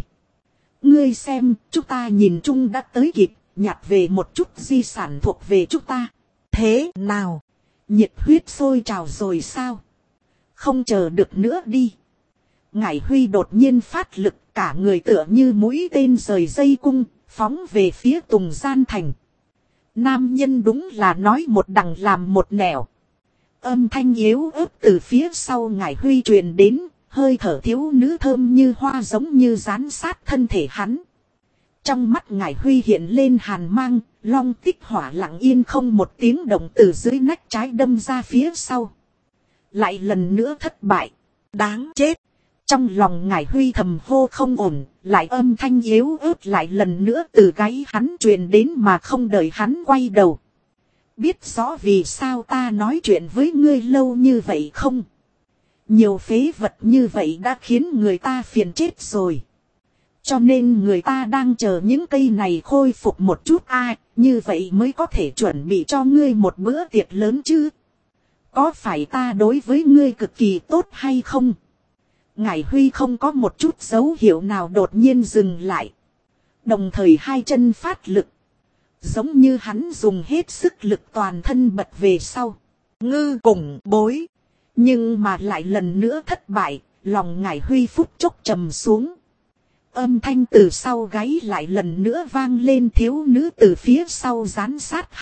A: Ngươi xem, chúng ta nhìn chung đã tới kịp, nhặt về một chút di sản thuộc về chúng ta.
B: Thế nào?
A: Nhiệt huyết sôi trào rồi sao? Không chờ được nữa đi. Ngải Huy đột nhiên phát lực, cả người tựa như mũi tên rời dây cung, phóng về phía Tùng Gian Thành. Nam nhân đúng là nói một đằng làm một nẻo. Âm thanh yếu ớt từ phía sau Ngải Huy truyền đến, hơi thở thiếu nữ thơm như hoa giống như dán sát thân thể hắn. Trong mắt Ngải Huy hiện lên hàn mang, long tích hỏa lặng yên không một tiếng động từ dưới nách trái đâm ra phía sau. Lại lần nữa thất bại. Đáng chết. Trong lòng Ngải Huy thầm hô không ổn, lại âm thanh yếu ớt lại lần nữa từ gáy hắn truyền đến mà không đợi hắn quay đầu. Biết rõ vì sao ta nói chuyện với ngươi lâu như vậy không? Nhiều phế vật như vậy đã khiến người ta phiền chết rồi. Cho nên người ta đang chờ những cây này khôi phục một chút như vậy mới có thể chuẩn bị cho ngươi một bữa tiệc lớn chứ. Có phải ta đối với ngươi cực kỳ tốt hay không? Ngải Huy không có một chút dấu hiệu nào đột nhiên dừng lại. Đồng thời hai chân phát lực. Giống như hắn dùng hết sức lực toàn thân bật về sau.
B: Ngư cùng bối.
A: Nhưng mà lại lần nữa thất bại, lòng Ngải Huy phút chốc trầm xuống. Âm thanh từ sau gáy lại lần nữa vang lên, thiếu nữ từ phía sau gián sát hắn,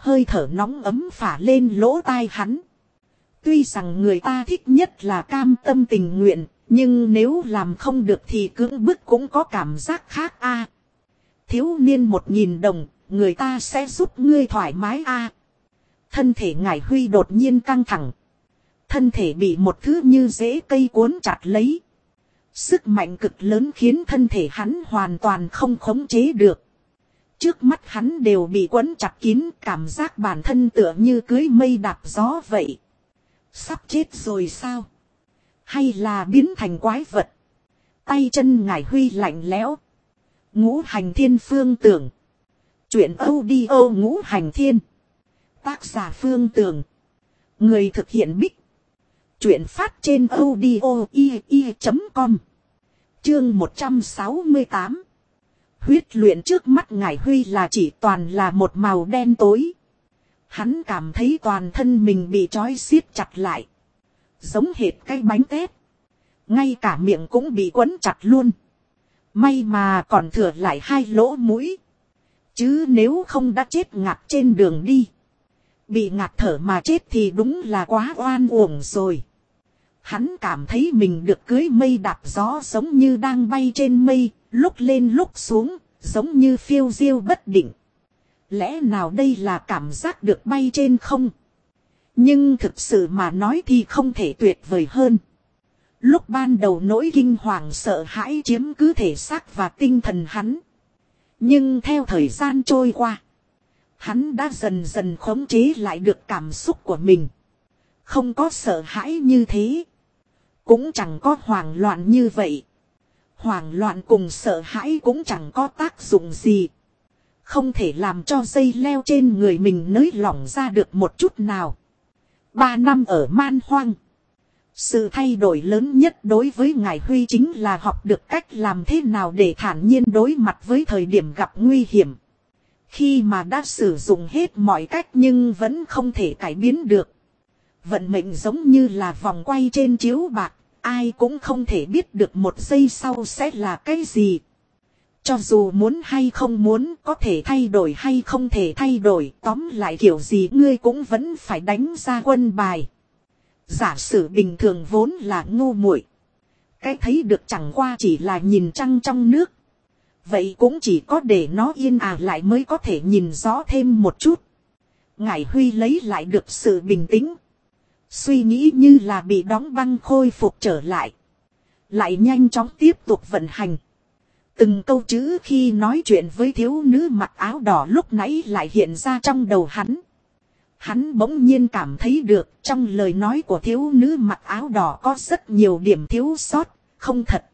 A: Hơi thở nóng ấm phả lên lỗ tai hắn. Tuy rằng người ta thích nhất là cam tâm tình nguyện, nhưng nếu làm không được thì cưỡng bức cũng có cảm giác khác a. Thiếu niên 1.000 đồng, người ta sẽ giúp ngươi thoải mái a. Thân thể Ngải Huy đột nhiên căng thẳng. Thân thể bị một thứ như rễ cây cuốn chặt lấy. Sức mạnh cực lớn khiến thân thể hắn hoàn toàn không khống chế được. Trước mắt hắn đều bị quấn chặt kín, cảm giác bản thân tựa như cưới mây đạp gió vậy. Sắp chết rồi sao? Hay là biến thành quái vật? Tay chân Ngải Huy lạnh lẽo. Ngũ Hành Thiên Phương Tưởng. Chuyện audio Ngũ Hành Thiên. Tác giả Phương Tưởng. Người thực hiện Bích. Chuyện phát trên audio.com. Chương 168. Huyết luyện trước mắt Ngải Huy là chỉ toàn là một màu đen tối. Hắn cảm thấy toàn thân mình bị trói siết chặt lại. Giống hệt cái bánh tét. Ngay cả miệng cũng bị quấn chặt luôn. May mà còn thừa lại 2 lỗ mũi. Chứ nếu không đã chết ngạt trên đường đi. Bị ngạt thở mà chết thì đúng là quá oan uổng rồi. Hắn cảm thấy mình được cưới mây đạp gió, giống như đang bay trên mây, lúc lên lúc xuống, giống như phiêu diêu bất định. Lẽ nào đây là cảm giác được bay trên không? Nhưng thực sự mà nói thì không thể tuyệt vời hơn. Lúc ban đầu nỗi kinh hoàng sợ hãi chiếm cứ thể xác và tinh thần hắn. Nhưng theo thời gian trôi qua, hắn đã dần dần khống chế lại được cảm xúc của mình. Không có sợ hãi như thế. Cũng chẳng có hoảng loạn như vậy. Hoảng loạn cùng sợ hãi cũng chẳng có tác dụng gì. Không thể làm cho dây leo trên người mình nới lỏng ra được một chút nào. 3 năm ở man hoang. Sự thay đổi lớn nhất đối với Ngải Huy chính là học được cách làm thế nào để thản nhiên đối mặt với thời điểm gặp nguy hiểm. Khi mà đã sử dụng hết mọi cách nhưng vẫn không thể cải biến được. Vận mệnh giống như là vòng quay trên chiếu bạc, ai cũng không thể biết được một giây sau sẽ là cái gì. Cho dù muốn hay không muốn, có thể thay đổi hay không thể thay đổi, tóm lại kiểu gì ngươi cũng vẫn phải đánh ra quân bài. Giả sử bình thường vốn là ngu muội, cái thấy được chẳng qua chỉ là nhìn trăng trong nước. Vậy cũng chỉ có để nó yên lại mới có thể nhìn rõ thêm một chút. Ngải Huy lấy lại được sự bình tĩnh. Suy nghĩ như là bị đóng băng khôi phục trở lại. Lại nhanh chóng tiếp tục vận hành. Từng câu chữ khi nói chuyện với thiếu nữ mặc áo đỏ lúc nãy lại hiện ra trong đầu hắn. Hắn bỗng nhiên cảm thấy được trong lời nói của thiếu nữ mặc áo đỏ có rất nhiều điểm thiếu sót, không thật.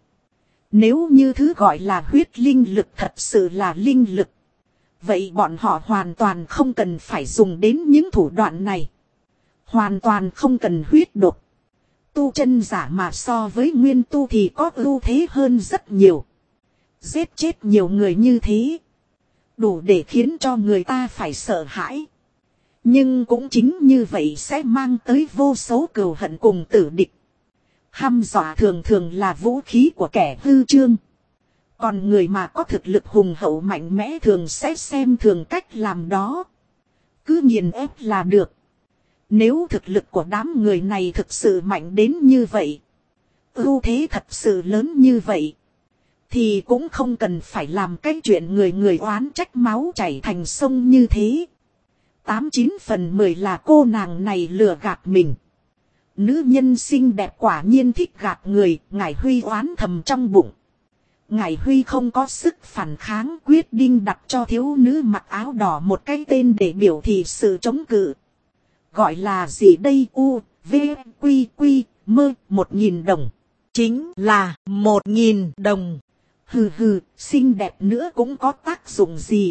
A: Nếu như thứ gọi là huyết linh lực thật sự là linh lực, vậy bọn họ hoàn toàn không cần phải dùng đến những thủ đoạn này. Hoàn toàn không cần huyết độc. Tu chân giả mà so với nguyên tu thì có ưu thế hơn rất nhiều. Giết chết nhiều người như thế, đủ để khiến cho người ta phải sợ hãi. Nhưng cũng chính như vậy sẽ mang tới vô số cừu hận cùng tử địch. Hăm dọa thường thường là vũ khí của kẻ hư trương. Còn người mà có thực lực hùng hậu mạnh mẽ thường sẽ xem thường cách làm đó. Cứ nghiền ép là được. Nếu thực lực của đám người này thực sự mạnh đến như vậy, ưu thế thật sự lớn như vậy, thì cũng không cần phải làm cái chuyện người người oán trách máu chảy thành sông như thế. 89 phần 10 là cô nàng này lừa gạt mình. Nữ nhân xinh đẹp quả nhiên thích gạt người, Ngải Huy oán thầm trong bụng. Ngải Huy không có sức phản kháng, quyết định đặt cho thiếu nữ mặc áo đỏ một cái tên để biểu thị sự chống cự. Gọi là gì đây? U, V, Quy, Quy, Mơ, 1.000 đồng.
B: Chính là 1.000 đồng.
A: Hừ hừ, xinh đẹp nữa cũng có tác dụng gì.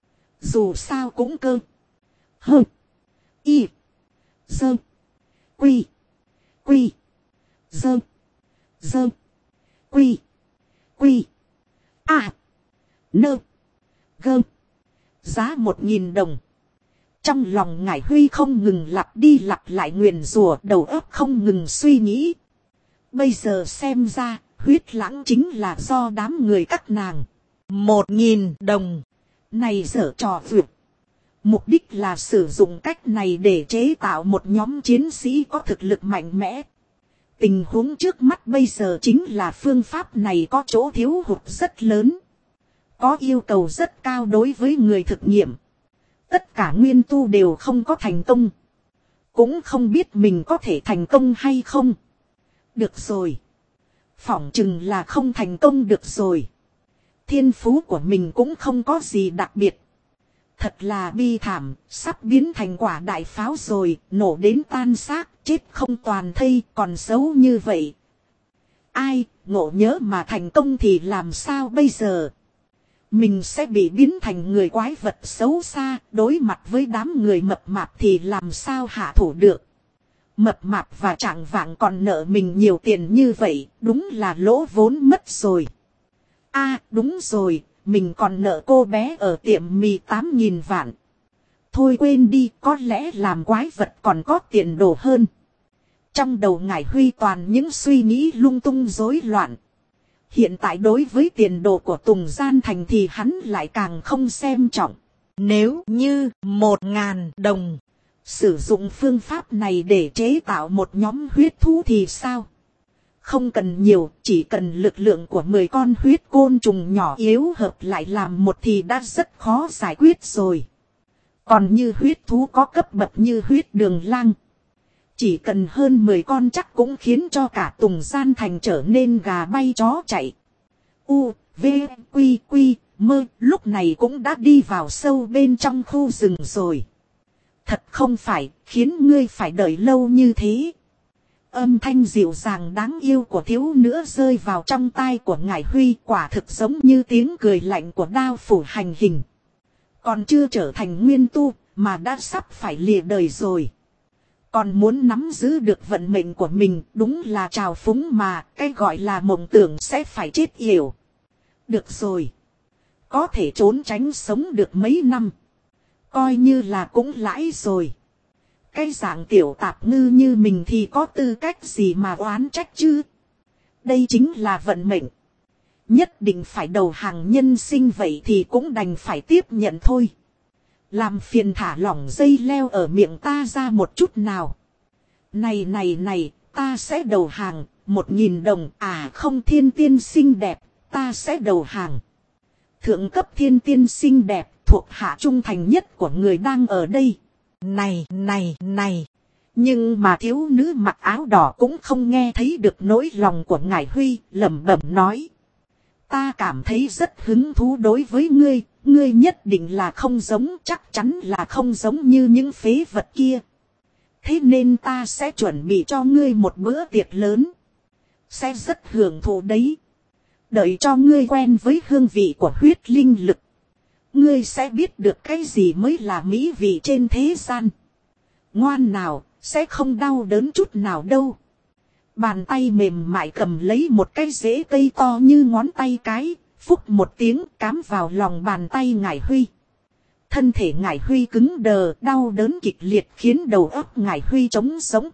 A: Dù sao cũng cơ. Hơ. Y. Dơ. Quy. Quy. Dơ. Dơ. Quy. Quy. À. Nơ. Gơ. Giá 1.000 đồng. Trong lòng Ngải Huy không ngừng lặp đi lặp lại nguyền rủa, đầu óc không ngừng suy nghĩ. Bây giờ xem ra, huyết lãng chính là do đám người các nàng.
B: 1.000 đồng.
A: Này giở trò vượt. Mục đích là sử dụng cách này để chế tạo một nhóm chiến sĩ có thực lực mạnh mẽ. Tình huống trước mắt bây giờ chính là phương pháp này có chỗ thiếu hụt rất lớn. Có yêu cầu rất cao đối với người thực nghiệm. Tất cả nguyên tu đều không có thành công. Cũng không biết mình có thể thành công hay không. Được rồi. Phỏng chừng là không thành công được rồi. Thiên phú của mình cũng không có gì đặc biệt. Thật là bi thảm, sắp biến thành quả đại pháo rồi, nổ đến tan xác, chết không toàn thây, còn xấu như vậy. Ai, ngộ nhớ mà thành công thì làm sao bây giờ? Mình sẽ bị biến thành người quái vật xấu xa, đối mặt với đám người mập mạp thì làm sao hạ thủ được. Mập mạp và trạng vạng còn nợ mình nhiều tiền như vậy, đúng là lỗ vốn mất rồi. Đúng rồi, mình còn nợ cô bé ở tiệm mì 8.000 vạn. Thôi quên đi, có lẽ làm quái vật còn có tiền đồ hơn. Trong đầu Ngải Huy toàn những suy nghĩ lung tung rối loạn. Hiện tại đối với tiền đồ của Tùng Gian Thành thì hắn lại càng không xem trọng.
B: Nếu như 1.000 đồng.
A: Sử dụng phương pháp này để chế tạo một nhóm huyết thú thì sao? Không cần nhiều, chỉ cần lực lượng của 10 con huyết côn trùng nhỏ yếu hợp lại làm một thì đã rất khó giải quyết rồi. Còn như huyết thú có cấp bậc như huyết đường lang. Chỉ cần hơn 10 con chắc cũng khiến cho cả Tùng Gian Thành trở nên gà bay chó chạy. V, Quy, Mơ lúc này cũng đã đi vào sâu bên trong khu rừng rồi. Thật không phải, khiến ngươi phải đợi lâu như thế. Âm thanh dịu dàng đáng yêu của thiếu nữ rơi vào trong tai của Ngải Huy, quả thực giống như tiếng cười lạnh của đao phủ hành hình. Còn chưa trở thành nguyên tu, mà đã sắp phải lìa đời rồi. Còn muốn nắm giữ được vận mệnh của mình, đúng là trào phúng mà, cái gọi là mộng tưởng sẽ phải chết yểu. Được rồi. Có thể trốn tránh sống được mấy năm. Coi như là cũng lãi rồi. Cái dạng tiểu tạp ngư như mình thì có tư cách gì mà oán trách chứ? Đây chính là vận mệnh. Nhất định phải đầu hàng nhân sinh vậy thì cũng đành phải tiếp nhận thôi. Làm phiền thả lỏng dây leo ở miệng ta ra một chút nào. Này, ta sẽ đầu hàng, 1.000 đồng, không thiên tiên xinh đẹp, ta sẽ đầu hàng. Thượng cấp thiên tiên xinh đẹp, thuộc hạ trung thành nhất của người đang ở đây. Này. Nhưng mà thiếu nữ mặc áo đỏ cũng không nghe thấy được nỗi lòng của Ngải Huy, lẩm bẩm nói. Ta cảm thấy rất hứng thú đối với ngươi, ngươi nhất định là không giống, chắc chắn là không giống như những phế vật kia. Thế nên ta sẽ chuẩn bị cho ngươi một bữa tiệc lớn. Sẽ rất hưởng thụ đấy. Đợi cho ngươi quen với hương vị của huyết linh lực. Ngươi sẽ biết được cái gì mới là mỹ vị trên thế gian. Ngoan nào, sẽ không đau đớn chút nào đâu. Bàn tay mềm mại cầm lấy một cái rễ cây to như ngón tay cái, phúc một tiếng cắm vào lòng bàn tay Ngải Huy. Thân thể Ngải Huy cứng đờ, đau đớn kịch liệt khiến đầu óc Ngải Huy trống sống.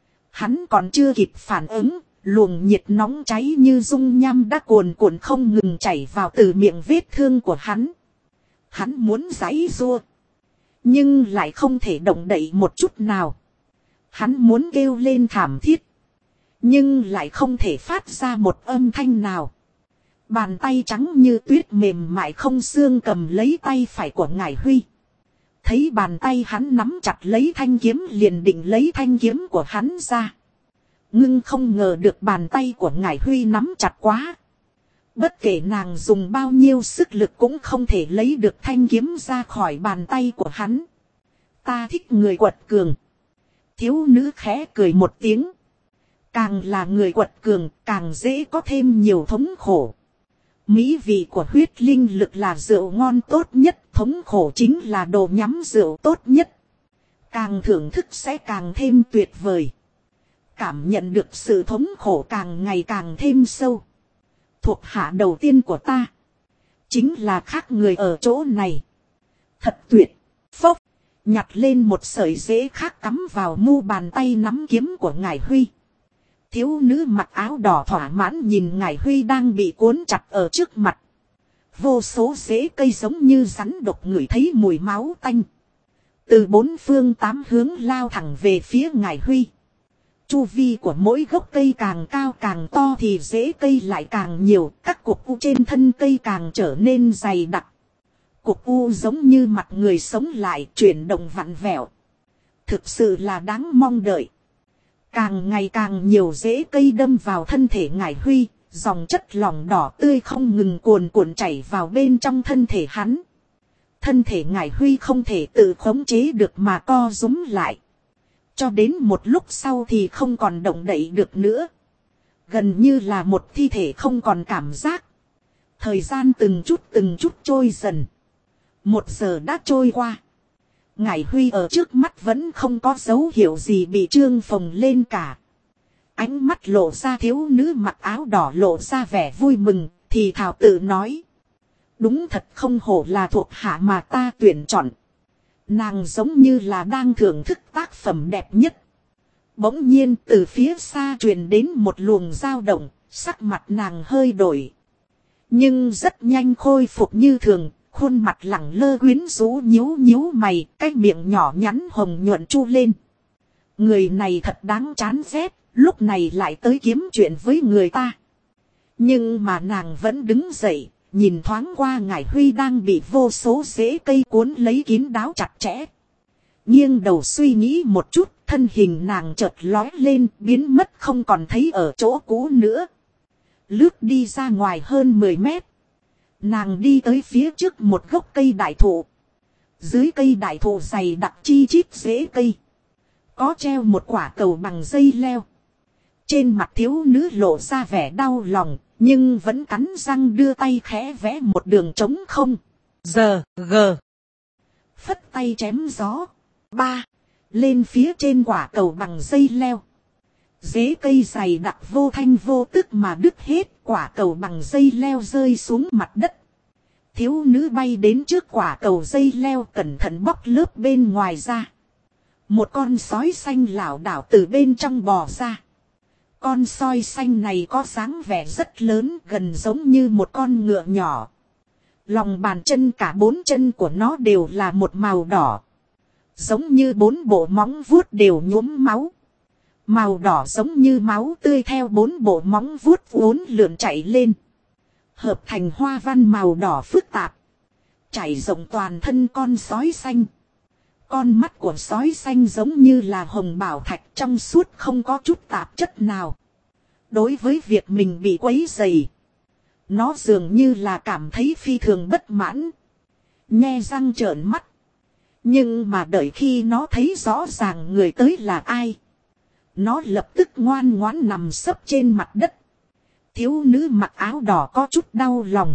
A: Hắn còn chưa kịp phản ứng, luồng nhiệt nóng cháy như dung nham đã cuồn cuộn không ngừng chảy vào từ miệng vết thương của hắn. Hắn muốn giãy giụa, nhưng lại không thể động đậy một chút nào. Hắn muốn kêu lên thảm thiết, nhưng lại không thể phát ra một âm thanh nào. Bàn tay trắng như tuyết mềm mại không xương cầm lấy tay phải của Ngải Huy. Thấy bàn tay hắn nắm chặt lấy thanh kiếm liền định lấy thanh kiếm của hắn ra. Nhưng không ngờ được bàn tay của Ngải Huy nắm chặt quá. Bất kể nàng dùng bao nhiêu sức lực cũng không thể lấy được thanh kiếm ra khỏi bàn tay của hắn. Ta thích người quật cường. Thiếu nữ khẽ cười một tiếng. Càng là người quật cường càng dễ có thêm nhiều thống khổ. Mỹ vị của huyết linh lực là rượu ngon tốt nhất, thống khổ chính là đồ nhắm rượu tốt nhất. Càng thưởng thức sẽ càng thêm tuyệt vời. Cảm nhận được sự thống khổ càng ngày càng thêm sâu. Thuộc hạ đầu tiên của ta chính là khác người ở chỗ này. Thật tuyệt. Phốc. Nhặt lên một sợi rễ khác cắm vào mu bàn tay nắm kiếm của Ngải Huy. Thiếu nữ mặc áo đỏ thỏa mãn nhìn Ngải Huy đang bị cuốn chặt ở trước mặt. Vô số rễ cây giống như rắn độc ngửi thấy mùi máu tanh. từ bốn phương tám hướng lao thẳng về phía Ngải Huy. Chu vi của mỗi gốc cây càng cao càng to thì rễ cây lại càng nhiều, các cục u trên thân cây càng trở nên dày đặc. Cục u giống như mặt người sống lại, chuyển động vặn vẹo. Thực sự là đáng mong đợi. Càng ngày càng nhiều rễ cây đâm vào thân thể Ngải Huy, dòng chất lỏng đỏ tươi không ngừng cuồn cuộn chảy vào bên trong thân thể hắn. Thân thể Ngải Huy không thể tự khống chế được mà co rúm lại. Cho đến một lúc sau thì không còn động đậy được nữa. Gần như là một thi thể không còn cảm giác. Thời gian từng chút trôi dần. 1 giờ đã trôi qua. Ngải Huy ở trước mắt vẫn không có dấu hiệu gì bị trương phồng lên cả. Ánh mắt lộ ra thiếu nữ mặc áo đỏ lộ ra vẻ vui mừng, thì thảo tự nói. Đúng thật không hổ là thuộc hạ mà ta tuyển chọn. Nàng giống như là đang thưởng thức tác phẩm đẹp nhất. Bỗng nhiên từ phía xa truyền đến một luồng dao động, sắc mặt nàng hơi đổi. Nhưng rất nhanh khôi phục như thường, khuôn mặt lẳng lơ quyến rũ nhíu mày, cái miệng nhỏ nhắn hồng nhuận chu lên. Người này thật đáng chán ghét, lúc này lại tới kiếm chuyện với người ta. Nhưng mà nàng vẫn đứng dậy, nhìn thoáng qua Ngải Huy đang bị vô số rễ cây cuốn lấy kín đáo chặt chẽ. Nghiêng đầu suy nghĩ một chút, thân hình nàng chợt lói lên, biến mất không còn thấy ở chỗ cũ nữa. Lướt đi ra ngoài hơn 10 mét. Nàng đi tới phía trước một gốc cây đại thụ. Dưới cây đại thụ dày đặc chi chít rễ cây. Có treo một quả cầu bằng dây leo. Trên mặt thiếu nữ lộ ra vẻ đau lòng, nhưng vẫn cắn răng đưa tay khẽ vẽ một đường trống không.
B: Giờ, g.
A: Phất tay chém gió. Ba. Lên phía trên quả cầu bằng dây leo. Rễ cây dày đặc vô thanh vô tức mà đứt hết, quả cầu bằng dây leo rơi xuống mặt đất. Thiếu nữ bay đến trước quả cầu dây leo cẩn thận bóc lớp bên ngoài ra. Một con sói xanh lảo đảo từ bên trong bò ra. Con sói xanh này có dáng vẻ rất lớn, gần giống như một con ngựa nhỏ. Lòng bàn chân cả 4 chân của nó đều là một màu đỏ. Giống như 4 bộ móng vuốt đều nhuốm máu. Màu đỏ giống như máu tươi theo 4 bộ móng vuốt uốn lượn chạy lên. Hợp thành hoa văn màu đỏ phức tạp. Chảy rộng toàn thân con sói xanh. Con mắt của sói xanh giống như là hồng bảo thạch trong suốt không có chút tạp chất nào. Đối với việc mình bị quấy rầy, nó dường như là cảm thấy phi thường bất mãn. Nhe răng trợn mắt. Nhưng mà đợi khi nó thấy rõ ràng người tới là ai, nó lập tức ngoan ngoãn nằm sấp trên mặt đất. Thiếu nữ mặc áo đỏ có chút đau lòng.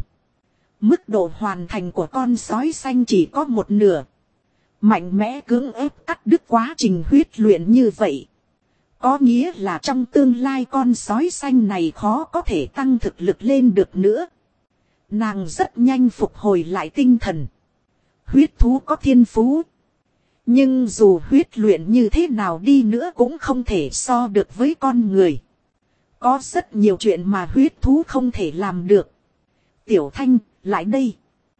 A: Mức độ hoàn thành của con sói xanh chỉ có 1/2. Mạnh mẽ cưỡng ép cắt đứt quá trình huyết luyện như vậy. Có nghĩa là trong tương lai con sói xanh này khó có thể tăng thực lực lên được nữa. Nàng rất nhanh phục hồi lại tinh thần. Huyết thú có thiên phú. Nhưng dù huyết luyện như thế nào đi nữa cũng không thể so được với con người. Có rất nhiều chuyện mà huyết thú không thể làm được. Tiểu Thanh, lại đây.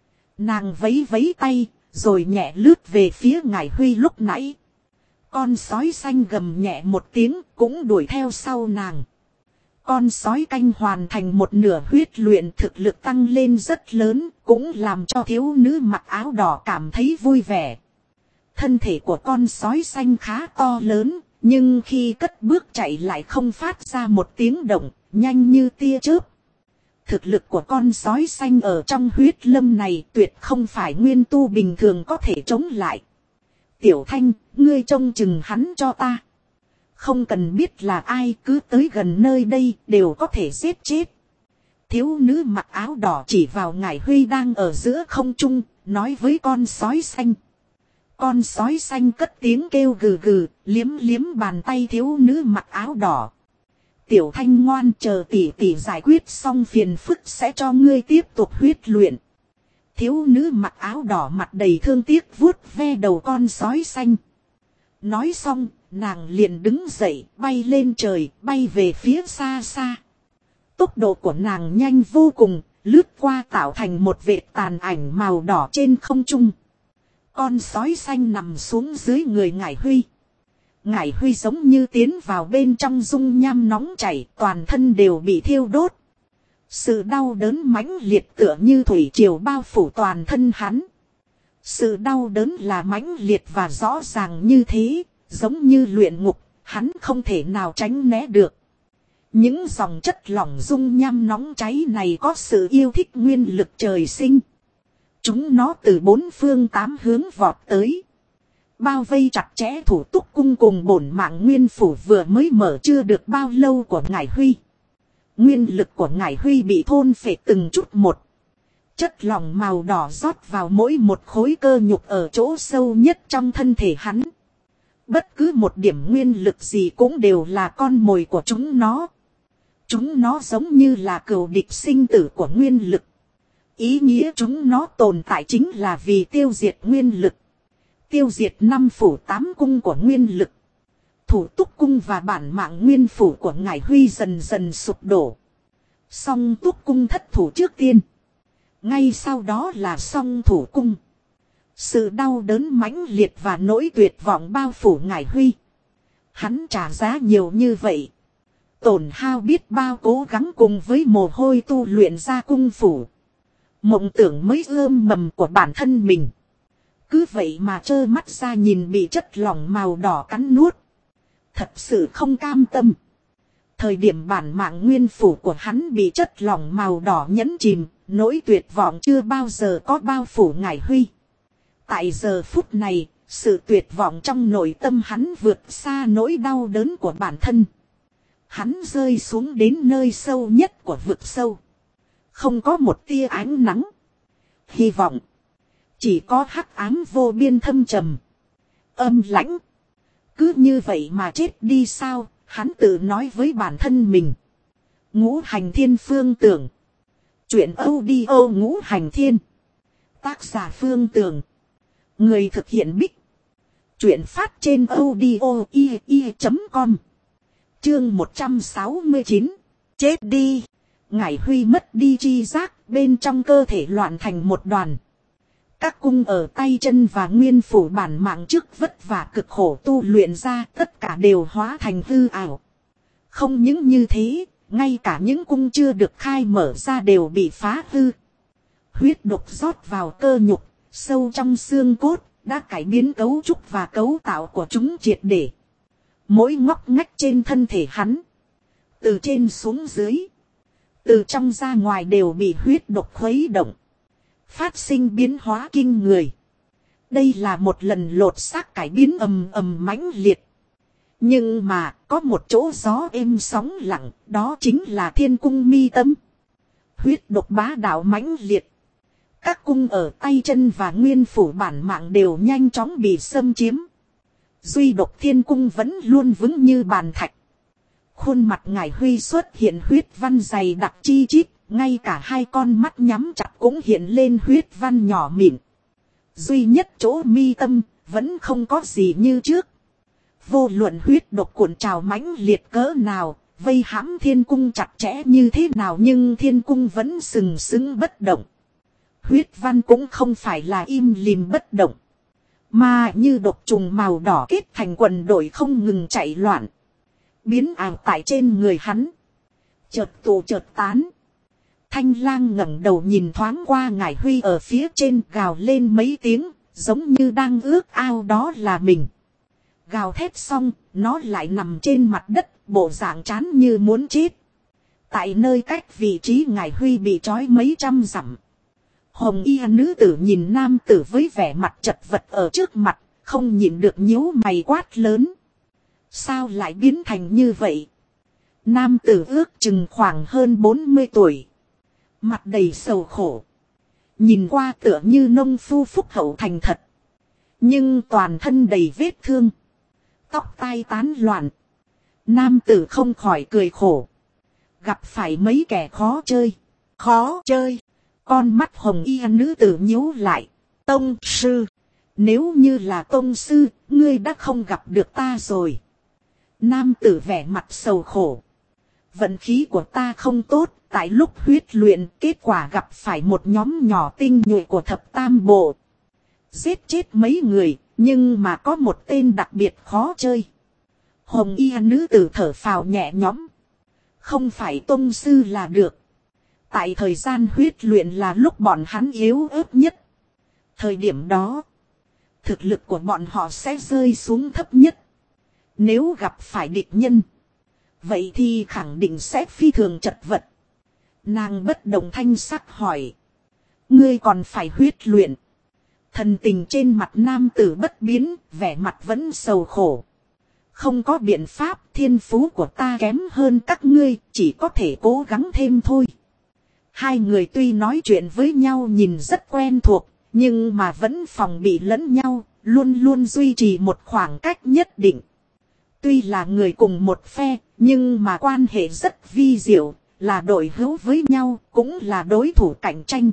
A: Nàng vấy vấy tay, rồi nhẹ lướt về phía Ngải Huy lúc nãy. Con sói xanh gầm nhẹ một tiếng cũng đuổi theo sau nàng. Con sói canh hoàn thành 1/2 huyết luyện, thực lực tăng lên rất lớn, cũng làm cho thiếu nữ mặc áo đỏ cảm thấy vui vẻ. Thân thể của con sói xanh khá to lớn, nhưng khi cất bước chạy lại không phát ra một tiếng động, nhanh như tia chớp. Thực lực của con sói xanh ở trong huyết lâm này tuyệt không phải nguyên tu bình thường có thể chống lại. Tiểu Thanh, ngươi trông chừng hắn cho ta. Không cần biết là ai, cứ tới gần nơi đây đều có thể giết chết. Thiếu nữ mặc áo đỏ chỉ vào Ngải Huy đang ở giữa không trung, nói với con sói xanh. Con sói xanh cất tiếng kêu gừ gừ, liếm liếm bàn tay thiếu nữ mặc áo đỏ. Tiểu Thanh ngoan, chờ tỷ tỷ giải quyết xong phiền phức sẽ cho ngươi tiếp tục huyết luyện. Thiếu nữ mặc áo đỏ mặt đầy thương tiếc vuốt ve đầu con sói xanh. Nói xong, nàng liền đứng dậy, bay lên trời, bay về phía xa xa. Tốc độ của nàng nhanh vô cùng, lướt qua tạo thành một vệt tàn ảnh màu đỏ trên không trung. Con sói xanh nằm xuống dưới người Ngải Huy. Ngải Huy giống như tiến vào bên trong dung nham nóng chảy, toàn thân đều bị thiêu đốt. Sự đau đớn mãnh liệt tựa như thủy triều bao phủ toàn thân hắn. Sự đau đớn là mãnh liệt và rõ ràng như thế, giống như luyện ngục, hắn không thể nào tránh né được. Những dòng chất lỏng dung nham nóng cháy này có sự yêu thích nguyên lực trời sinh. Chúng nó từ bốn phương tám hướng vọt tới. Bao vây chặt chẽ Thủ Túc Cung cùng bổn mạng nguyên phủ vừa mới mở chưa được bao lâu của Ngải Huy. Nguyên lực của Ngải Huy bị thôn phệ từng chút một. Chất lỏng màu đỏ rót vào mỗi một khối cơ nhục ở chỗ sâu nhất trong thân thể hắn. Bất cứ một điểm nguyên lực gì cũng đều là con mồi của chúng nó. Chúng nó giống như là cừu địch sinh tử của nguyên lực. Ý nghĩa chúng nó tồn tại chính là vì tiêu diệt nguyên lực. Tiêu diệt 5 phủ 8 cung của nguyên lực. Thủ Túc Cung và bản mạng nguyên phủ của Ngải Huy dần dần sụp đổ. Song Túc Cung thất thủ trước tiên. Ngay sau đó là Song Thủ Cung. Sự đau đớn mãnh liệt và nỗi tuyệt vọng bao phủ Ngải Huy. Hắn trả giá nhiều như vậy. Tổn hao biết bao cố gắng cùng với mồ hôi tu luyện ra cung phủ. Mộng tưởng mới ươm mầm của bản thân mình. Cứ vậy mà trơ mắt ra nhìn bị chất lỏng màu đỏ cắn nuốt. Thật sự không cam tâm. Thời điểm bản mạng nguyên phủ của hắn bị chất lỏng màu đỏ nhấn chìm, nỗi tuyệt vọng chưa bao giờ có bao phủ Ngải Huy. Tại giờ phút này, sự tuyệt vọng trong nội tâm hắn vượt xa nỗi đau đớn của bản thân. Hắn rơi xuống đến nơi sâu nhất của vực sâu. Không có một tia ánh nắng. Hy vọng. Chỉ có hắc ám vô biên thâm trầm. Âm lãnh. Cứ như vậy mà chết đi sao, hắn tự nói với bản thân mình. Ngũ Hành Thiên Phương Tưởng. Chuyện audio Ngũ Hành Thiên. Tác giả Phương Tưởng. Người thực hiện Bích. Chuyện phát trên audio.com. Chương 169. Chết đi. Ngải Huy mất đi chi giác, bên trong cơ thể loạn thành một đoàn. Các cung ở tay chân và nguyên phủ bản mạng trước vất vả cực khổ tu luyện ra, tất cả đều hóa thành hư ảo. Không những như thế, ngay cả những cung chưa được khai mở ra đều bị phá hư. Huyết độc rót vào cơ nhục, sâu trong xương cốt, đã cải biến cấu trúc và cấu tạo của chúng triệt để. Mỗi ngóc ngách trên thân thể hắn, từ trên xuống dưới, từ trong ra ngoài đều bị huyết độc khuấy động. Phát sinh biến hóa kinh người. Đây là một lần lột xác cải biến ầm ầm mãnh liệt. Nhưng mà có một chỗ gió êm sóng lặng, đó chính là Thiên Cung mi tâm. Huyết độc bá đạo mãnh liệt. Các cung ở tay chân và nguyên phủ bản mạng đều nhanh chóng bị xâm chiếm. Duy độc Thiên Cung vẫn luôn vững như bàn thạch. Khuôn mặt Ngải Huy xuất hiện huyết văn dày đặc chi chít. Ngay cả hai con mắt nhắm chặt cũng hiện lên huyết văn nhỏ mịn. Duy nhất chỗ mi tâm vẫn không có gì như trước. Vô luận huyết độc cuộn trào mãnh liệt cỡ nào, vây hãm Thiên Cung chặt chẽ như thế nào, nhưng Thiên Cung vẫn sừng sững bất động. Huyết văn cũng không phải là im lìm bất động, mà như độc trùng màu đỏ kết thành quần đội không ngừng chạy loạn. Biến ảo tại trên người hắn. Chợt tụ chợt tán. Thanh Lang ngẩng đầu nhìn thoáng qua Ngải Huy ở phía trên, gào lên mấy tiếng, giống như đang ước ao đó là mình. Gào thét xong, nó lại nằm trên mặt đất, bộ dạng chán như muốn chết. Tại nơi cách vị trí Ngải Huy bị trói mấy trăm dặm. Hồng y nữ tử nhìn nam tử với vẻ mặt chật vật ở trước mặt, không nhịn được nhíu mày quát lớn. Sao lại biến thành như vậy? Nam tử ước chừng khoảng hơn 40 tuổi. Mặt đầy sầu khổ. Nhìn qua tựa như nông phu phúc hậu thành thật. Nhưng toàn thân đầy vết thương. Tóc tai tán loạn. Nam tử không khỏi cười khổ. Gặp phải mấy kẻ khó chơi. Khó chơi. Con mắt hồng y nữ tử nhíu lại. Tông sư. Nếu như là tông sư, ngươi đã không gặp được ta rồi. Nam tử vẻ mặt sầu khổ. Vận khí của ta không tốt, tại lúc huyết luyện kết quả gặp phải một nhóm nhỏ tinh nhuệ của thập tam bộ. giết chết mấy người, nhưng mà có một tên đặc biệt khó chơi. Hồng y nữ tử thở phào nhẹ nhõm. Không phải tông sư là được. Tại thời gian huyết luyện là lúc bọn hắn yếu ớt nhất. Thời điểm đó, thực lực của bọn họ sẽ rơi xuống thấp nhất. Nếu gặp phải địch nhân, vậy thì khẳng định sẽ phi thường chật vật. Nàng bất động thanh sắc hỏi. Ngươi còn phải huyết luyện. Thần tình trên mặt nam tử bất biến, vẻ mặt vẫn sầu khổ. Không có biện pháp, thiên phú của ta kém hơn các ngươi, chỉ có thể cố gắng thêm thôi. Hai người tuy nói chuyện với nhau nhìn rất quen thuộc, nhưng mà vẫn phòng bị lẫn nhau, luôn luôn duy trì một khoảng cách nhất định. Tuy là người cùng một phe, nhưng mà quan hệ rất vi diệu, là đội hữu với nhau, cũng là đối thủ cạnh tranh.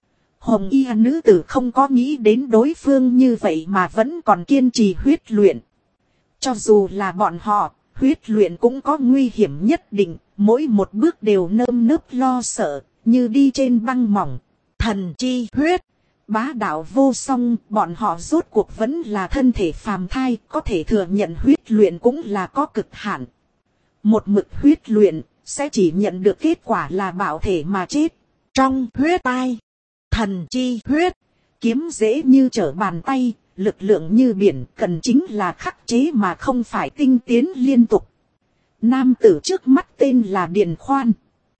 A: Hồng y nữ tử không có nghĩ đến đối phương như vậy mà vẫn còn kiên trì huyết luyện. Cho dù là bọn họ, huyết luyện cũng có nguy hiểm nhất định, mỗi một bước đều nơm nớp lo sợ, như đi trên băng mỏng. Thần chi huyết, bá đạo vô song, bọn họ rốt cuộc vẫn là thân thể phàm thai, có thể thừa nhận huyết luyện cũng là có cực hạn. Một mực huyết luyện, sẽ chỉ nhận được kết quả là bạo thể mà chết. Trong huyết tai, thần chi huyết, kiếm dễ như trở bàn tay, lực lượng như biển, cần chính là khắc chế mà không phải tinh tiến liên tục. Nam tử trước mắt tên là Điền Khoan.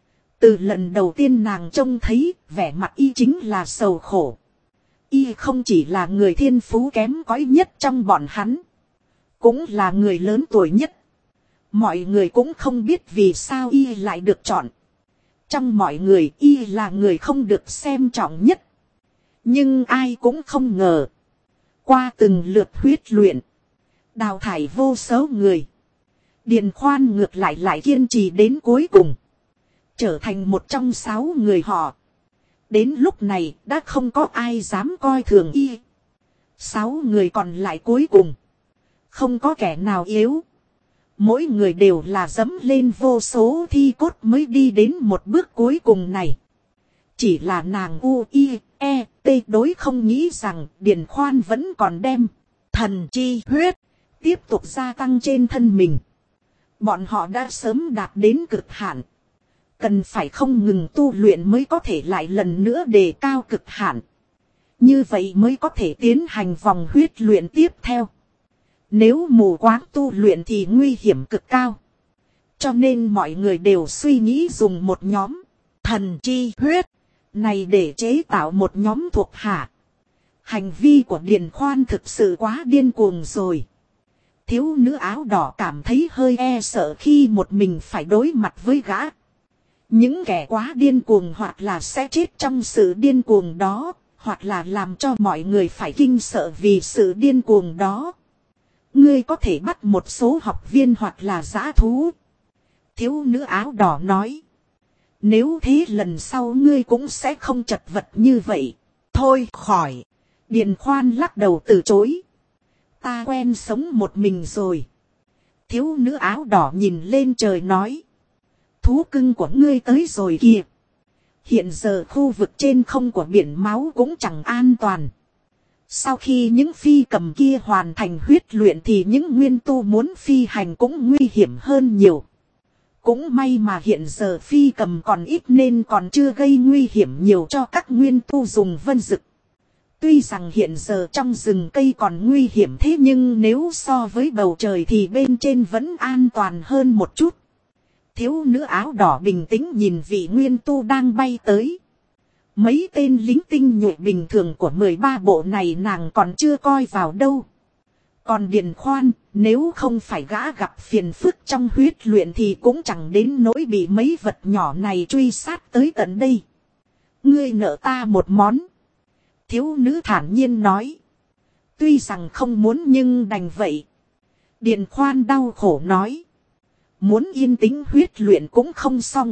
A: Từ lần đầu tiên nàng trông thấy, vẻ mặt y chính là sầu khổ. Y không chỉ là người thiên phú kém cỏi nhất trong bọn hắn, cũng là người lớn tuổi nhất. Mọi người cũng không biết vì sao y lại được chọn. Trong mọi người y là người không được xem trọng nhất. Nhưng ai cũng không ngờ. Qua từng lượt huyết luyện, đào thải vô số người, Điền Khoan ngược lại kiên trì đến cuối cùng, trở thành một trong 6 người họ. Đến lúc này đã không có ai dám coi thường y. 6 người còn lại cuối cùng, không có kẻ nào yếu. Mỗi người đều là dẫm lên vô số thi cốt mới đi đến một bước cuối cùng này. Chỉ là nàng U-I-E-T đối không nghĩ rằng Điền Khoan vẫn còn đem thần chi huyết tiếp tục gia tăng trên thân mình. Bọn họ đã sớm đạt đến cực hạn. Cần phải không ngừng tu luyện mới có thể lại lần nữa đề cao cực hạn. Như vậy mới có thể tiến hành vòng huyết luyện tiếp theo. Nếu mù quáng tu luyện thì nguy hiểm cực cao. Cho nên mọi người đều suy nghĩ dùng một nhóm thần chi huyết này để chế tạo một nhóm thuộc hạ. Hành vi của Điền Khoan thực sự quá điên cuồng rồi. Thiếu nữ áo đỏ cảm thấy hơi e sợ khi một mình phải đối mặt với gã. Những kẻ quá điên cuồng hoặc là sẽ chết trong sự điên cuồng đó, hoặc là làm cho mọi người phải kinh sợ vì sự điên cuồng đó. Ngươi có thể bắt một số học viên hoặc là dã thú. Thiếu nữ áo đỏ nói. Nếu thế lần sau ngươi cũng sẽ không chật vật như vậy. Thôi khỏi. Điền Khoan lắc đầu từ chối. Ta quen sống một mình rồi. Thiếu nữ áo đỏ nhìn lên trời nói. Thú cưng của ngươi tới rồi kìa. Hiện giờ khu vực trên không của biển máu cũng chẳng an toàn. Sau khi những phi cầm kia hoàn thành huyết luyện thì những nguyên tu muốn phi hành cũng nguy hiểm hơn nhiều. Cũng may mà hiện giờ phi cầm còn ít nên còn chưa gây nguy hiểm nhiều cho các nguyên tu dùng vân dực. Tuy rằng hiện giờ trong rừng cây còn nguy hiểm thế nhưng nếu so với bầu trời thì bên trên vẫn an toàn hơn một chút. Thiếu nữ áo đỏ bình tĩnh nhìn vị nguyên tu đang bay tới. Mấy tên lính tinh nhuệ bình thường của 13 bộ này nàng còn chưa coi vào đâu. Còn Điền Khoan, nếu không phải gã gặp phiền phức trong huyết luyện thì cũng chẳng đến nỗi bị mấy vật nhỏ này truy sát tới tận đây. Ngươi nợ ta một món. Thiếu nữ thản nhiên nói. Tuy rằng không muốn nhưng đành vậy. Điền Khoan đau khổ nói. Muốn yên tĩnh huyết luyện cũng không xong.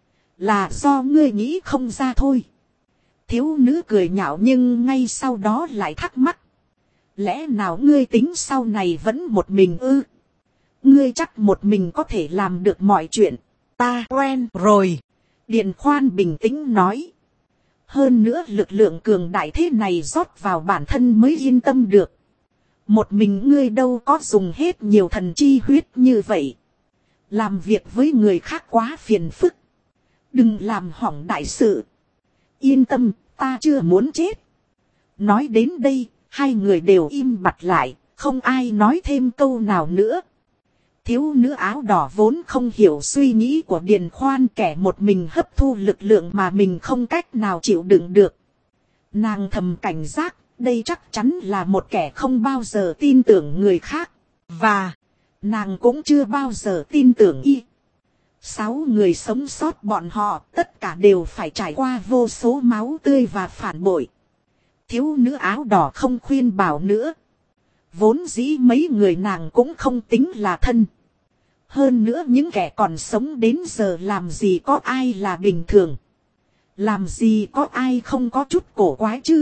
A: Là do ngươi nghĩ không ra thôi. Thiếu nữ cười nhạo nhưng ngay sau đó lại thắc mắc. Lẽ nào ngươi tính sau này vẫn một mình ư? Ngươi chắc một mình có thể làm được mọi chuyện. Ta quen rồi. Điền Khoan bình tĩnh nói. Hơn nữa lực lượng cường đại thế này rót vào bản thân mới yên tâm được. Một mình ngươi đâu có dùng hết nhiều thần chi huyết như vậy. Làm việc với người khác quá phiền phức. Đừng làm hỏng đại sự. Yên tâm, ta chưa muốn chết. Nói đến đây, hai người đều im bặt lại, không ai nói thêm câu nào nữa. Thiếu nữ áo đỏ vốn không hiểu suy nghĩ của Điền Khoan, kẻ một mình hấp thu lực lượng mà mình không cách nào chịu đựng được. Nàng thầm cảnh giác, đây chắc chắn là một kẻ không bao giờ tin tưởng người khác. Và nàng cũng chưa bao giờ tin tưởng y. 6 người sống sót bọn họ tất cả đều phải trải qua vô số máu tươi và phản bội. Thiếu nữ áo đỏ không khuyên bảo nữa. Vốn dĩ mấy người nàng cũng không tính là thân. Hơn nữa những kẻ còn sống đến giờ làm gì có ai là bình thường. Làm gì có ai không có chút cổ quái chứ.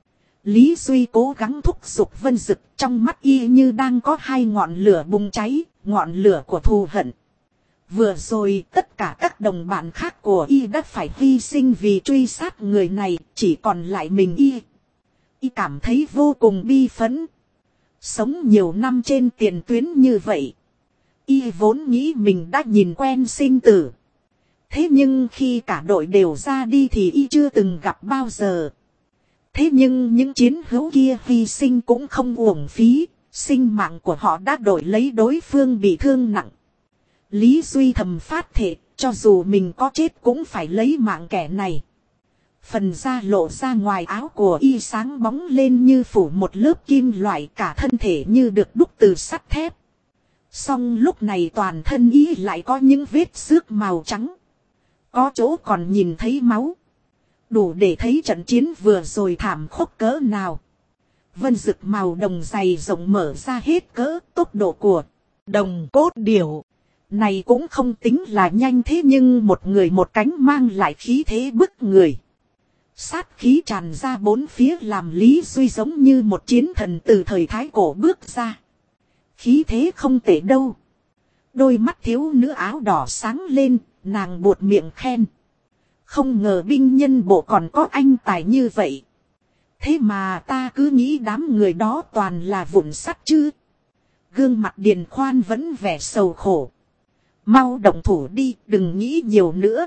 A: Lý Duy cố gắng thúc giục Vân Dực, trong mắt y như đang có hai ngọn lửa bùng cháy, ngọn lửa của thù hận. Vừa rồi tất cả các đồng bạn khác của y đã phải hy sinh vì truy sát người này, chỉ còn lại mình y. Y cảm thấy vô cùng bi phẫn. Sống nhiều năm trên tiền tuyến như vậy. Y vốn nghĩ mình đã nhìn quen sinh tử. Thế nhưng khi cả đội đều ra đi thì y chưa từng gặp bao giờ. Thế nhưng những chiến hữu kia hy sinh cũng không uổng phí. Sinh mạng của họ đã đổi lấy đối phương bị thương nặng. Lý Duy thầm phát thệ, cho dù mình có chết cũng phải lấy mạng kẻ này. Phần da lộ ra ngoài áo của y sáng bóng lên như phủ một lớp kim loại, cả thân thể như được đúc từ sắt thép. Song lúc này toàn thân y lại có những vết xước màu trắng. Có chỗ còn nhìn thấy máu. Đủ để thấy trận chiến vừa rồi thảm khốc cỡ nào. Vân Dực màu đồng dày rộng mở ra hết cỡ, tốc độ của đồng cốt điểu này cũng không tính là nhanh, thế nhưng một người một cánh mang lại khí thế bức người. Sát khí tràn ra bốn phía làm Lý Duy giống như một chiến thần từ thời Thái Cổ bước ra. Khí thế không tệ đâu. Đôi mắt thiếu nữ áo đỏ sáng lên, nàng buột miệng khen. Không ngờ binh nhân bộ còn có anh tài như vậy. Thế mà ta cứ nghĩ đám người đó toàn là vụn sắt chứ. Gương mặt Điền Khoan vẫn vẻ sầu khổ. Mau động thủ đi, đừng nghĩ nhiều nữa.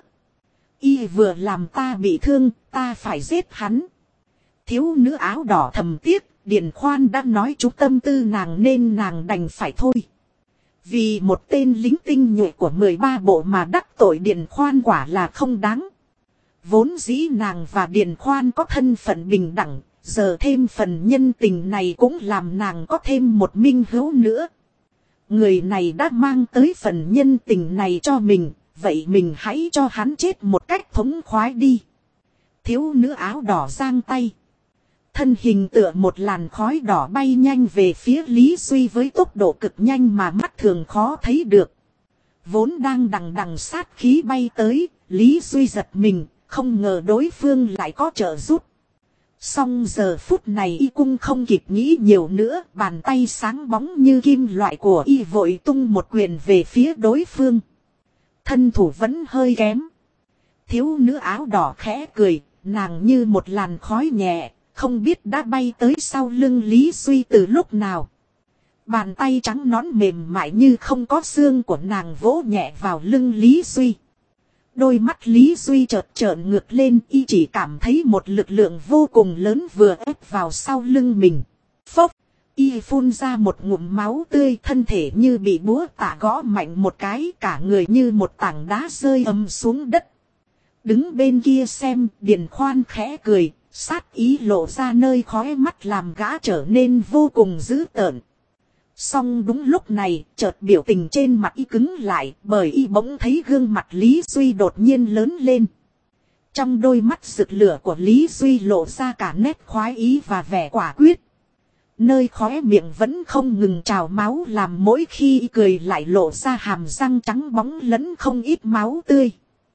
A: Y vừa làm ta bị thương, ta phải giết hắn. Thiếu nữ áo đỏ thầm tiếc, Điền Khoan đã nói trúng tâm tư nàng nên nàng đành phải thôi. Vì một tên lính tinh nhuệ của 13 bộ mà đắc tội Điền Khoan quả là không đáng. Vốn dĩ nàng và Điền Khoan có thân phận bình đẳng, giờ thêm phần nhân tình này cũng làm nàng có thêm một minh hữu nữa. Người này đã mang tới phần nhân tình này cho mình, vậy mình hãy cho hắn chết một cách thống khoái đi. Thiếu nữ áo đỏ giang tay. Thân hình tựa một làn khói đỏ bay nhanh về phía Lý Duy với tốc độ cực nhanh mà mắt thường khó thấy được. Vốn đang đằng đằng sát khí bay tới, Lý Duy giật mình, không ngờ đối phương lại có trợ giúp. Song giờ phút này y cung không kịp nghĩ nhiều nữa, bàn tay sáng bóng như kim loại của y vội tung một quyền về phía đối phương. Thân thủ vẫn hơi kém. Thiếu nữ áo đỏ khẽ cười, nàng như một làn khói nhẹ, không biết đã bay tới sau lưng Lý Duy từ lúc nào. Bàn tay trắng nõn mềm mại như không có xương của nàng vỗ nhẹ vào lưng Lý Duy. Đôi mắt Lý Duy chợt trợn ngược lên, y chỉ cảm thấy một lực lượng vô cùng lớn vừa ép vào sau lưng mình. Phốc, y phun ra một ngụm máu tươi, thân thể như bị búa tạ gõ mạnh một cái, cả người như một tảng đá rơi ầm xuống đất. Đứng bên kia xem, Điền Khoan khẽ cười, sát ý lộ ra nơi khóe mắt làm gã trở nên vô cùng dữ tợn. Song đúng lúc này, chợt biểu tình trên mặt y cứng lại, bởi y bỗng thấy gương mặt Lý Duy đột nhiên lớn lên. Trong đôi mắt rực lửa của Lý Duy lộ ra cả nét khoái ý và vẻ quả quyết. Nơi khóe miệng vẫn không ngừng trào máu, làm mỗi khi y cười lại lộ ra hàm răng trắng bóng lẫn không ít máu tươi.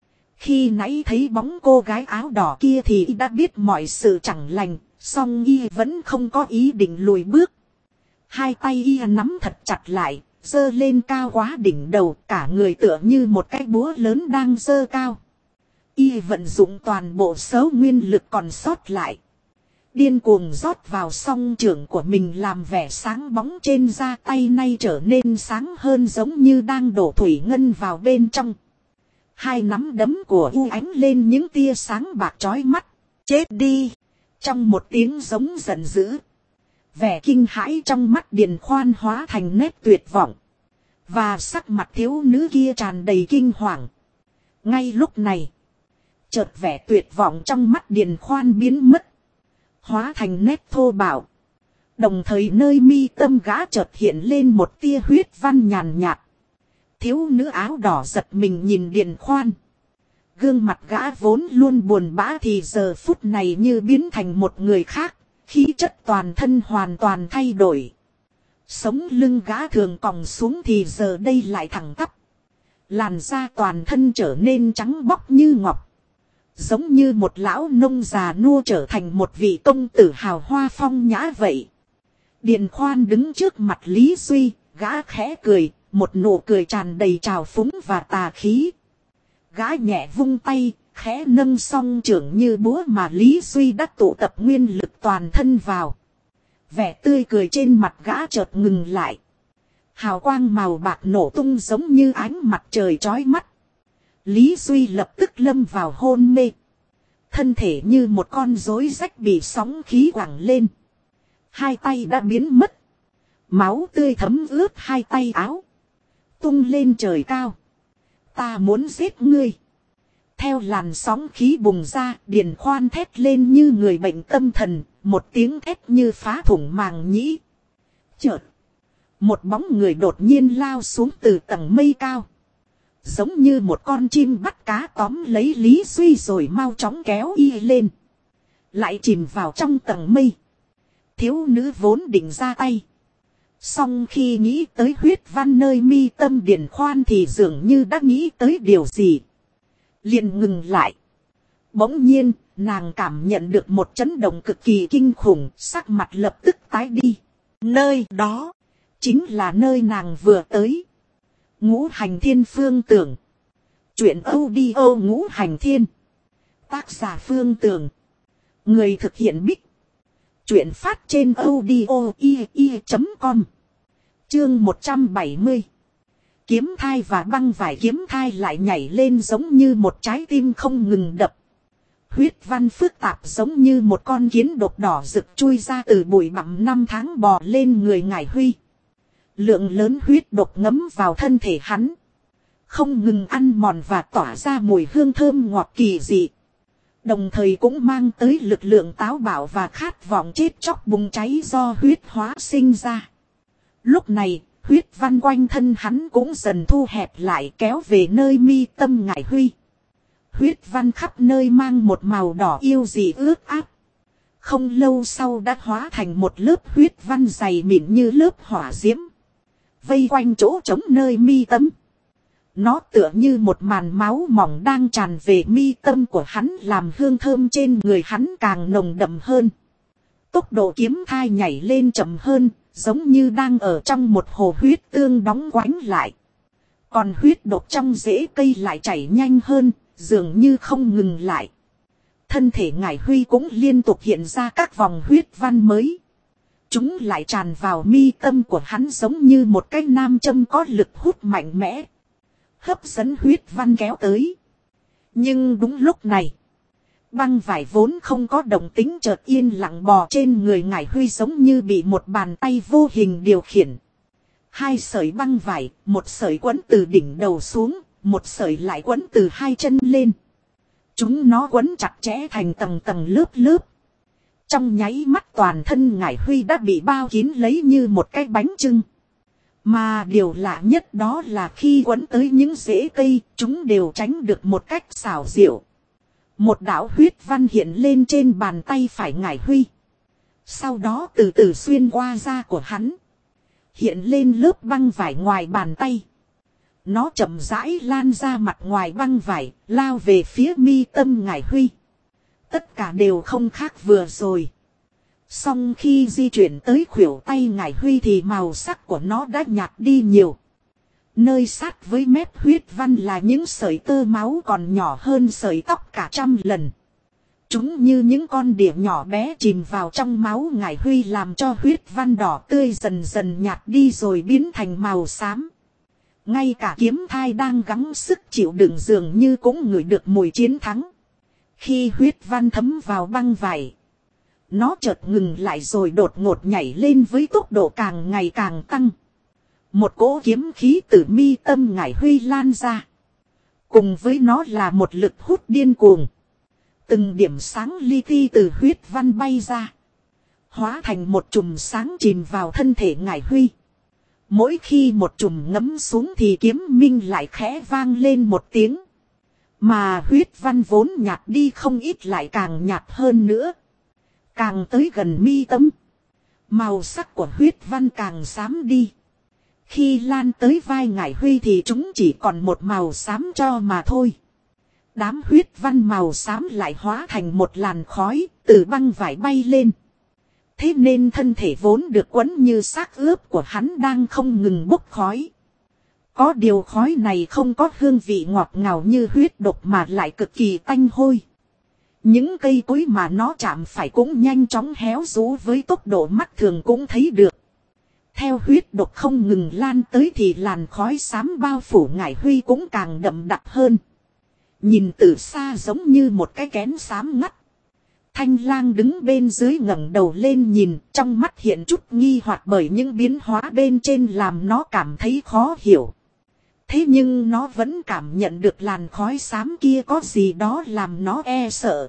A: Khi nãy thấy bóng cô gái áo đỏ kia thì y đã biết mọi sự chẳng lành, song y vẫn không có ý định lùi bước. Hai tay y nắm thật chặt lại, giơ lên cao quá đỉnh đầu, cả người tựa như một cái búa lớn đang giơ cao. Y vận dụng toàn bộ số nguyên lực còn sót lại. Điên cuồng rót vào song trưởng của mình làm vẻ sáng bóng trên da tay nay trở nên sáng hơn giống như đang đổ thủy ngân vào bên trong. Hai nắm đấm của U ánh lên những tia sáng bạc chói mắt. Chết đi! Trong một tiếng giống giận dữ. Vẻ kinh hãi trong mắt Điền Khoan hóa thành nét tuyệt vọng. Và sắc mặt thiếu nữ kia tràn đầy kinh hoàng. Ngay lúc này. Chợt vẻ tuyệt vọng trong mắt Điền Khoan biến mất. Hóa thành nét thô bạo. Đồng thời nơi mi tâm gã chợt hiện lên một tia huyết văn nhàn nhạt. Thiếu nữ áo đỏ giật mình nhìn Điền Khoan. Gương mặt gã vốn luôn buồn bã thì giờ phút này như biến thành một người khác. Khí chất toàn thân hoàn toàn thay đổi. Sống lưng gã thường còng xuống thì giờ đây lại thẳng tắp. Làn da toàn thân trở nên trắng bóc như ngọc. Giống như một lão nông già nua trở thành một vị công tử hào hoa phong nhã vậy. Điền Khoan đứng trước mặt Lý Duy, gã khẽ cười, một nụ cười tràn đầy trào phúng và tà khí. Gã nhẹ vung tay, khẽ nâng song trưởng như búa mà Lý Duy đã tụ tập nguyên lực toàn thân vào. Vẻ tươi cười trên mặt gã chợt ngừng lại. Hào quang màu bạc nổ tung giống như ánh mặt trời chói mắt. Lý Duy lập tức lâm vào hôn mê. Thân thể như một con rối rách bị sóng khí quẳng lên. Hai tay đã biến mất. Máu tươi thấm ướt hai tay áo. Tung lên trời cao. Ta muốn giết ngươi. Theo làn sóng khí bùng ra, Điền Khoan thét lên như người bệnh tâm thần, một tiếng thét như phá thủng màng nhĩ. Chợt, một bóng người đột nhiên lao xuống từ tầng mây cao. Giống như một con chim bắt cá tóm lấy Lý Duy rồi mau chóng kéo y lên. Lại chìm vào trong tầng mây. Thiếu nữ vốn định ra tay. Song khi nghĩ tới huyết văn nơi mi tâm Điền Khoan thì dường như đã nghĩ tới điều gì. Liền ngừng lại. Bỗng nhiên, nàng cảm nhận được một chấn động cực kỳ kinh khủng, sắc mặt lập tức tái đi. Nơi đó, chính là nơi nàng vừa tới. Ngũ Hành Thiên Phương Tưởng. Chuyện audio Ngũ Hành Thiên. Tác giả Phương Tưởng. Người thực hiện Bích. Chuyện phát trên audio.com. Chương 170. Kiếm thai và băng vải kiếm thai lại nhảy lên giống như một trái tim không ngừng đập. Huyết văn phức tạp giống như một con kiến độc đỏ rực chui ra từ bụi bặm năm tháng bò lên người Ngải Huy. Lượng lớn huyết độc ngấm vào thân thể hắn. Không ngừng ăn mòn và tỏa ra mùi hương thơm ngọt kỳ dị. Đồng thời cũng mang tới lực lượng táo bạo và khát vọng chết chóc bùng cháy do huyết hóa sinh ra. Lúc này, huyết văn quanh thân hắn cũng dần thu hẹp lại kéo về nơi mi tâm Ngải Huy. Huyết văn khắp nơi mang một màu đỏ yêu dị ướt áp. Không lâu sau đã hóa thành một lớp huyết văn dày mịn như lớp hỏa diễm. Vây quanh chỗ trống nơi mi tâm. Nó tựa như một màn máu mỏng đang tràn về mi tâm của hắn làm hương thơm trên người hắn càng nồng đậm hơn. Tốc độ kiếm thai nhảy lên chậm hơn, giống như đang ở trong một hồ huyết tương đóng quánh lại. Còn huyết độc trong rễ cây lại chảy nhanh hơn, dường như không ngừng lại. Thân thể Ngải Huy cũng liên tục hiện ra các vòng huyết văn mới. Chúng lại tràn vào mi tâm của hắn giống như một cái nam châm có lực hút mạnh mẽ. Hấp dẫn huyết văn kéo tới. Nhưng đúng lúc này, băng vải vốn không có động tính chợt yên lặng bò trên người Ngải Huy giống như bị một bàn tay vô hình điều khiển. Hai sợi băng vải, một sợi quấn từ đỉnh đầu xuống, một sợi lại quấn từ hai chân lên. Chúng nó quấn chặt chẽ thành tầng tầng lớp lớp. Trong nháy mắt toàn thân Ngải Huy đã bị bao kín lấy như một cái bánh chưng. Mà điều lạ nhất đó là khi quấn tới những rễ cây, chúng đều tránh được một cách xảo diệu. Một đạo huyết văn hiện lên trên bàn tay phải Ngải Huy. Sau đó từ từ xuyên qua da của hắn. Hiện lên lớp băng vải ngoài bàn tay. Nó chậm rãi lan ra mặt ngoài băng vải, lao về phía mi tâm Ngải Huy. Tất cả đều không khác vừa rồi. Song khi di chuyển tới khuỷu tay Ngải Huy thì màu sắc của nó đã nhạt đi nhiều. Nơi sát với mép huyết văn là những sợi tơ máu còn nhỏ hơn sợi tóc cả 100 lần. Chúng như những con đỉa nhỏ bé chìm vào trong máu Ngải Huy, làm cho huyết văn đỏ tươi dần dần nhạt đi rồi biến thành màu xám. Ngay cả kiếm thai đang gắng sức chịu đựng dường như cũng ngửi được mùi chiến thắng. Khi huyết văn thấm vào băng vải, nó chợt ngừng lại rồi đột ngột nhảy lên với tốc độ càng ngày càng tăng. Một cỗ kiếm khí từ mi tâm Ngải Huy lan ra. Cùng với nó là một lực hút điên cuồng. Từng điểm sáng li ti từ huyết văn bay ra, hóa thành một chùm sáng chìm vào thân thể Ngải Huy. Mỗi khi một chùm ngấm xuống thì kiếm minh lại khẽ vang lên một tiếng. Mà huyết văn vốn nhạt đi không ít lại càng nhạt hơn nữa. Càng tới gần mi tâm, màu sắc của huyết văn càng xám đi. Khi lan tới vai Ngải Huy thì chúng chỉ còn một màu xám cho mà thôi. Đám huyết văn màu xám lại hóa thành một làn khói từ băng vải bay lên. Thế nên thân thể vốn được quấn như xác ướp của hắn đang không ngừng bốc khói. Có điều khói này không có hương vị ngọt ngào như huyết độc mà lại cực kỳ tanh hôi. Những cây cối mà nó chạm phải cũng nhanh chóng héo rũ với tốc độ mắt thường cũng thấy được. Theo huyết độc không ngừng lan tới thì làn khói xám bao phủ Ngải Huy cũng càng đậm đặc hơn. Nhìn từ xa giống như một cái kén xám ngắt. Thanh Lang đứng bên dưới ngẩng đầu lên nhìn, trong mắt hiện chút nghi hoặc bởi những biến hóa bên trên làm nó cảm thấy khó hiểu. Thế nhưng nó vẫn cảm nhận được làn khói xám kia có gì đó làm nó e sợ.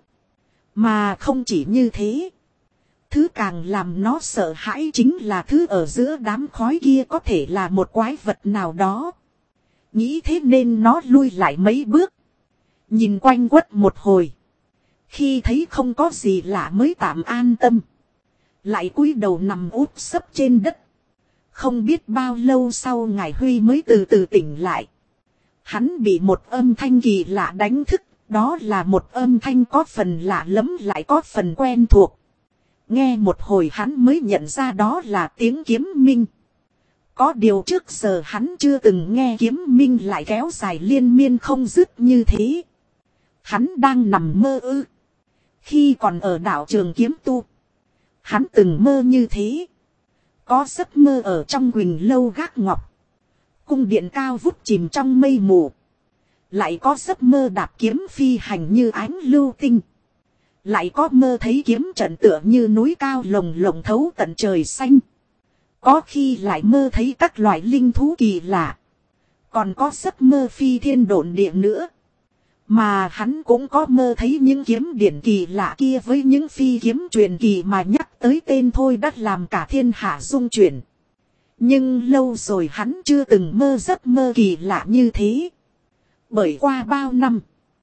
A: Mà không chỉ như thế. Thứ càng làm nó sợ hãi chính là thứ ở giữa đám khói kia có thể là một quái vật nào đó. Nghĩ thế nên nó lui lại mấy bước. Nhìn quanh quất một hồi. Khi thấy không có gì lạ mới tạm an tâm. Lại cúi đầu nằm úp sấp trên đất. Không biết bao lâu sau Ngải Huy mới từ từ tỉnh lại. Hắn bị một âm thanh kỳ lạ đánh thức. Đó là một âm thanh có phần lạ lẫm lại có phần quen thuộc. Nghe một hồi hắn mới nhận ra đó là tiếng kiếm minh. Có điều trước giờ hắn chưa từng nghe kiếm minh lại kéo dài liên miên không dứt như thế. Hắn đang nằm mơ ư. Khi còn ở đảo Trường Kiếm Tu, hắn từng mơ như thế. Có giấc mơ ở trong Quỳnh Lâu Gác Ngọc. Cung điện cao vút chìm trong mây mù. Lại có giấc mơ đạp kiếm phi hành như ánh lưu tinh. Lại có mơ thấy kiếm trận tựa như núi cao lồng lộng thấu tận trời xanh. Có khi lại mơ thấy các loại linh thú kỳ lạ. Còn có giấc mơ phi thiên độn địa nữa. Mà hắn cũng có mơ thấy những kiếm điển kỳ lạ kia với những phi kiếm truyền kỳ mà nhắc tới tên thôi đã làm cả thiên hạ rung chuyển. Nhưng lâu rồi hắn chưa từng mơ giấc mơ kỳ lạ như thế. Bởi qua bao năm,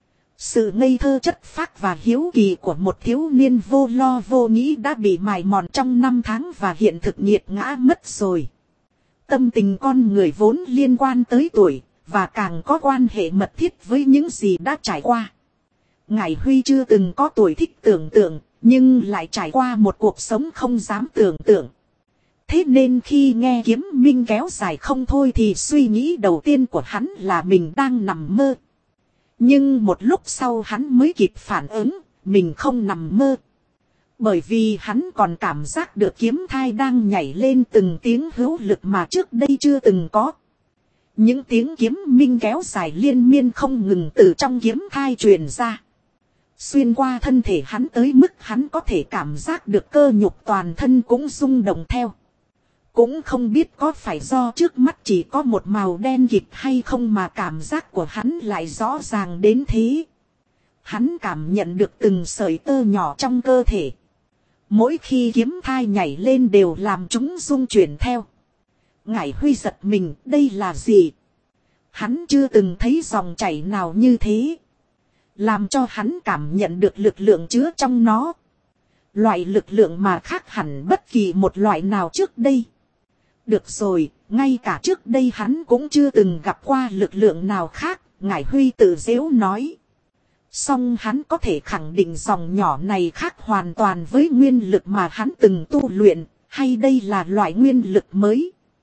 A: sự ngây thơ chất phác và hiếu kỳ của một thiếu niên vô lo vô nghĩ đã bị mài mòn trong năm tháng và hiện thực nghiệt ngã mất rồi. Tâm tình con người vốn liên quan tới tuổi, và càng có quan hệ mật thiết với những gì đã trải qua. Ngải Huy chưa từng có tuổi thích tưởng tượng, nhưng lại trải qua một cuộc sống không dám tưởng tượng. Thế nên khi nghe kiếm minh kéo dài không thôi thì suy nghĩ đầu tiên của hắn là mình đang nằm mơ. Nhưng một lúc sau hắn mới kịp phản ứng, mình không nằm mơ. Bởi vì hắn còn cảm giác được kiếm thai đang nhảy lên từng tiếng hữu lực mà trước đây chưa từng có. Những tiếng kiếm minh kéo dài liên miên không ngừng từ trong kiếm thai truyền ra. Xuyên qua thân thể hắn tới mức hắn có thể cảm giác được cơ nhục toàn thân cũng rung động theo. Cũng không biết có phải do trước mắt chỉ có một màu đen kịt hay không mà cảm giác của hắn lại rõ ràng đến thế. Hắn cảm nhận được từng sợi tơ nhỏ trong cơ thể. Mỗi khi kiếm thai nhảy lên đều làm chúng rung chuyển theo. Ngải Huy giật mình, đây là gì? Hắn chưa từng thấy dòng chảy nào như thế. Làm cho hắn cảm nhận được lực lượng chứa trong nó. Loại lực lượng mà khác hẳn bất kỳ một loại nào trước đây. Được rồi, ngay cả trước đây hắn cũng chưa từng gặp qua lực lượng nào khác, Ngải Huy tự giễu nói. Song hắn có thể khẳng định dòng nhỏ này khác hoàn toàn với nguyên lực mà hắn từng tu luyện, hay đây là loại nguyên lực mới.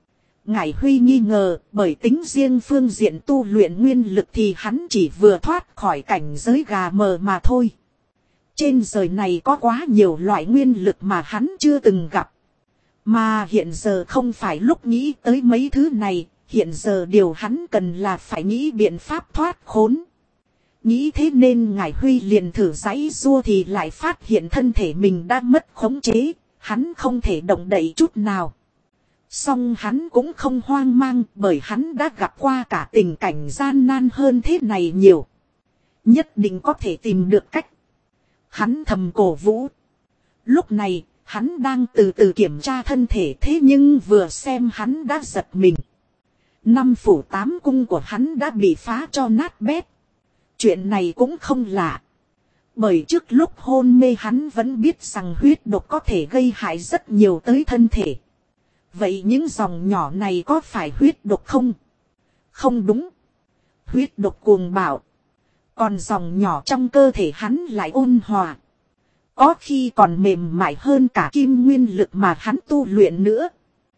A: Ngải Huy nghi ngờ, bởi tính riêng phương diện tu luyện nguyên lực thì hắn chỉ vừa thoát khỏi cảnh giới gà mờ mà thôi. Trên đời này có quá nhiều loại nguyên lực mà hắn chưa từng gặp. Mà hiện giờ không phải lúc nghĩ tới mấy thứ này, hiện giờ điều hắn cần là phải nghĩ biện pháp thoát khốn. Nghĩ thế nên Ngải Huy liền thử giãy giụa thì lại phát hiện thân thể mình đã mất khống chế, hắn không thể động đậy chút nào. Song hắn cũng không hoang mang bởi hắn đã gặp qua cả tình cảnh gian nan hơn thế này nhiều. Nhất định có thể tìm được cách. Hắn thầm cổ vũ. Lúc này, hắn đang từ từ kiểm tra thân thể thế nhưng vừa xem hắn đã giật mình. 5 phủ 8 cung của hắn đã bị phá cho nát bét. Chuyện này cũng không lạ. Bởi trước lúc hôn mê hắn vẫn biết rằng huyết độc có thể gây hại rất nhiều tới thân thể. Vậy những dòng nhỏ này có phải huyết độc không? Không đúng. Huyết độc cuồng bạo. Còn dòng nhỏ trong cơ thể hắn lại ôn hòa. Có khi còn mềm mại hơn cả kim nguyên lực mà hắn tu luyện nữa.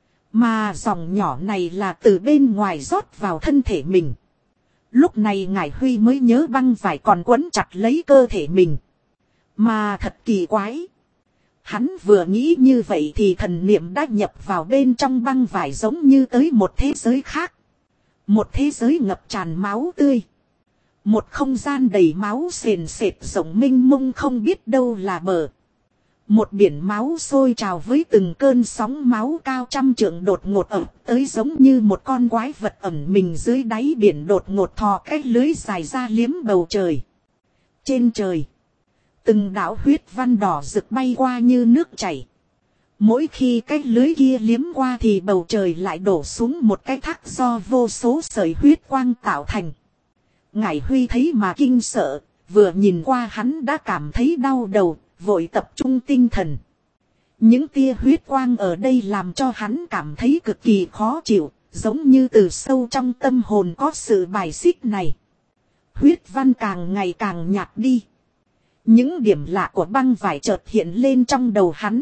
A: Mà dòng nhỏ này là từ bên ngoài rót vào thân thể mình. Lúc này Ngải Huy mới nhớ băng vải còn quấn chặt lấy cơ thể mình. Mà thật kỳ quái. Hắn vừa nghĩ như vậy thì thần niệm đã nhập vào bên trong băng vải giống như tới một thế giới khác. Một thế giới ngập tràn máu tươi. Một không gian đầy máu sền sệt rộng mênh mông không biết đâu là bờ. Một biển máu sôi trào với từng cơn sóng máu cao trăm trượng đột ngột ập tới giống như một con quái vật ẩn mình dưới đáy biển đột ngột thò cái lưới dài ra liếm bầu trời. Trên trời, từng đạo huyết văn đỏ rực bay qua như nước chảy. Mỗi khi cái lưới kia liếm qua thì bầu trời lại đổ xuống một cái thác do vô số sợi huyết quang tạo thành. Ngải Huy thấy mà kinh sợ, vừa nhìn qua hắn đã cảm thấy đau đầu, vội tập trung tinh thần. Những tia huyết quang ở đây làm cho hắn cảm thấy cực kỳ khó chịu, giống như từ sâu trong tâm hồn có sự bài xích này. Huyết văn càng ngày càng nhạt đi. Những điểm lạ của băng vải chợt hiện lên trong đầu hắn.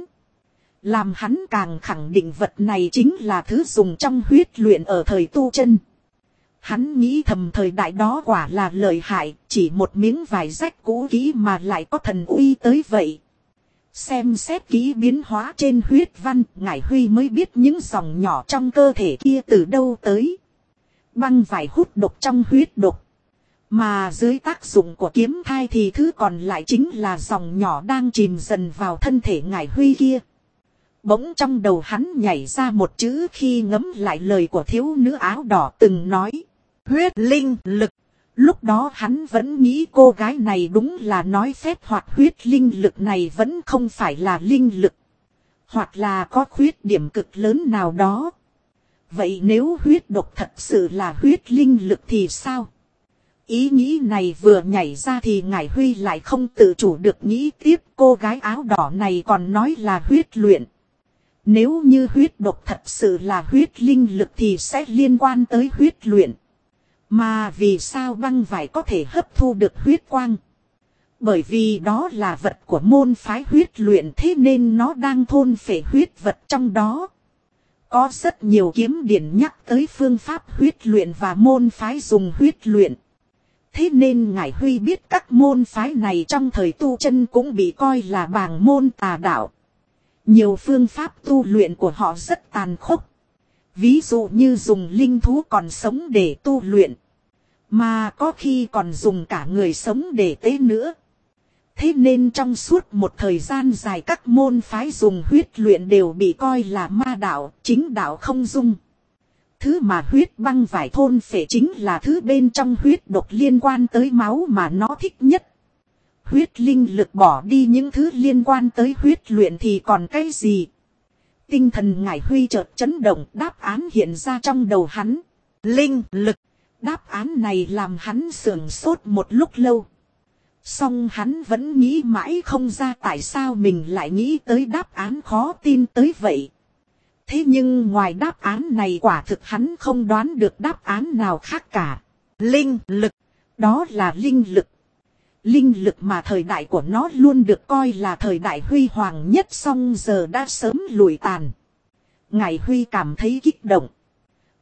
A: Làm hắn càng khẳng định vật này chính là thứ dùng trong huyết luyện ở thời tu chân. Hắn nghĩ thầm thời đại đó quả là lợi hại, chỉ một miếng vải rách cũ kỹ mà lại có thần uy tới vậy. Xem xét kỹ biến hóa trên huyết văn, Ngải Huy mới biết những dòng nhỏ trong cơ thể kia từ đâu tới. Băng vải hút độc trong huyết độc. Mà dưới tác dụng của kiếm thai thì thứ còn lại chính là dòng nhỏ đang chìm dần vào thân thể Ngải Huy kia. Bỗng trong đầu hắn nhảy ra một chữ khi ngẫm lại lời của thiếu nữ áo đỏ từng nói. Huyết linh lực. Lúc đó hắn vẫn nghĩ cô gái này đúng là nói phép hoặc huyết linh lực này vẫn không phải là linh lực. Hoặc là có khuyết điểm cực lớn nào đó. Vậy nếu huyết độc thật sự là huyết linh lực thì sao? Ý nghĩ này vừa nhảy ra thì Ngải Huy lại không tự chủ được nghĩ tiếp cô gái áo đỏ này còn nói là huyết luyện. Nếu như huyết độc thật sự là huyết linh lực thì sẽ liên quan tới huyết luyện. Mà vì sao băng vải có thể hấp thu được huyết quang? Bởi vì đó là vật của môn phái huyết luyện thế nên nó đang thôn phệ huyết vật trong đó. Có rất nhiều kiếm điển nhắc tới phương pháp huyết luyện và môn phái dùng huyết luyện. Thế nên Ngải Huy biết các môn phái này trong thời tu chân cũng bị coi là bàng môn tà đạo. Nhiều phương pháp tu luyện của họ rất tàn khốc. Ví dụ như dùng linh thú còn sống để tu luyện. Mà có khi còn dùng cả người sống để tế nữa. Thế nên trong suốt một thời gian dài các môn phái dùng huyết luyện đều bị coi là ma đạo, chính đạo không dung. Thứ mà huyết băng vải thôn phệ chính là thứ bên trong huyết độc liên quan tới máu mà nó thích nhất. Huyết linh lực bỏ đi những thứ liên quan tới huyết luyện thì còn cái gì? Tinh thần Ngải Huy chợt chấn động, đáp án hiện ra trong đầu hắn. Linh lực. Đáp án này làm hắn sửng sốt một lúc lâu. Song hắn vẫn nghĩ mãi không ra tại sao mình lại nghĩ tới đáp án khó tin tới vậy. Thế nhưng ngoài đáp án này quả thực hắn không đoán được đáp án nào khác cả. Linh lực. Đó là linh lực. Linh lực mà thời đại của nó luôn được coi là thời đại huy hoàng nhất song giờ đã sớm lụi tàn. Ngải Huy cảm thấy kích động.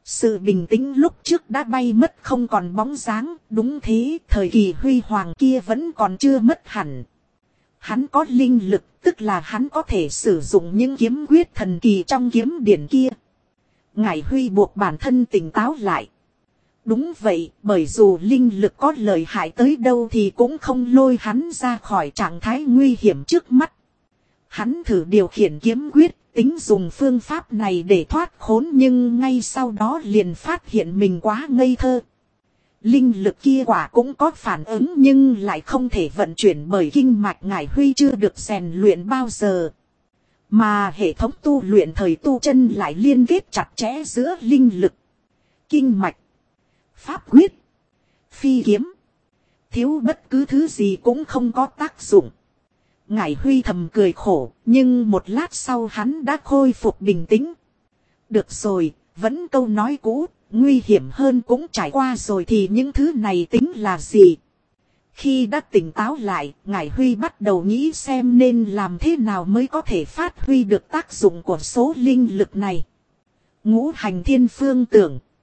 A: Sự bình tĩnh lúc trước đã bay mất không còn bóng dáng, đúng thế, thời kỳ huy hoàng kia vẫn còn chưa mất hẳn. Hắn có linh lực, tức là hắn có thể sử dụng những kiếm quyết thần kỳ trong kiếm điển kia. Ngải Huy buộc bản thân tỉnh táo lại. Đúng vậy, bởi dù linh lực có lợi hại tới đâu thì cũng không lôi hắn ra khỏi trạng thái nguy hiểm trước mắt. Hắn thử điều khiển kiếm quyết, tính dùng phương pháp này để thoát khốn, nhưng ngay sau đó liền phát hiện mình quá ngây thơ. Linh lực kia quả cũng có phản ứng nhưng lại không thể vận chuyển bởi kinh mạch Ngải Huy chưa được rèn luyện bao giờ. Mà hệ thống tu luyện thời tu chân lại liên kết chặt chẽ giữa linh lực, kinh mạch, pháp quyết, phi kiếm. Thiếu bất cứ thứ gì cũng không có tác dụng. Ngải Huy thầm cười khổ, nhưng một lát sau hắn đã khôi phục bình tĩnh. Được rồi, vẫn câu nói cũ, nguy hiểm hơn cũng trải qua rồi thì những thứ này tính là gì? Khi đã tỉnh táo lại, Ngải Huy bắt đầu nghĩ xem nên làm thế nào mới có thể phát huy được tác dụng của số linh lực này. Ngũ hành thiên phương tưởng.